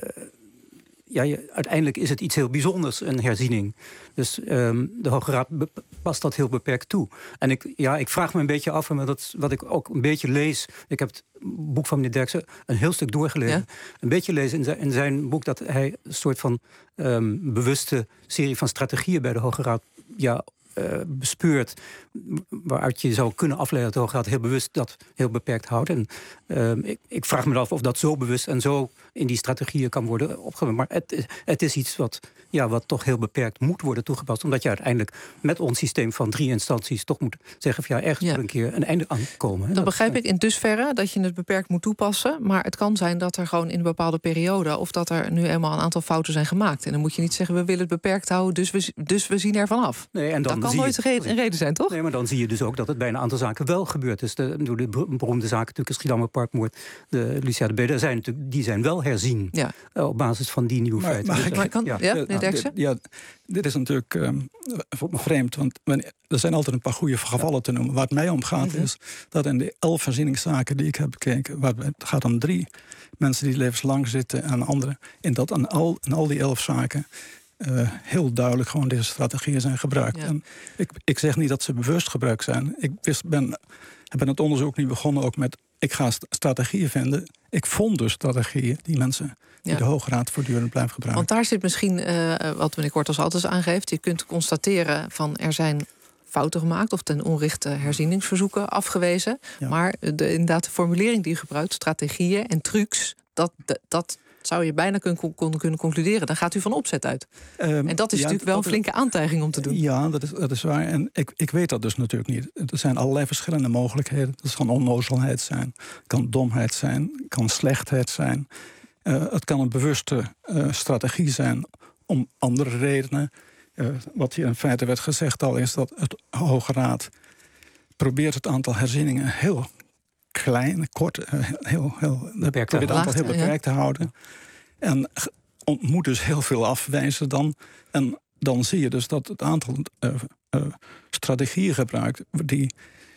Ja, je, uiteindelijk is het iets heel bijzonders, een herziening. Dus um, de Hoge Raad be- past dat heel beperkt toe. En ik, ja, ik vraag me een beetje af, en dat, wat ik ook een beetje lees. Ik heb het boek van meneer Derksen een heel stuk doorgelezen. Ja? Een beetje lezen in zijn, in zijn boek dat hij een soort van um, bewuste serie van strategieën bij de Hoge Raad ja, uh, bespeurt, waaruit je zou kunnen afleiden dat de Hoge Raad heel bewust dat heel beperkt houdt. En uh, ik, ik vraag me af of dat zo bewust en zo in die strategieën kan worden opgenomen. Maar het, het is iets wat, ja, wat toch heel beperkt moet worden toegepast, omdat je uiteindelijk met ons systeem van drie instanties toch moet zeggen van ja, ergens ja. moet een keer een einde aan komen. Dat, dat begrijp ik in dusverre dat je het beperkt moet toepassen, maar het kan zijn dat er gewoon in een bepaalde periode of dat er nu eenmaal een aantal fouten zijn gemaakt. En dan moet je niet zeggen we willen het beperkt houden, dus we, dus we zien ervan af. Nee, en dan dat kan nooit je, een reden zijn, toch? Nee, maar dan zie je dus ook dat het bij een aantal zaken wel gebeurd is. De, de beroemde zaken, natuurlijk de Schiedammer Parkmoord, de Lucia de Bede, zijn natuurlijk, die zijn wel herzien ja. uh, op basis van die nieuwe maar, feiten. Maar, dus, maar kan, ja, ja, ja, dit, ja, dit is natuurlijk um, vreemd, want er zijn altijd een paar goede gevallen te noemen. Waar het mij om gaat mm-hmm. is dat in de elf herzieningszaken die ik heb bekeken, waar het gaat om drie mensen die levenslang zitten en anderen, in dat aan al, in al die elf zaken Uh, heel duidelijk gewoon deze strategieën zijn gebruikt. Ja. En ik, ik zeg niet dat ze bewust gebruikt zijn. Ik wist, ben, ben het onderzoek niet begonnen ook met ik ga strategieën vinden. Ik vond dus strategieën die mensen die ja. de Hoge Raad voortdurend blijven gebruiken. Want daar zit misschien uh, wat meneer Kortals-Altes aangeeft. Je kunt constateren van er zijn fouten gemaakt of ten onrechte herzieningsverzoeken afgewezen. Ja. Maar de, inderdaad de formulering die u gebruikt, strategieën en trucs, dat, dat zou je bijna kunnen, kunnen concluderen. Dan gaat u van opzet uit. Um, en dat is ja, natuurlijk wel een flinke aantijging om te doen. Ja, dat is, dat is waar. En ik, ik weet dat dus natuurlijk niet. Er zijn allerlei verschillende mogelijkheden. Het kan onnozelheid zijn, het kan domheid zijn, het kan slechtheid zijn. Uh, het kan een bewuste uh, strategie zijn om andere redenen. Uh, wat hier in feite werd gezegd al is dat het Hoge Raad probeert het aantal herzieningen heel klein, kort, heel, heel beperkt, het aantal heel beperkt ja. te houden. En moet dus heel veel afwijzen dan. En dan zie je dus dat het aantal uh, uh, strategieën gebruikt die,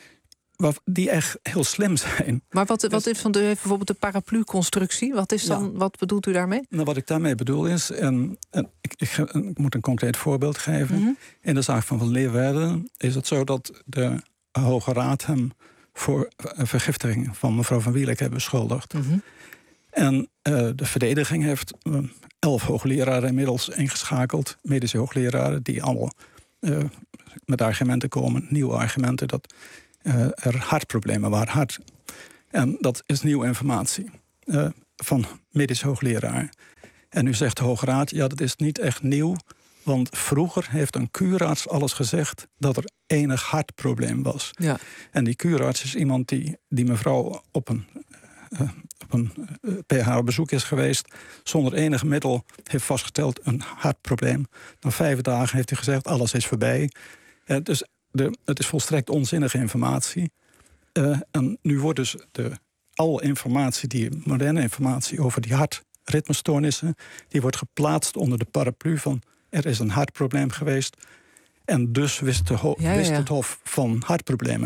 die echt heel slim zijn. Maar wat, wat is van de, bijvoorbeeld de paraplu-constructie? Wat, is dan, ja. wat bedoelt u daarmee? Nou, wat ik daarmee bedoel is, en, en ik, ik, ik moet een concreet voorbeeld geven. Mm-hmm. In de zaak van Van Leeuwarden is het zo dat de Hoge Raad hem voor vergiftiging van mevrouw Van Wielek hebben beschuldigd. Mm-hmm. En uh, de verdediging heeft uh, elf hoogleraren inmiddels ingeschakeld, medische hoogleraren, die allemaal uh, met argumenten komen, nieuwe argumenten, dat uh, er hartproblemen waren. Hart. En dat is nieuwe informatie uh, van medische hoogleraar. En nu zegt de Hoge Raad, ja, dat is niet echt nieuw, want vroeger heeft een kuurarts alles gezegd dat er enig hartprobleem was. Ja. En die kuurarts is iemand die, die mevrouw op een, uh, op een uh, bij haar bezoek is geweest, zonder enig middel heeft vastgesteld een hartprobleem. Na vijf dagen heeft hij gezegd, alles is voorbij. Uh, dus de, het is volstrekt onzinnige informatie. Uh, en nu wordt dus de, alle informatie, die moderne informatie over die hartritmestoornissen, die wordt geplaatst onder de paraplu van er is een hartprobleem geweest. En dus wist, de ho- ja, ja, ja. wist het Hof van hartproblemen.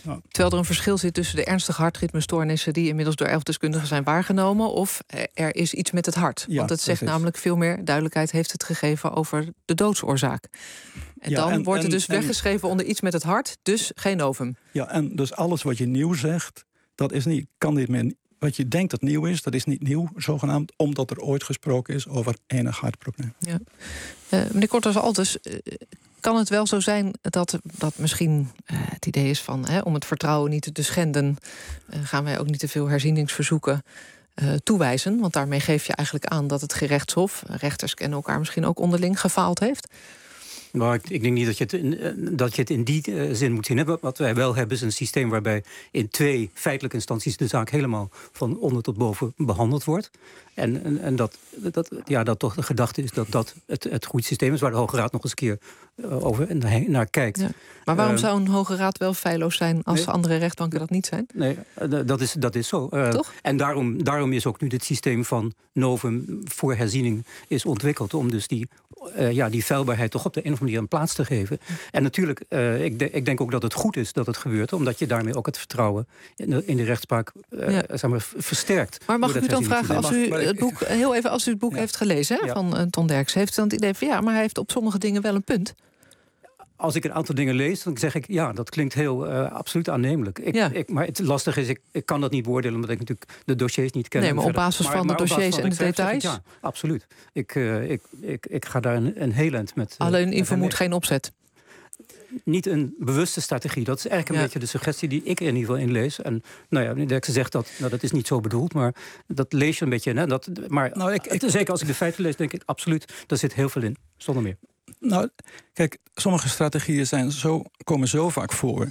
Ja. Terwijl er een verschil zit tussen de ernstige hartritmestoornissen die inmiddels door elf deskundigen zijn waargenomen, of er is iets met het hart. Ja, Want het zegt precies. namelijk veel meer duidelijkheid heeft het gegeven over de doodsoorzaak. En Ja, dan en- wordt het en- dus en- weggeschreven onder iets met het hart, dus geen novum. Ja, en dus alles wat je nieuw zegt, dat is niet, kan niet meer. Wat je denkt dat nieuw is, dat is niet nieuw, zogenaamd, omdat er ooit gesproken is over enig hartprobleem. Ja. Uh, meneer Korters-Altes, uh, kan het wel zo zijn dat, dat misschien uh, het idee is van, hè, om het vertrouwen niet te schenden, uh, gaan wij ook niet te veel herzieningsverzoeken uh, toewijzen? Want daarmee geef je eigenlijk aan dat het gerechtshof, rechters kennen elkaar misschien ook onderling, gefaald heeft. Maar ik, ik denk niet dat je het in, dat je het in die uh, zin moet zien. Hè. Wat wij wel hebben is een systeem waarbij in twee feitelijke instanties de zaak helemaal van onder tot boven behandeld wordt. En, en, en dat, dat, ja, dat toch de gedachte is dat dat het, het goede systeem is waar de Hoge Raad nog eens een keer uh, over en naar kijkt. Ja. Maar waarom Uh, zou een Hoge Raad wel feilloos zijn als nee. andere rechtbanken dat niet zijn? Nee, uh, dat is, dat is zo. Uh, Toch? En daarom, daarom is ook nu dit systeem van novum voor herziening is ontwikkeld. Om dus die, uh, ja, die feilbaarheid toch op de een of andere manier een plaats te geven. En natuurlijk, uh, ik, de, ik denk ook dat het goed is dat het gebeurt. Omdat je daarmee ook het vertrouwen in de, in de rechtspraak uh, Ja. zeg maar, versterkt. Maar mag door ik u dat dan vragen, als herzieningssysteem. u het boek, heel even, als u het boek Ja. heeft gelezen hè, Ja. van uh, Ton Derks, heeft u dan het idee van ja, maar hij heeft op sommige dingen wel een punt? Als ik een aantal dingen lees, dan zeg ik ja, dat klinkt heel uh, absoluut aannemelijk. Ik, Ja. ik, maar het lastige is, ik, ik kan dat niet beoordelen omdat ik natuurlijk de dossiers niet ken. Nee, en maar op verder. basis van de maar op basis dossiers van en wat de ik schrijf, zeg ik details? Ja, absoluut. Ik, uh, ik, ik, ik ga daar een, een heel eind met. Uh, Alleen met in hem vermoed mee. geen opzet. Niet een bewuste strategie. Dat is eigenlijk een Ja. beetje de suggestie die ik er in ieder geval in lees. En nou ja, meneer Derksen zegt dat, nou, dat is niet zo bedoeld, maar dat lees je een beetje. Hè, dat, maar Nou, ik, ik, zeker als ik de feiten lees, denk ik absoluut, daar zit heel veel in. Zonder meer. Nou, kijk, sommige strategieën zijn zo, komen zo vaak voor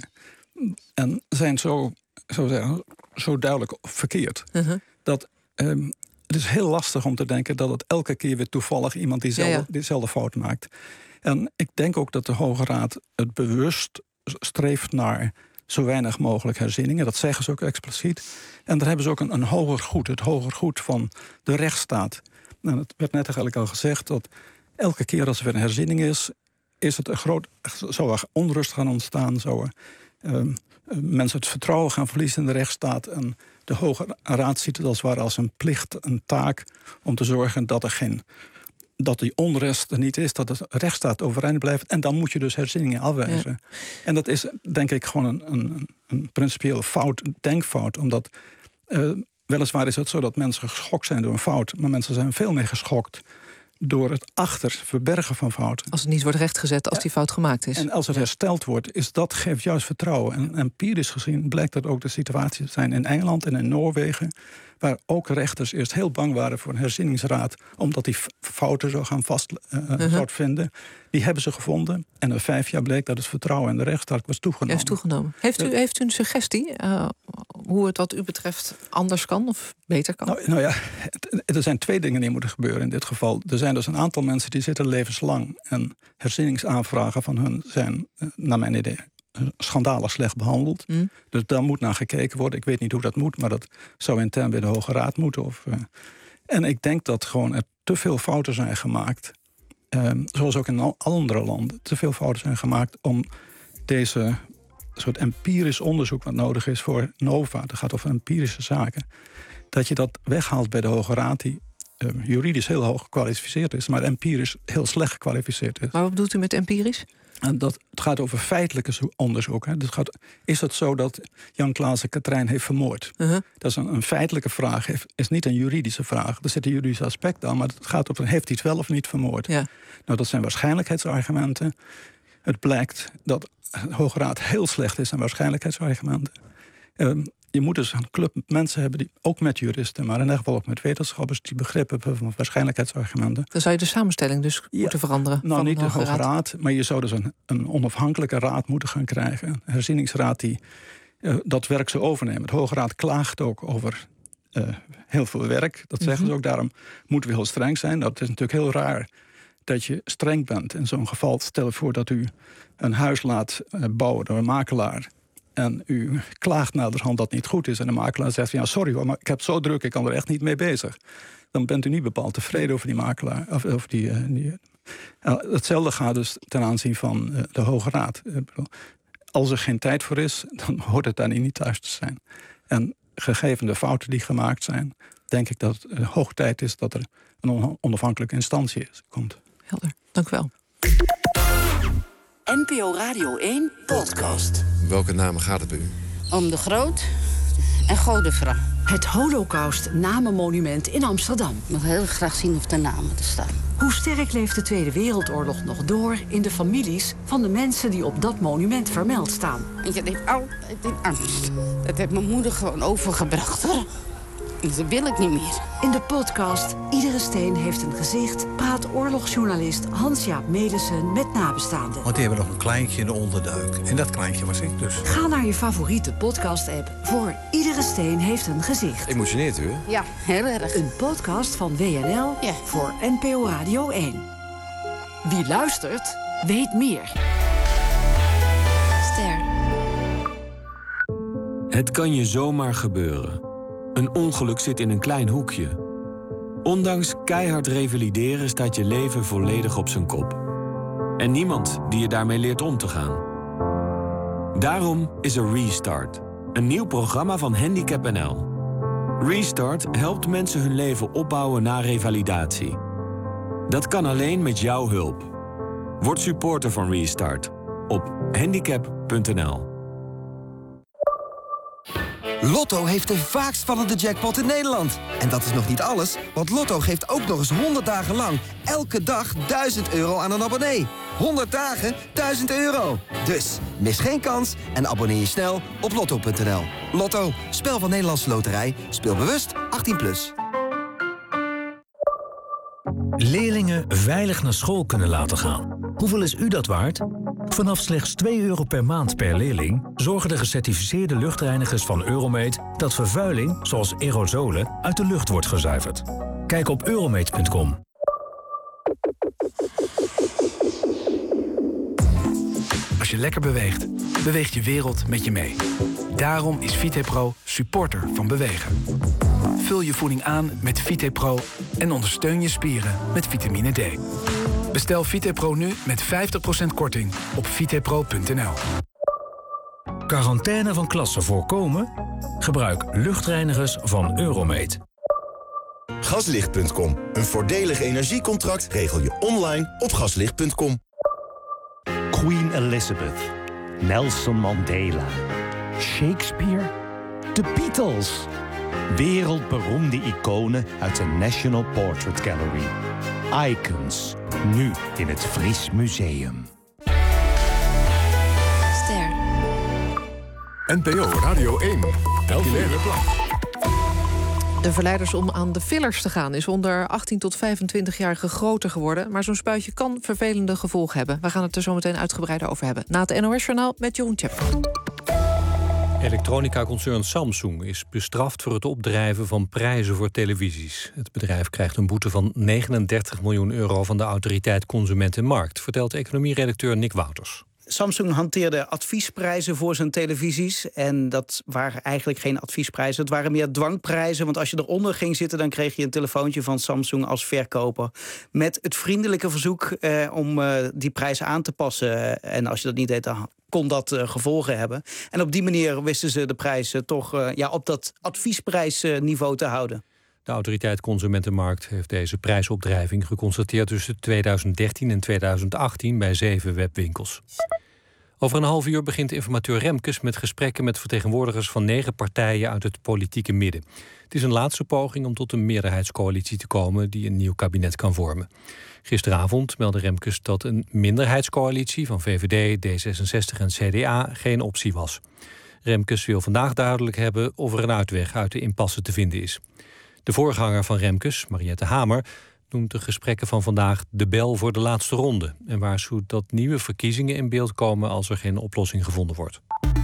en zijn zo, zo, zeggen, zo duidelijk verkeerd. Uh-huh. Dat um, het is heel lastig om te denken dat het elke keer weer toevallig iemand diezelfde, Ja, ja. diezelfde fout maakt. En ik denk ook dat de Hoge Raad het bewust streeft naar zo weinig mogelijk herzieningen. Dat zeggen ze ook expliciet. En daar hebben ze ook een, een hoger goed, het hoger goed van de rechtsstaat. En het werd net eigenlijk al gezegd dat elke keer als er weer een herziening is, is het een groot, zou er onrust gaan ontstaan, zou er, um, mensen het vertrouwen gaan verliezen in de rechtsstaat. En de Hoge Raad ziet het als het ware als een plicht, een taak om te zorgen dat er geen, dat die onrust er niet is, dat de rechtsstaat overeind blijft. En dan moet je dus herzieningen afwijzen. Ja. En dat is denk ik gewoon een, een, een principieel fout, een denkfout, omdat uh, weliswaar is het zo dat mensen geschokt zijn door een fout, maar mensen zijn veel meer geschokt door het achter verbergen van fouten. Als het niet wordt rechtgezet als die fout gemaakt is. En als het hersteld wordt, is dat geeft juist vertrouwen. En empirisch gezien blijkt dat ook de situaties zijn in Engeland en in Noorwegen, waar ook rechters eerst heel bang waren voor een herzieningsraad, omdat die fouten zou gaan vast uh, uh-huh. zou vinden. Die hebben ze gevonden. En na vijf jaar bleek dat het vertrouwen in de rechtsstaat was toegenomen. Heeft toegenomen. Heeft u, heeft u een suggestie uh, hoe het wat u betreft anders kan of beter kan? Nou, nou ja, het, er zijn twee dingen die moeten gebeuren in dit geval. Er zijn dus een aantal mensen die zitten levenslang. En herzieningsaanvragen van hun zijn, naar mijn idee, schandalig slecht behandeld. Mm. Dus daar moet naar gekeken worden. Ik weet niet hoe dat moet, maar dat zou intern bij de Hoge Raad moeten. Of, uh, en ik denk dat gewoon er te veel fouten zijn gemaakt. Um, zoals ook in andere landen. Te veel fouten zijn gemaakt om deze soort empirisch onderzoek wat nodig is voor Nova. Dat gaat over empirische zaken. Dat je dat weghaalt bij de Hoge Raad, die um, juridisch heel hoog gekwalificeerd is, maar empirisch heel slecht gekwalificeerd is. Maar wat bedoelt u met empirisch? En dat, het gaat over feitelijke onderzoek. Hè. Het gaat, is het zo dat Jan Klaassen Katrijn heeft vermoord? Uh-huh. Dat is een, een feitelijke vraag, heeft, is niet een juridische vraag. Er zit een juridisch aspect aan, maar het gaat over, heeft hij het wel of niet vermoord? Ja. Nou, dat zijn waarschijnlijkheidsargumenten. Het blijkt dat de Hoge Raad heel slecht is aan waarschijnlijkheidsargumenten. Um, je moet dus een club mensen hebben, die ook met juristen, maar in ieder geval ook met wetenschappers, die begrip hebben van waarschijnlijkheidsargumenten. Dan zou je de samenstelling dus ja, moeten veranderen. Nou, van niet de Hoge Raad. Raad, maar je zou dus een, een onafhankelijke raad moeten gaan krijgen. Een herzieningsraad die uh, dat werk zou overnemen. De Hoge Raad klaagt ook over uh, heel veel werk. Dat zeggen mm-hmm. ze ook. Daarom moeten we heel streng zijn. Dat is natuurlijk heel raar dat je streng bent. In zo'n geval, stel je voor dat u een huis laat uh, bouwen door een makelaar. En u klaagt naderhand dat het niet goed is. En de makelaar zegt, ja, sorry hoor, maar ik heb zo druk, ik kan er echt niet mee bezig. Dan bent u niet bepaald tevreden over die makelaar. Of, of die, uh, die, uh, hetzelfde gaat dus ten aanzien van uh, de Hoge Raad. Uh, als er geen tijd voor is, dan hoort het daar niet thuis te zijn. En gegeven de fouten die gemaakt zijn, denk ik dat het hoog tijd is dat er een onafhankelijke instantie is, komt. Helder, dank u wel. N P O Radio één podcast. Welke namen gaat het bij u? Om de Groot en Godefra. Het Holocaust-namenmonument in Amsterdam. Ik wil heel graag zien of de namen er staan. Hoe sterk leeft de Tweede Wereldoorlog nog door in de families van de mensen die op dat monument vermeld staan? En je leeft altijd in angst. Dat heeft mijn moeder gewoon overgebracht, hoor. En dat wil ik niet meer. In de podcast Iedere Steen heeft een gezicht praat oorlogsjournalist Hans-Jaap Melissen met nabestaanden. Want die hebben nog een kleintje in de onderduik. En dat kleintje was ik dus. Ga naar je favoriete podcast-app voor Iedere Steen heeft een gezicht. Emotioneert u, hè? Ja, heel erg. Een podcast van W N L ja. voor N P O Radio één. Wie luistert, weet meer. Ster. Het kan je zomaar gebeuren. Een ongeluk zit in een klein hoekje. Ondanks keihard revalideren staat je leven volledig op zijn kop. En niemand die je daarmee leert om te gaan. Daarom is er Restart. Een nieuw programma van Handicap N L. Restart helpt mensen hun leven opbouwen na revalidatie. Dat kan alleen met jouw hulp. Word supporter van Restart op handicap punt n l. Lotto heeft de vaakst vallende jackpot in Nederland. En dat is nog niet alles, want Lotto geeft ook nog eens honderd dagen lang... elke dag duizend euro aan een abonnee. honderd dagen, duizend euro. Dus mis geen kans en abonneer je snel op lotto punt n l. Lotto, spel van Nederlandse Loterij. Speel bewust, achttien plus. Leerlingen veilig naar school kunnen laten gaan. Hoeveel is u dat waard? Vanaf slechts twee euro per maand per leerling zorgen de gecertificeerde luchtreinigers van Euromeet dat vervuiling, zoals aerosolen, uit de lucht wordt gezuiverd. Kijk op euromeet punt com. Als je lekker beweegt, beweegt je wereld met je mee. Daarom is VitePro supporter van bewegen. Vul je voeding aan met VitePro en ondersteun je spieren met vitamine D. Bestel VitePro nu met vijftig procent korting op vitepro punt n l. Quarantaine van klassen voorkomen? Gebruik luchtreinigers van Euromeet. Gaslicht punt com. Een voordelig energiecontract regel je online op gaslicht punt com. Queen Elizabeth, Nelson Mandela, Shakespeare, de Beatles. Wereldberoemde iconen uit de National Portrait Gallery. Icons, nu in het Fries Museum. Ster. N P O Radio één. Helene Plag. De verleiders om aan de fillers te gaan is onder achttien tot vijfentwintig-jarigen groter geworden. Maar zo'n spuitje kan vervelende gevolgen hebben. We gaan het er zo meteen uitgebreider over hebben. Na het N O S-journaal met Jeroen Tjepper. Elektronica-concern Samsung is bestraft voor het opdrijven van prijzen voor televisies. Het bedrijf krijgt een boete van negenendertig miljoen euro van de autoriteit Consument en Markt, vertelt economieredacteur Nick Wouters. Samsung hanteerde adviesprijzen voor zijn televisies. En dat waren eigenlijk geen adviesprijzen. Het waren meer dwangprijzen. Want als je eronder ging zitten, dan kreeg je een telefoontje van Samsung als verkoper. Met het vriendelijke verzoek eh, om eh, die prijs aan te passen. En als je dat niet deed, dan kon dat uh, gevolgen hebben. En op die manier wisten ze de prijs uh, toch uh, ja, op dat adviesprijsniveau te houden. De autoriteit Consumentenmarkt heeft deze prijsopdrijving geconstateerd tussen tweeduizend dertien en tweeduizend achttien bij zeven webwinkels. Over een half uur begint informateur Remkes met gesprekken met vertegenwoordigers van negen partijen uit het politieke midden. Het is een laatste poging om tot een meerderheidscoalitie te komen die een nieuw kabinet kan vormen. Gisteravond meldde Remkes dat een minderheidscoalitie van V V D, D zesenzestig en C D A geen optie was. Remkes wil vandaag duidelijk hebben of er een uitweg uit de impasse te vinden is. De voorganger van Remkes, Mariette Hamer, noemt de gesprekken van vandaag de bel voor de laatste ronde en waarschuwt dat nieuwe verkiezingen in beeld komen als er geen oplossing gevonden wordt.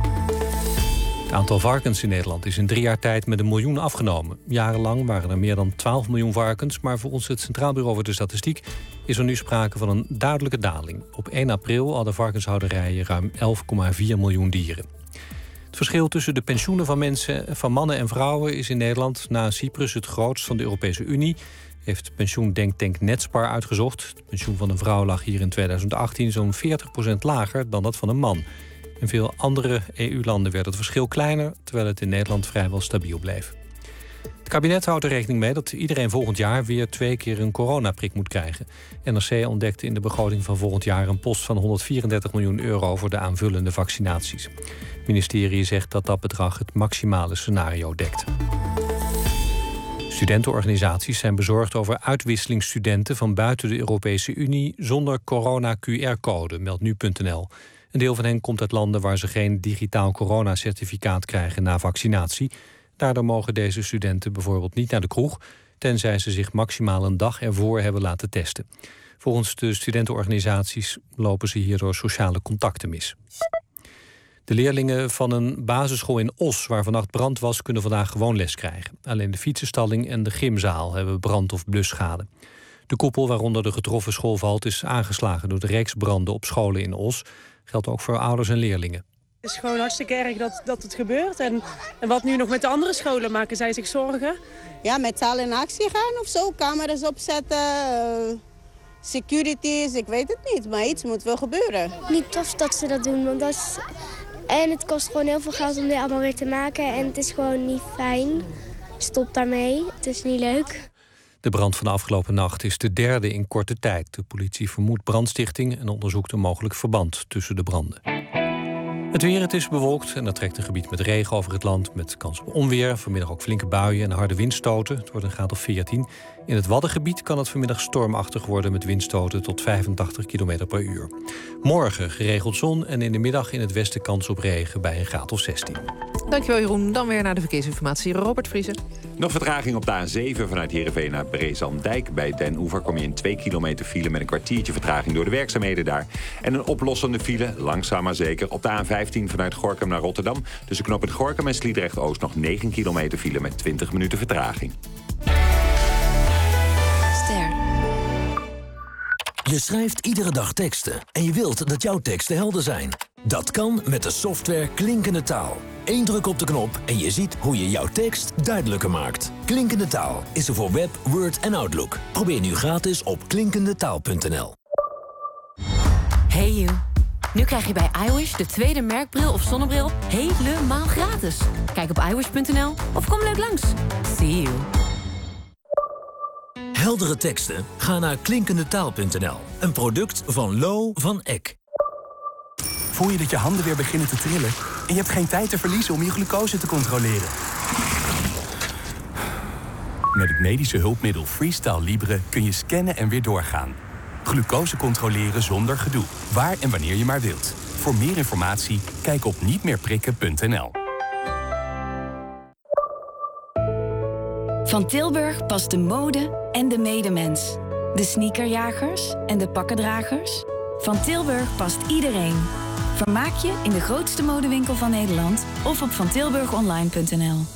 Het aantal varkens in Nederland is in drie jaar tijd met een miljoen afgenomen. Jarenlang waren er meer dan twaalf miljoen varkens, maar volgens het Centraal Bureau voor de Statistiek is er nu sprake van een duidelijke daling. Op één april hadden varkenshouderijen ruim elf komma vier miljoen dieren. Het verschil tussen de pensioenen van mensen, van mannen en vrouwen is in Nederland na Cyprus het grootst van de Europese Unie, heeft pensioendenktank Netspar uitgezocht. Het pensioen van een vrouw lag hier in tweeduizend achttien zo'n veertig procent lager dan dat van een man. In veel andere E U-landen werd het verschil kleiner, terwijl het in Nederland vrijwel stabiel bleef. Het kabinet houdt er rekening mee dat iedereen volgend jaar weer twee keer een coronaprik moet krijgen. N R C ontdekte in de begroting van volgend jaar een post van honderdvierendertig miljoen euro voor de aanvullende vaccinaties. Het ministerie zegt dat dat bedrag het maximale scenario dekt. Studentenorganisaties zijn bezorgd over uitwisselingsstudenten van buiten de Europese Unie zonder corona-Q R-code, meldt nu punt n l. Een deel van hen komt uit landen waar ze geen digitaal coronacertificaat krijgen na vaccinatie. Daardoor mogen deze studenten bijvoorbeeld niet naar de kroeg, tenzij ze zich maximaal een dag ervoor hebben laten testen. Volgens de studentenorganisaties lopen ze hierdoor sociale contacten mis. De leerlingen van een basisschool in Os, waar vannacht brand was, kunnen vandaag gewoon les krijgen. Alleen de fietsenstalling en de gymzaal hebben brand- of blusschade. De koepel waaronder de getroffen school valt is aangeslagen door de reeks branden op scholen in Os. Geldt ook voor ouders en leerlingen. Het is gewoon hartstikke erg dat, dat het gebeurt. En, en wat nu nog met de andere scholen, maken zij zich zorgen? Ja, met z'n allen in actie gaan of zo. Camera's opzetten, uh, securities, ik weet het niet. Maar iets moet wel gebeuren. Niet tof dat ze dat doen, want dat is... En het kost gewoon heel veel geld om dit allemaal weer te maken. En het is gewoon niet fijn. Stop daarmee, het is niet leuk. De brand van de afgelopen nacht is de derde in korte tijd. De politie vermoedt brandstichting en onderzoekt een mogelijk verband tussen de branden. Het weer, het is bewolkt en dat trekt een gebied met regen over het land... met kans op onweer, vanmiddag ook flinke buien en harde windstoten. Het wordt een graad of veertien. In het Waddengebied kan het vanmiddag stormachtig worden... met windstoten tot vijfentachtig kilometer per uur. Morgen geregeld zon en in de middag in het westen kans op regen... bij een graad of zestien. Dankjewel Jeroen. Dan weer naar de verkeersinformatie. Robert Vriezen. Nog vertraging op de A zeven vanuit Heerenveen naar Brezandijk. Bij Den Oever kom je in twee kilometer file... met een kwartiertje vertraging door de werkzaamheden daar. En een oplossende file, langzaam maar zeker... op de A vijftien vanuit Gorinchem naar Rotterdam. Tussen knooppunt Gorinchem en Sliedrecht-Oost... nog negen kilometer file met twintig minuten vertraging. Ster. Je schrijft iedere dag teksten en je wilt dat jouw teksten helder zijn. Dat kan met de software Klinkende Taal. Eén druk op de knop en je ziet hoe je jouw tekst duidelijker maakt. Klinkende Taal is er voor Web, Word en Outlook. Probeer nu gratis op klinkendetaal punt n l. Hey you. Nu krijg je bij iWish de tweede merkbril of zonnebril helemaal gratis. Kijk op iWish punt n l of kom leuk langs. See you. Heldere teksten? Ga naar klinkendetaal punt n l. Een product van Lo van Eck. Voel je dat je handen weer beginnen te trillen? En je hebt geen tijd te verliezen om je glucose te controleren? Met het medische hulpmiddel Freestyle Libre kun je scannen en weer doorgaan. Glucose controleren zonder gedoe. Waar en wanneer je maar wilt. Voor meer informatie, kijk op niet meer prikken punt n l. Van Tilburg past de mode en de medemens. De sneakerjagers en de pakkendragers. Van Tilburg past iedereen. Vermaak je in de grootste modewinkel van Nederland of op van tilburg online punt n l.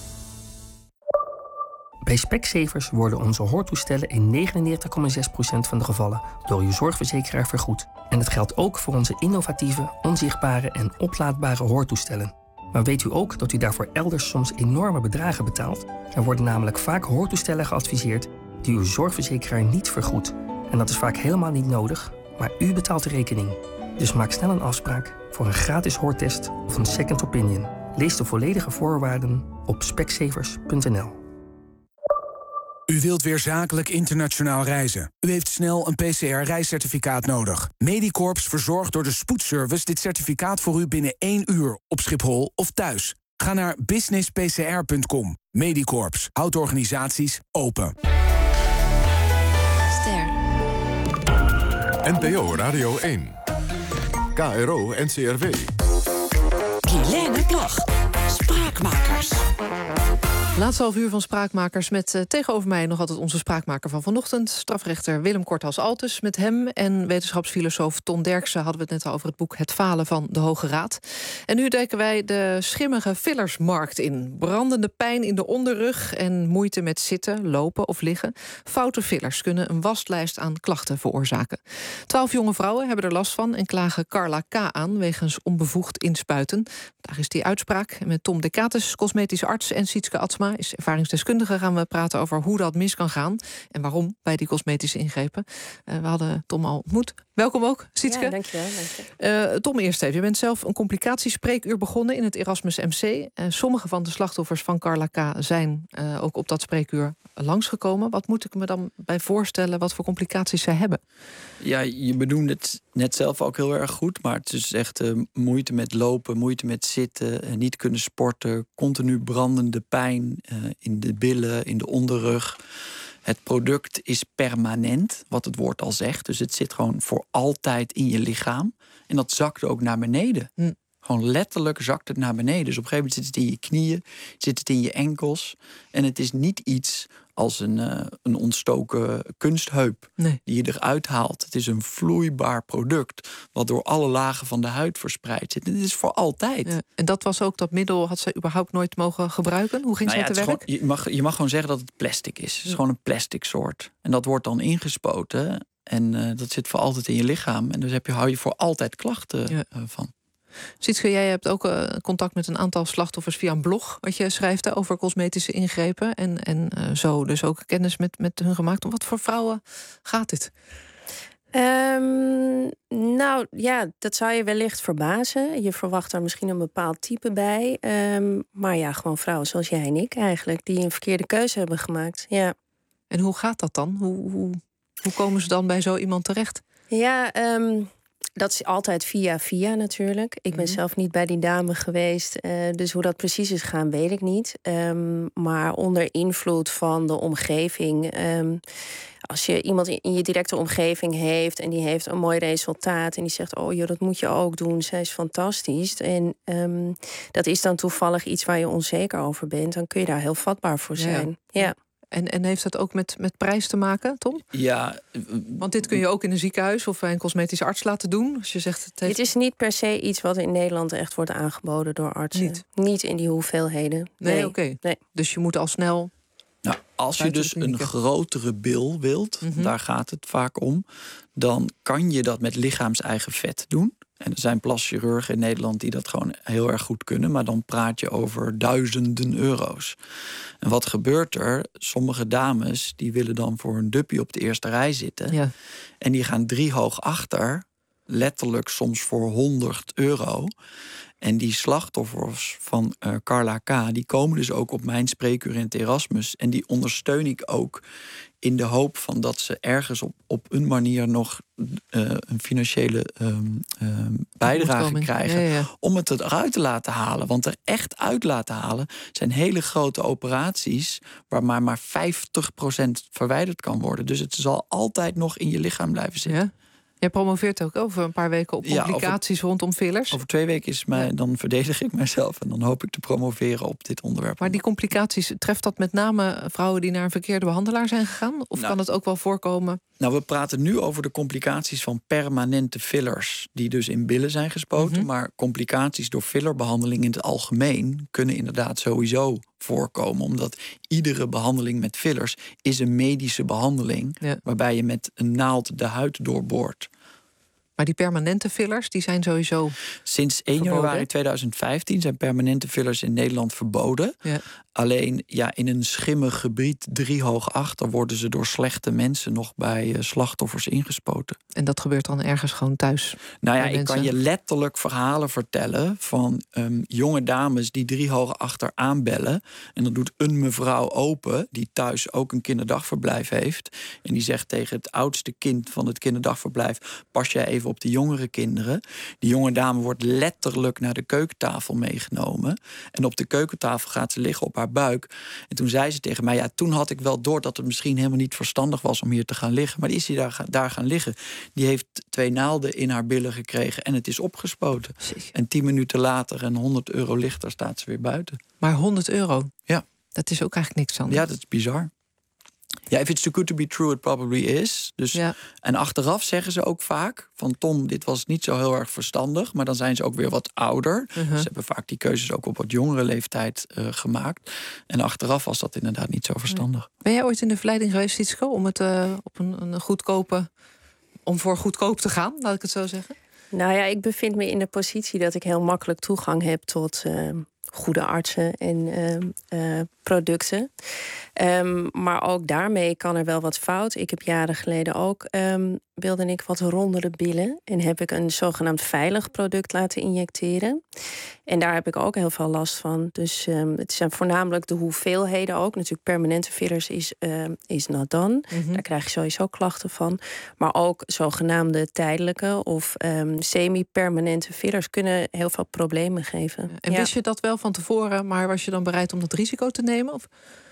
Bij Specsavers worden onze hoortoestellen in negenennegentig komma zes procent van de gevallen door uw zorgverzekeraar vergoed. En dat geldt ook voor onze innovatieve, onzichtbare en oplaadbare hoortoestellen. Maar weet u ook dat u daarvoor elders soms enorme bedragen betaalt? Er worden namelijk vaak hoortoestellen geadviseerd die uw zorgverzekeraar niet vergoedt. En dat is vaak helemaal niet nodig, maar u betaalt de rekening. Dus maak snel een afspraak voor een gratis hoortest of een second opinion. Lees de volledige voorwaarden op specsavers punt n l. U wilt weer zakelijk internationaal reizen. U heeft snel een P C R-reiscertificaat nodig. Medicorps verzorgt door de spoedservice dit certificaat voor u binnen één uur op Schiphol of thuis. Ga naar business p c r punt com. Medicorps houdt organisaties open. Ster. N P O Radio één. K R O N C R W. Guilaine Plag. Spraakmakers. Laatste half uur van Spraakmakers met uh, tegenover mij nog altijd onze spraakmaker van vanochtend, strafrechter Willem Korthals-Altes. Met hem en wetenschapsfilosoof Ton Derksen hadden we het net over het boek Het Falen van de Hoge Raad. En nu duiken wij de schimmige fillersmarkt in. Brandende pijn in de onderrug en moeite met zitten, lopen of liggen. Foute fillers kunnen een waslijst aan klachten veroorzaken. Twaalf jonge vrouwen hebben er last van en klagen Carla K. aan wegens onbevoegd inspuiten. Vandaag is die uitspraak met Tom Dekatus, cosmetisch arts, en Sietske Atsma, Halsema is ervaringsdeskundige. Gaan we praten over hoe dat mis kan gaan en waarom bij die cosmetische ingrepen. Uh, we hadden Tom al ontmoet. Welkom ook, Sietske. Ja, dankjewel. dankjewel. Uh, Tom, eerst even. Je bent zelf een complicatiespreekuur begonnen in het Erasmus M C. Uh, sommige van de slachtoffers van Carla K. zijn uh, ook op dat spreekuur langsgekomen. Wat moet ik me dan bij voorstellen wat voor complicaties zij hebben? Ja, je bedoelt het net zelf ook heel erg goed. Maar het is echt uh, moeite met lopen, moeite met zitten, uh, niet kunnen sporten, continu brandende pijn uh, in de billen, in de onderrug. Het product is permanent, wat het woord al zegt. Dus het zit gewoon voor altijd in je lichaam. En dat zakt ook naar beneden. Hm. Gewoon letterlijk zakt het naar beneden. Dus op een gegeven moment zit het in je knieën, zit het in je enkels. En het is niet iets als een, uh, een ontstoken kunstheup nee. die je eruit haalt. Het is een vloeibaar product wat door alle lagen van de huid verspreid zit. En het is voor altijd. Ja, en dat was ook dat middel, had ze überhaupt nooit mogen gebruiken? Hoe ging nou zij ja, te werk? Gewoon, je, mag, je mag gewoon zeggen dat het plastic is. Het is ja. gewoon een plastic soort. En dat wordt dan ingespoten. En uh, dat zit voor altijd in je lichaam. En dus heb je, hou je voor altijd klachten ja. uh, van. Sietske, jij hebt ook uh, contact met een aantal slachtoffers via een blog wat je schrijft hè, over cosmetische ingrepen. En, en uh, zo dus ook kennis met, met hun gemaakt. Om wat voor vrouwen gaat dit? Um, nou ja, dat zou je wellicht verbazen. Je verwacht daar misschien een bepaald type bij. Um, maar ja, gewoon vrouwen zoals jij en ik eigenlijk, die een verkeerde keuze hebben gemaakt. Ja. En hoe gaat dat dan? Hoe, hoe, hoe komen ze dan bij zo iemand terecht? Ja, um, dat is altijd via via natuurlijk. Ik ben mm-hmm. zelf niet bij die dame geweest. Uh, dus hoe dat precies is gaan, weet ik niet. Um, maar onder invloed van de omgeving. Um, als je iemand in je directe omgeving heeft en die heeft een mooi resultaat en die zegt, oh joh, dat moet je ook doen, zij is fantastisch. En um, dat is dan toevallig iets waar je onzeker over bent, dan kun je daar heel vatbaar voor zijn. Ja. ja. En, en heeft dat ook met, met prijs te maken, Tom? Ja. Want dit kun je ook in een ziekenhuis of bij een cosmetische arts laten doen. Als je zegt, het heeft... Dit is niet per se iets wat in Nederland echt wordt aangeboden door artsen. Niet, niet in die hoeveelheden. Nee, nee. oké. Okay. Nee. Dus je moet al snel... Nou, als je dus een grotere bil wilt, mm-hmm. daar gaat het vaak om, dan kan je dat met lichaams-eigen vet doen. En er zijn plaschirurgen in Nederland die dat gewoon heel erg goed kunnen. Maar dan praat je over duizenden euro's. En wat gebeurt er? Sommige dames die willen dan voor een duppie op de eerste rij zitten. Ja. En die gaan drie hoog achter. Letterlijk soms voor honderd euro. En die slachtoffers van uh, Carla K. die komen dus ook op mijn spreekuur in het Erasmus. En die ondersteun ik ook in de hoop van dat ze ergens op, op een manier nog uh, een financiële um, um, bijdrage krijgen. Ja, ja. Om het eruit te laten halen. Want er echt uit laten halen zijn hele grote operaties waar maar, maar vijftig procent verwijderd kan worden. Dus het zal altijd nog in je lichaam blijven zitten. Ja. Jij promoveert ook over een paar weken op complicaties ja, over, rondom fillers. Over twee weken is mij, ja. dan verdedig ik mijzelf en dan hoop ik te promoveren op dit onderwerp. Maar die complicaties, treft dat met name vrouwen die naar een verkeerde behandelaar zijn gegaan? Of nou, kan het ook wel voorkomen? Nou, we praten nu over de complicaties van permanente fillers die dus in billen zijn gespoten. Mm-hmm. Maar complicaties door fillerbehandeling in het algemeen kunnen inderdaad sowieso voorkomen. Omdat iedere behandeling met fillers is een medische behandeling, ja. waarbij je met een naald de huid doorboort. Maar die permanente fillers, die zijn sowieso Sinds één januari tweeduizend vijftien zijn permanente fillers in Nederland verboden. Ja. Alleen ja, in een schimmig gebied, drie hoog achter, worden ze door slechte mensen nog bij uh, slachtoffers ingespoten. En dat gebeurt dan ergens gewoon thuis? Nou ja, ik kan je letterlijk verhalen vertellen van um, jonge dames die drie hoog achter aanbellen. En dan doet een mevrouw open, die thuis ook een kinderdagverblijf heeft. En die zegt tegen het oudste kind van het kinderdagverblijf, pas jij even op de jongere kinderen. Die jonge dame wordt letterlijk naar de keukentafel meegenomen. En op de keukentafel gaat ze liggen op haar buik. En toen zei ze tegen mij, ja, toen had ik wel door dat het misschien helemaal niet verstandig was om hier te gaan liggen. Maar die is hier daar, daar gaan liggen. Die heeft twee naalden in haar billen gekregen en het is opgespoten. Zeker. En tien minuten later en honderd euro lichter staat ze weer buiten. Maar honderd euro? Ja. Dat is ook eigenlijk niks anders. Ja, dat is bizar. Ja, if it's too good to be true, it probably is. Dus, ja. En achteraf zeggen ze ook vaak van Tom, dit was niet zo heel erg verstandig. Maar dan zijn ze ook weer wat ouder. Uh-huh. Ze hebben vaak die keuzes ook op wat jongere leeftijd uh, gemaakt. En achteraf was dat inderdaad niet zo verstandig. Ben jij ooit in de verleiding geweest, Sietske, om het uh, op een, een goedkope, om voor goedkoop te gaan, laat ik het zo zeggen? Nou ja, ik bevind me in de positie dat ik heel makkelijk toegang heb tot Uh... goede artsen en uh, uh, producten. Um, maar ook daarmee kan er wel wat fout. Ik heb jaren geleden ook um, wilde ik wat rondere billen en heb ik een zogenaamd veilig product laten injecteren. En daar heb ik ook heel veel last van. Dus um, het zijn voornamelijk de hoeveelheden ook. Natuurlijk permanente fillers is, uh, is not done. Mm-hmm. Daar krijg je sowieso klachten van. Maar ook zogenaamde tijdelijke of um, semi-permanente fillers kunnen heel veel problemen geven. En ja. wist je dat wel van tevoren, maar was je dan bereid om dat risico te nemen? Of?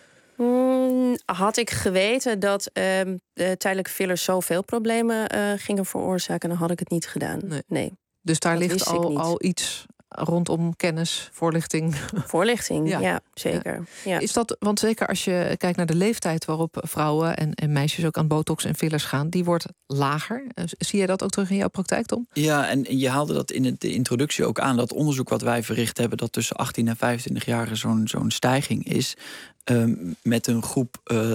Hmm, had ik geweten dat um, de tijdelijke fillers zoveel problemen uh, gingen veroorzaken, dan had ik het niet gedaan. Nee. nee. Dus daar dat ligt al, al iets rondom kennis, voorlichting. Voorlichting, ja, ja zeker. Ja. Ja. Is dat, want zeker als je kijkt naar de leeftijd waarop vrouwen en, en meisjes ook aan botox en fillers gaan, die wordt lager. Zie je dat ook terug in jouw praktijk, Tom? Ja, en je haalde dat in de introductie ook aan, dat onderzoek wat wij verricht hebben, dat tussen achttien en vijfentwintig jaar zo'n zo'n stijging is. Um, met een groep uh,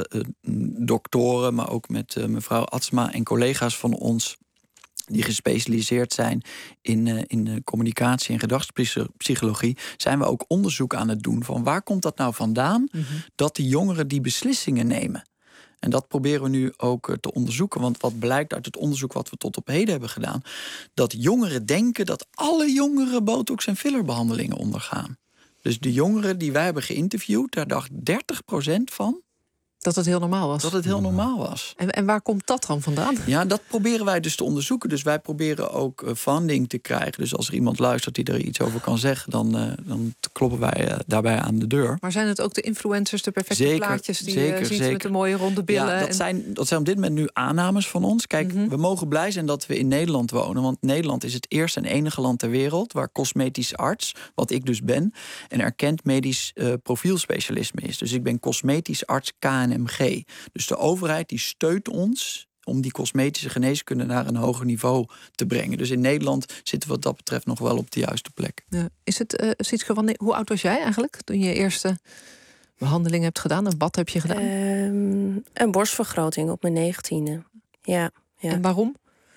doktoren, maar ook met uh, mevrouw Atsma en collega's van ons die gespecialiseerd zijn in, uh, in uh, communicatie en gedragspsychologie, zijn we ook onderzoek aan het doen van waar komt dat nou vandaan, mm-hmm. dat die jongeren die beslissingen nemen. En dat proberen we nu ook uh, te onderzoeken. Want wat blijkt uit het onderzoek wat we tot op heden hebben gedaan, dat jongeren denken dat alle jongeren botox- en fillerbehandelingen ondergaan. Dus de jongeren die wij hebben geïnterviewd, daar dacht dertig procent van dat het heel normaal was. Dat het heel normaal was. En, en waar komt dat dan vandaan? Ja, dat proberen wij dus te onderzoeken. Dus wij proberen ook uh, funding te krijgen. Dus als er iemand luistert die er iets over kan zeggen, dan, uh, dan kloppen wij uh, daarbij aan de deur. Maar zijn het ook de influencers, de perfecte zeker, plaatjes die zeker, uh, ziet zeker. met de mooie ronde billen? Ja, dat, en... zijn, dat zijn op dit moment nu aannames van ons. Kijk, mm-hmm. we mogen blij zijn dat we in Nederland wonen. Want Nederland is het eerste en enige land ter wereld waar cosmetisch arts, wat ik dus ben, een erkend medisch uh, profielspecialisme is. Dus ik ben cosmetisch arts K N M G. Dus de overheid die steunt ons om die cosmetische geneeskunde naar een hoger niveau te brengen. Dus in Nederland zitten we wat dat betreft nog wel op de juiste plek. Ja. Is het, uh, Sietske, wanneer, hoe oud was jij eigenlijk toen je eerste behandeling hebt gedaan? En wat heb je gedaan? Um, een borstvergroting op mijn negentiende. Ja, ja. En waarom?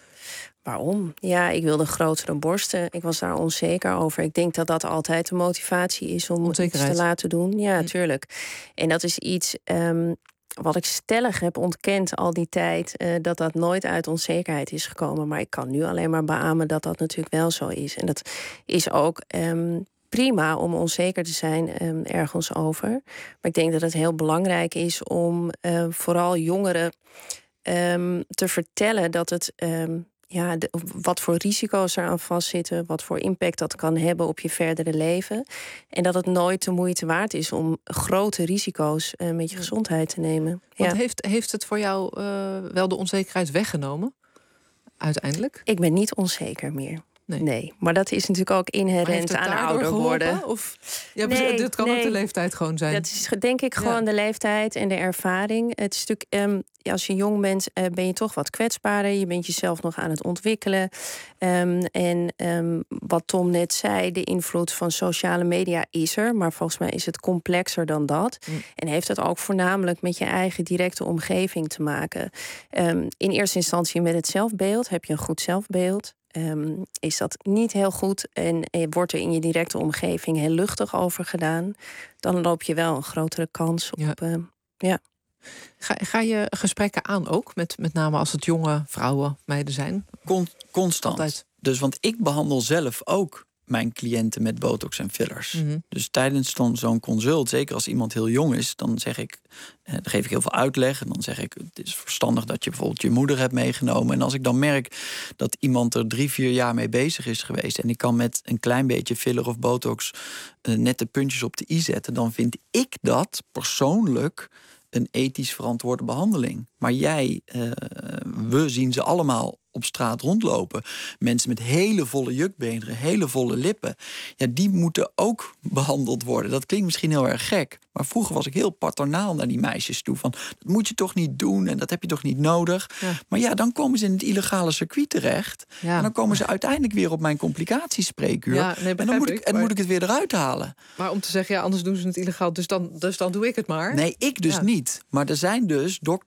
Waarom? Ja, ik wilde grotere borsten. Ik was daar onzeker over. Ik denk dat dat altijd de motivatie is om iets te laten doen. Ja, hm. tuurlijk. En dat is iets um, wat ik stellig heb ontkend al die tijd, uh, dat dat nooit uit onzekerheid is gekomen. Maar ik kan nu alleen maar beamen dat dat natuurlijk wel zo is. En dat is ook um, prima om onzeker te zijn um, ergens over. Maar ik denk dat het heel belangrijk is om uh, vooral jongeren um, te vertellen dat het Um, Ja, de, wat voor risico's eraan vastzitten, wat voor impact dat kan hebben op je verdere leven. En dat het nooit de moeite waard is om grote risico's uh, met je gezondheid te nemen. Want ja. heeft, heeft het voor jou uh, wel de onzekerheid weggenomen, uiteindelijk? Ik ben niet onzeker meer. Nee. nee, maar dat is natuurlijk ook inherent aan ouder worden. Of, ja, nee, dit kan nee. ook de leeftijd gewoon zijn. Dat is denk ik gewoon ja. de leeftijd en de ervaring. Het is natuurlijk, um, ja, als je jong bent, uh, ben je toch wat kwetsbaarder. Je bent jezelf nog aan het ontwikkelen. Um, en um, wat Tom net zei, de invloed van sociale media is er. Maar volgens mij is het complexer dan dat. Mm. En heeft het ook voornamelijk met je eigen directe omgeving te maken. Um, in eerste instantie met het zelfbeeld. Heb je een goed zelfbeeld? Um, is dat niet heel goed en wordt er in je directe omgeving heel luchtig over gedaan, dan loop je wel een grotere kans op. Ja. Uh, ja. Ga, ga je gesprekken aan ook, met, met name als het jonge vrouwen, meiden zijn? Con- constant. Altijd. Dus want ik behandel zelf ook mijn cliënten met botox en fillers. Mm-hmm. Dus tijdens zo'n consult, zeker als iemand heel jong is, dan zeg ik, dan geef ik heel veel uitleg en dan zeg ik, het is verstandig dat je bijvoorbeeld je moeder hebt meegenomen. En als ik dan merk dat iemand er drie, vier jaar mee bezig is geweest en ik kan met een klein beetje filler of botox uh, net de puntjes op de i zetten, dan vind ik dat persoonlijk een ethisch verantwoorde behandeling. Maar jij, uh, we zien ze allemaal op straat rondlopen. Mensen met hele volle jukbeenderen, hele volle lippen. Ja, die moeten ook behandeld worden. Dat klinkt misschien heel erg gek. Maar vroeger was ik heel paternaal naar die meisjes toe. Van, dat moet je toch niet doen en dat heb je toch niet nodig. Ja. Maar ja, dan komen ze in het illegale circuit terecht. Ja. En dan komen ze uiteindelijk weer op mijn complicatiespreekuur. Ja, nee, en dan, moet ik, ik, en maar... moet ik het weer eruit halen. Maar om te zeggen, ja, anders doen ze het illegaal. Dus dan, dus dan doe ik het maar. Nee, ik dus ja. niet. Maar er zijn dus dokters die dat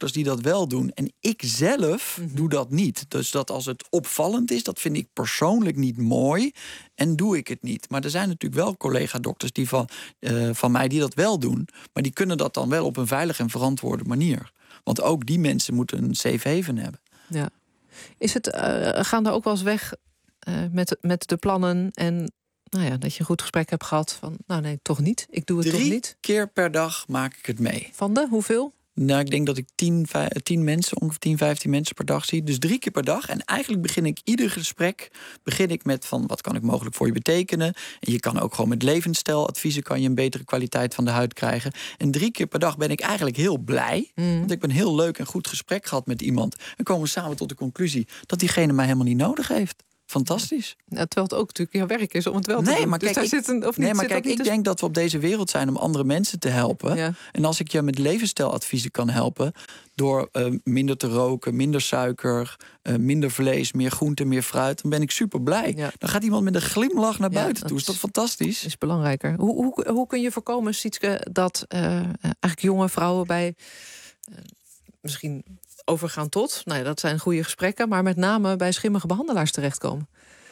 wel doen. En ik zelf mm-hmm. doe dat niet. Dus dat als het opvallend is, dat vind ik persoonlijk niet mooi. En doe ik het niet. Maar er zijn natuurlijk wel collega-dokters die van, uh, van mij die dat wel doen. Maar die kunnen dat dan wel op een veilige en verantwoorde manier. Want ook die mensen moeten een safe haven hebben. Ja. Is het, uh, gaan er ook wel eens weg uh, met, met de plannen en nou ja, dat je een goed gesprek hebt gehad van, nou nee, toch niet. Ik doe het Drie toch niet. Drie keer per dag maak ik het mee. Van de hoeveel? Nou, ik denk dat ik tien, tien mensen, ongeveer tien, vijftien mensen per dag zie. Dus drie keer per dag. En eigenlijk begin ik ieder gesprek begin ik met van wat kan ik mogelijk voor je betekenen. En je kan ook gewoon met levensstijladviezen kan je een betere kwaliteit van de huid krijgen. En drie keer per dag ben ik eigenlijk heel blij. Mm. Want ik ben een heel leuk en goed gesprek gehad met iemand. En komen we samen tot de conclusie dat diegene mij helemaal niet nodig heeft. Fantastisch. Ja, terwijl het ook natuurlijk jouw werk is om het wel te nee, doen. Maar dus kijk, daar ik, zit een, of niet, nee, maar zit kijk, ik dus... denk dat we op deze wereld zijn om andere mensen te helpen. Ja. En als ik je met levensstijladviezen kan helpen door uh, minder te roken, minder suiker, uh, minder vlees, meer groente, meer fruit, dan ben ik super blij. Ja. Dan gaat iemand met een glimlach naar buiten ja, toe. Is dat fantastisch? Is belangrijker. Hoe, hoe, hoe kun je voorkomen, Sietske, dat uh, eigenlijk jonge vrouwen bij uh, misschien overgaan tot, nou ja, dat zijn goede gesprekken, maar met name bij schimmige behandelaars terechtkomen?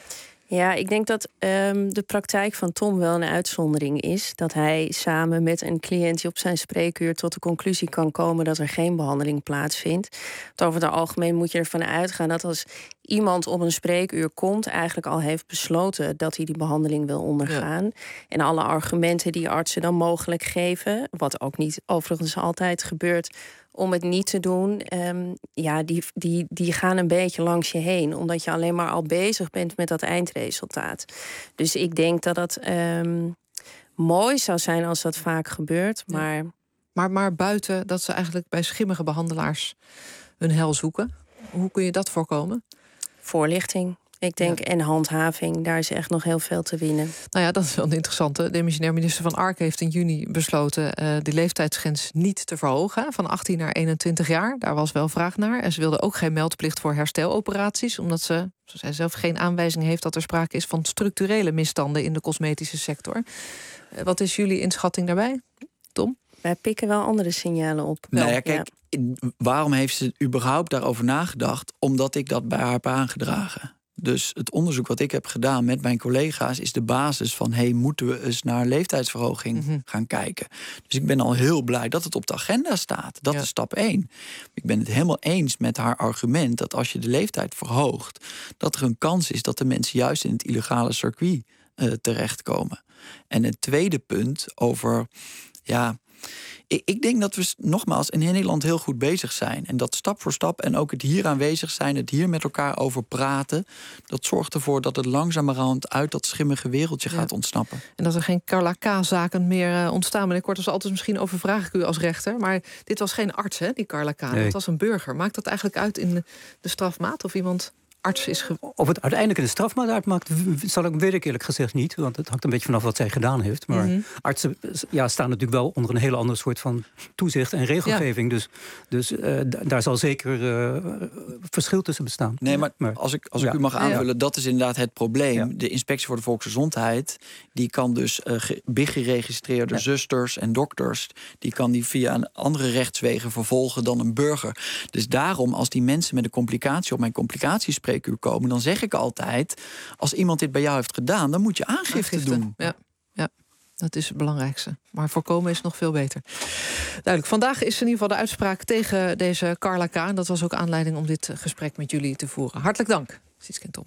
Ja, ik denk dat um, de praktijk van Tom wel een uitzondering is. Dat hij samen met een cliënt die op zijn spreekuur tot de conclusie kan komen dat er geen behandeling plaatsvindt. Want over het algemeen moet je ervan uitgaan dat als iemand op een spreekuur komt, eigenlijk al heeft besloten dat hij die behandeling wil ondergaan. Ja. En alle argumenten die artsen dan mogelijk geven, wat ook niet overigens altijd gebeurt, om het niet te doen, um, ja, die, die, die gaan een beetje langs je heen. Omdat je alleen maar al bezig bent met dat eindresultaat. Dus ik denk dat het um, mooi zou zijn als dat vaak gebeurt. Maar... Ja. maar, maar buiten dat ze eigenlijk bij schimmige behandelaars hun hel zoeken. Hoe kun je dat voorkomen? Voorlichting. Ik denk, ja. en handhaving, daar is echt nog heel veel te winnen. Nou ja, dat is wel een interessante. Demissionair minister Van Ark heeft in juni besloten uh, de leeftijdsgrens niet te verhogen. Van achttien naar eenentwintig jaar. Daar was wel vraag naar. En ze wilde ook geen meldplicht voor hersteloperaties. Omdat ze, zoals zij zelf, geen aanwijzing heeft dat er sprake is van structurele misstanden in de cosmetische sector. Uh, wat is jullie inschatting daarbij, Tom? Wij pikken wel andere signalen op. Nou ja, kijk, ja. waarom heeft ze überhaupt daarover nagedacht? Omdat ik dat bij haar heb aangedragen. Dus het onderzoek wat ik heb gedaan met mijn collega's is de basis van, hey, moeten we eens naar leeftijdsverhoging mm-hmm. gaan kijken? Dus ik ben al heel blij dat het op de agenda staat. Dat ja. is stap één. Ik ben het helemaal eens met haar argument dat als je de leeftijd verhoogt, dat er een kans is dat de mensen juist in het illegale circuit uh, terechtkomen. En het tweede punt over, ja, Ik, ik denk dat we nogmaals in Nederland heel goed bezig zijn. En dat stap voor stap en ook het hier aanwezig zijn, het hier met elkaar over praten, dat zorgt ervoor dat het langzamerhand uit dat schimmige wereldje ja. gaat ontsnappen. En dat er geen Carla K-zaken meer uh, ontstaan. Meneer Korters, altijd misschien overvraag ik u als rechter, maar dit was geen arts, hè, die Carla K. Nee. Het was een burger. Maakt dat eigenlijk uit in de, de strafmaat of iemand arts is ge... Of het uiteindelijk in de strafmaat uitmaakt, zal ik, weet ik eerlijk gezegd niet. Want het hangt een beetje vanaf wat zij gedaan heeft. Maar mm-hmm. artsen ja, staan natuurlijk wel onder een hele andere soort van toezicht en regelgeving. Ja. Dus, dus uh, d- daar zal zeker uh, verschil tussen bestaan. Nee, maar, maar als ik, als ik ja. u mag aanvullen, ja. dat is inderdaad het probleem. Ja. De Inspectie voor de Volksgezondheid, die kan dus uh, B I G-geregistreerde ja. zusters en dokters, die kan die via een andere rechtswegen vervolgen dan een burger. Dus daarom, als die mensen met een complicatie op mijn complicatiespreekuur komen, dan zeg ik altijd, als iemand dit bij jou heeft gedaan, dan moet je aangifte, aangifte. doen. Ja, ja, dat is het belangrijkste. Maar voorkomen is nog veel beter. Duidelijk. Vandaag is in ieder geval de uitspraak tegen deze Carla K. En dat was ook aanleiding om dit gesprek met jullie te voeren. Hartelijk dank, Sietske en Tom.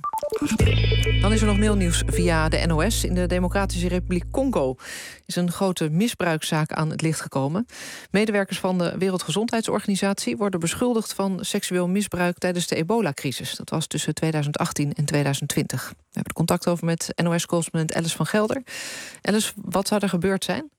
Dan is er nog mailnieuws via de N O S. In de Democratische Republiek Congo is een grote misbruikzaak aan het licht gekomen. Medewerkers van de Wereldgezondheidsorganisatie worden beschuldigd van seksueel misbruik tijdens de ebola-crisis. Dat was tussen tweeduizend achttien en tweeduizend twintig. We hebben er contact over met N O S-correspondent Alice van Gelder. Alice, wat zou er gebeurd zijn?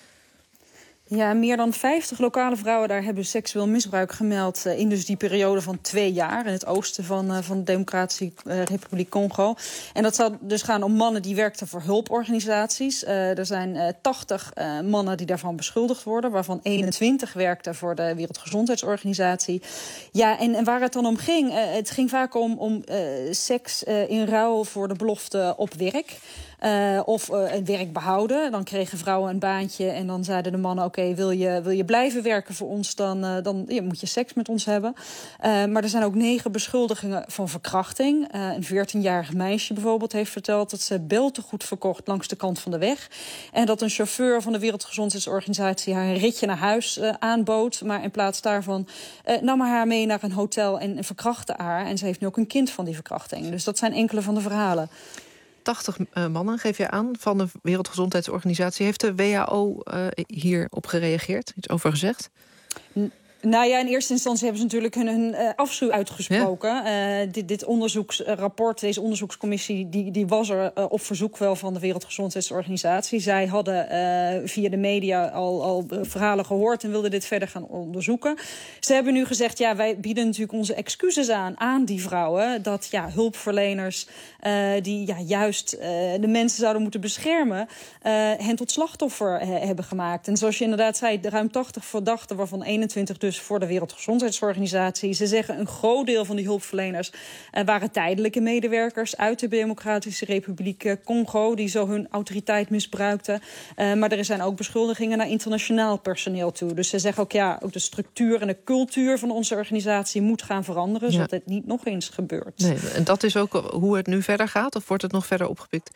Ja, meer dan vijftig lokale vrouwen daar hebben seksueel misbruik gemeld uh, in dus die periode van twee jaar in het oosten van, uh, van de Democratische uh, Republiek Congo. En dat zou dus gaan om mannen die werkten voor hulporganisaties. Uh, er zijn uh, tachtig uh, mannen die daarvan beschuldigd worden, waarvan eenentwintig werkten voor de Wereldgezondheidsorganisatie. Ja, en, en waar het dan om ging, uh, het ging vaak om, om uh, seks uh, in ruil voor de belofte op werk. Uh, of uh, een werk behouden. Dan kregen vrouwen een baantje en dan zeiden de mannen... oké, okay, wil, je, wil je blijven werken voor ons, dan, uh, dan ja, moet je seks met ons hebben. Uh, maar er zijn ook negen beschuldigingen van verkrachting. Uh, een veertienjarig meisje bijvoorbeeld heeft verteld... dat ze beltegoed verkocht langs de kant van de weg. En dat een chauffeur van de Wereldgezondheidsorganisatie... haar een ritje naar huis uh, aanbood. Maar in plaats daarvan uh, nam hij haar mee naar een hotel en, en verkrachtte haar. En ze heeft nu ook een kind van die verkrachting. Dus dat zijn enkele van de verhalen. tachtig uh, mannen, geef je aan, van de Wereldgezondheidsorganisatie. Heeft de W H O uh, hierop gereageerd? Iets over gezegd? N- Nou ja, in eerste instantie hebben ze natuurlijk hun, hun uh, afschuw uitgesproken. Ja. Uh, dit, dit onderzoeksrapport, deze onderzoekscommissie... die, die was er uh, op verzoek wel van de Wereldgezondheidsorganisatie. Zij hadden uh, via de media al, al uh, verhalen gehoord... en wilden dit verder gaan onderzoeken. Ze hebben nu gezegd, ja, wij bieden natuurlijk onze excuses aan... aan die vrouwen, dat ja, hulpverleners... Uh, die ja, juist uh, de mensen zouden moeten beschermen... Uh, hen tot slachtoffer uh, hebben gemaakt. En zoals je inderdaad zei, ruim tachtig verdachten... waarvan eenentwintig dus voor de Wereldgezondheidsorganisatie. Ze zeggen een groot deel van die hulpverleners uh, waren tijdelijke medewerkers uit de Democratische Republiek uh, Congo, die zo hun autoriteit misbruikten. Uh, maar er zijn ook beschuldigingen naar internationaal personeel toe. Dus ze zeggen ook, ja, ook de structuur en de cultuur van onze organisatie moet gaan veranderen, zodat ja. het niet nog eens gebeurt. Nee, en dat is ook hoe het nu verder gaat, of wordt het nog verder opgepikt?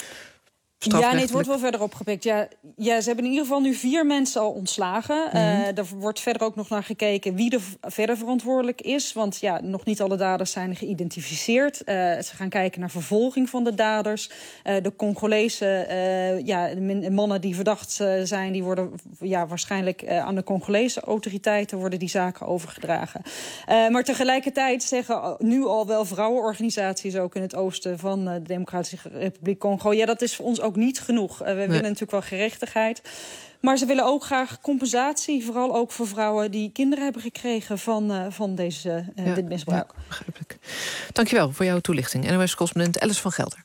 Ja, nee, het wordt wel verder opgepikt. Ja, ja, ze hebben in ieder geval nu vier mensen al ontslagen. Mm-hmm. Uh, er wordt verder ook nog naar gekeken wie er verder verantwoordelijk is. Want ja, nog niet alle daders zijn geïdentificeerd. Uh, ze gaan kijken naar vervolging van de daders. Uh, de Congolese uh, ja, de mannen die verdacht uh, zijn... die worden ja, waarschijnlijk uh, aan de Congolese autoriteiten... worden die zaken overgedragen. Uh, maar tegelijkertijd zeggen nu al wel vrouwenorganisaties... ook in het oosten van uh, de Democratische Republiek Congo... ja, dat is voor ons ook niet genoeg. Uh, we nee. willen natuurlijk wel gerechtigheid. Maar ze willen ook graag compensatie. Vooral ook voor vrouwen die kinderen hebben gekregen van, uh, van deze, uh, ja, dit misbruik. Ja, begrijpelijk. Dankjewel voor jouw toelichting. N O S-correspondent Alice van Gelder.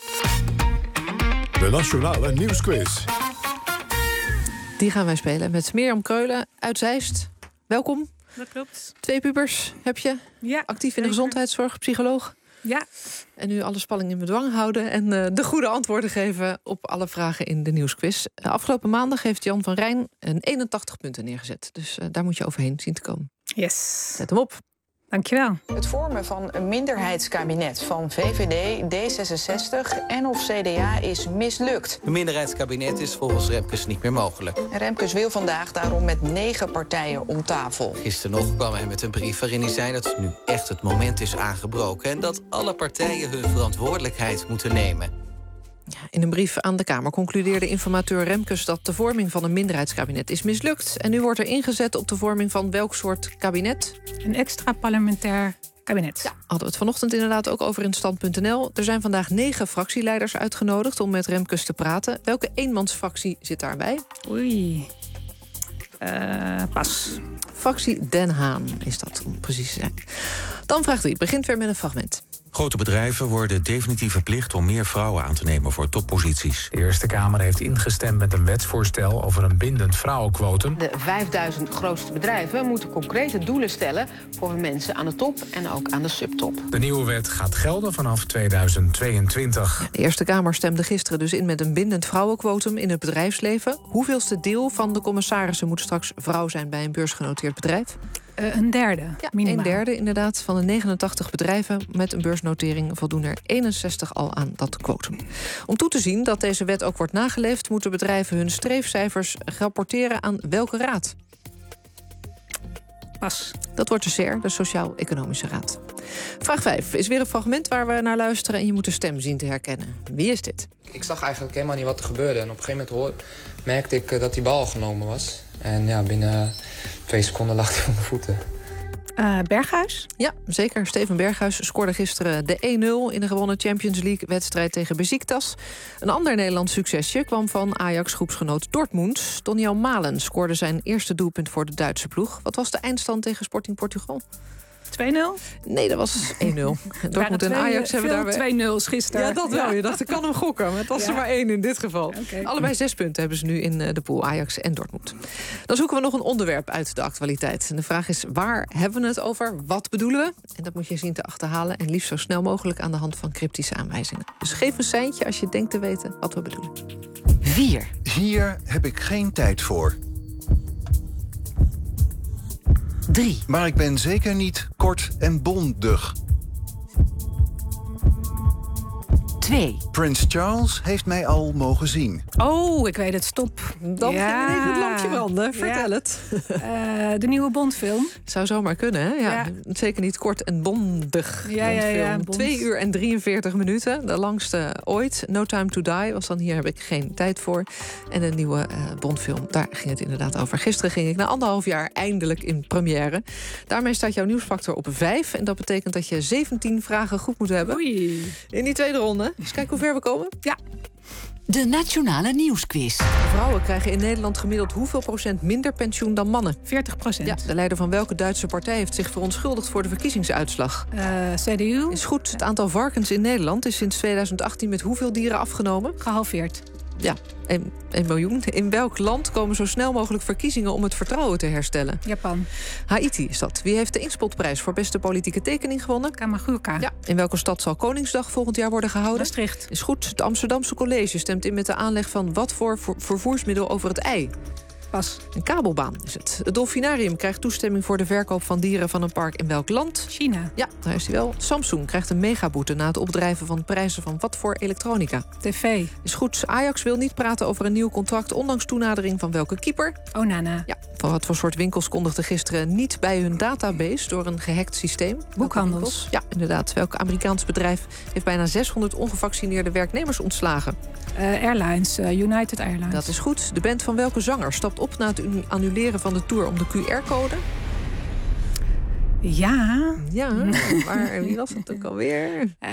De Nationale Nieuwsquiz. Die gaan wij spelen met Mirjam Kreulen uit Zeist. Welkom. Dat klopt. Twee pubers heb je. Ja, actief in de gezondheidszorg, psycholoog. Ja. En nu alle spanning in bedwang houden... en uh, de goede antwoorden geven op alle vragen in de nieuwsquiz. Uh, afgelopen maandag heeft Jan van Rijn een eenentachtig punten neergezet. Dus uh, daar moet je overheen zien te komen. Yes. Zet hem op. Dankjewel. Het vormen van een minderheidskabinet van V V D, D zesenzestig en of C D A is mislukt. Een minderheidskabinet is volgens Remkes niet meer mogelijk. Remkes wil vandaag daarom met negen partijen om tafel. Gisteren nog kwam hij met een brief waarin hij zei dat nu echt het moment is aangebroken... en dat alle partijen hun verantwoordelijkheid moeten nemen. Ja, in een brief aan de Kamer concludeerde informateur Remkes... dat de vorming van een minderheidskabinet is mislukt. En nu wordt er ingezet op de vorming van welk soort kabinet? Een extra parlementair kabinet. Ja, hadden we het vanochtend inderdaad ook over in stand punt n l. Er zijn vandaag negen fractieleiders uitgenodigd om met Remkes te praten. Welke eenmansfractie zit daarbij? Oei. Uh, pas. Fractie Den Haan is dat, om precies te zijn. Dan vraag drie. Begint weer met een fragment. Grote bedrijven worden definitief verplicht om meer vrouwen aan te nemen voor topposities. De Eerste Kamer heeft ingestemd met een wetsvoorstel over een bindend vrouwenquotum. De vijfduizend grootste bedrijven moeten concrete doelen stellen voor mensen aan de top en ook aan de subtop. De nieuwe wet gaat gelden vanaf tweeduizend tweeëntwintig. Ja, de Eerste Kamer stemde gisteren dus in met een bindend vrouwenquotum in het bedrijfsleven. Hoeveelste deel van de commissarissen moet straks vrouw zijn bij een beursgenoteerd bedrijf? Uh, een derde, ja, minimaal. Een derde inderdaad. Van de negenentachtig bedrijven met een beursnotering voldoen er eenenzestig al aan dat quotum. Om toe te zien dat deze wet ook wordt nageleefd, moeten bedrijven hun streefcijfers rapporteren aan welke raad? Pas. Dat wordt de S E R, de Sociaal-Economische Raad. Vraag vijf is weer een fragment waar we naar luisteren en je moet de stem zien te herkennen. Wie is dit? Ik zag eigenlijk helemaal niet wat er gebeurde. En op een gegeven moment hoor, merkte ik dat die bal genomen was. En ja, binnen twee seconden lag hij voor mijn voeten. Uh, Berghuis? Ja, zeker. Steven Berghuis scoorde gisteren de één nul in de gewonnen Champions League-wedstrijd tegen Besiktas. Een ander Nederlands succesje kwam van Ajax-groepsgenoot Dortmund. Doniel Malen scoorde zijn eerste doelpunt voor de Duitse ploeg. Wat was de eindstand tegen Sporting Portugal? twee nul? Nee, dat was één nul. Dortmund en Ajax hebben daar weer... twee nul's gisteren. Ja, dat wel. Je dacht, ik kan hem gokken. Maar het was Ja. er maar één in dit geval. Okay. Allebei zes punten hebben ze nu in de pool, Ajax en Dortmund. Dan zoeken we nog een onderwerp uit de actualiteit. En de vraag is, waar hebben we het over? Wat bedoelen we? En dat moet je zien te achterhalen. En liefst zo snel mogelijk aan de hand van cryptische aanwijzingen. Dus geef een seintje als je denkt te weten wat we bedoelen. vier. Hier heb ik geen tijd voor. drie. Maar ik ben zeker niet kort en bondig. twee. Prins Charles heeft mij al mogen zien. Oh, ik weet het. Stop. Dan ja. ging ineens het lampje branden. Vertel Ja. het. Uh, de nieuwe Bondfilm. Zou zomaar kunnen, hè? Ja, Ja. Zeker niet kort en bondig. Ja, ja, ja, Bondfilm. bond. Twee uur en drieënveertig minuten. De langste ooit. No Time to Die was dan hier heb ik geen tijd voor. En een nieuwe uh, Bondfilm, daar ging het inderdaad over. Gisteren ging ik na anderhalf jaar eindelijk in première. Daarmee staat jouw nieuwsfactor op vijf. En dat betekent dat je zeventien vragen goed moet hebben. Oei. In die tweede ronde. Dus kijk hoe ver we komen. Ja. De Nationale Nieuwsquiz. Vrouwen krijgen in Nederland gemiddeld hoeveel procent minder pensioen dan mannen? veertig procent. Ja, de leider van welke Duitse partij heeft zich verontschuldigd voor de verkiezingsuitslag? Uh, C D U. Is goed. Het aantal varkens in Nederland is sinds tweeduizend achttien met hoeveel dieren afgenomen? Gehalveerd. Ja, een miljoen. In welk land komen zo snel mogelijk verkiezingen om het vertrouwen te herstellen? Japan. Haiti is dat. Wie heeft de Inspotprijs voor beste politieke tekening gewonnen? Kamagurka. Ja. In welke stad zal Koningsdag volgend jaar worden gehouden? Maastricht. Is goed. Het Amsterdamse College stemt in met de aanleg van wat voor vervoersmiddel over het IJ? Pas. Een kabelbaan is het. Het Dolfinarium krijgt toestemming voor de verkoop van dieren van een park in welk land? China. Ja, daar is hij wel. Samsung krijgt een megaboete na het opdrijven van prijzen van wat voor elektronica? T V. Is goed. Ajax wil niet praten over een nieuw contract, ondanks toenadering van welke keeper? Onana. Ja, van wat voor soort winkels kondigden gisteren niet bij hun database door een gehackt systeem? Boekhandels. Ja, inderdaad. Welk Amerikaans bedrijf heeft bijna zeshonderd ongevaccineerde werknemers ontslagen? Uh, Airlines. Uh, United Airlines. Dat is goed. De band van welke zanger stapt op na het annuleren van de tour om de Q R-code? Ja. Ja, maar wie was het ook alweer? Uh,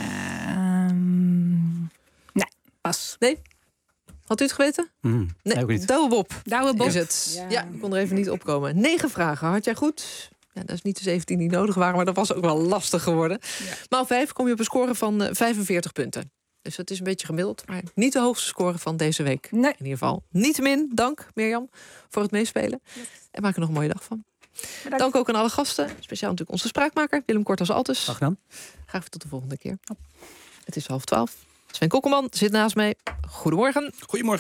um, nee, pas. Nee? Had u het geweten? Mm, nee, Douwe Bob. Douwe Bob. Is het. Ja. ja, ik kon er even niet opkomen. Negen vragen. Had jij goed? Ja, dat is niet de zeventien die nodig waren, maar dat was ook wel lastig geworden. Ja. Maar op vijf kom je op een score van vijfenveertig punten. Dus dat is een beetje gemiddeld, maar niet de hoogste score van deze week. Nee. In ieder geval. Niettemin, dank Mirjam voor het meespelen. Ja. En maak er nog een mooie dag van. Bedankt. Dank ook aan alle gasten. Speciaal natuurlijk onze spraakmaker, Willem Kort als altes. Graag gedaan. Graag tot de volgende keer. Het is half twaalf. Sven Kokkelman zit naast mij. Goedemorgen. Goedemorgen.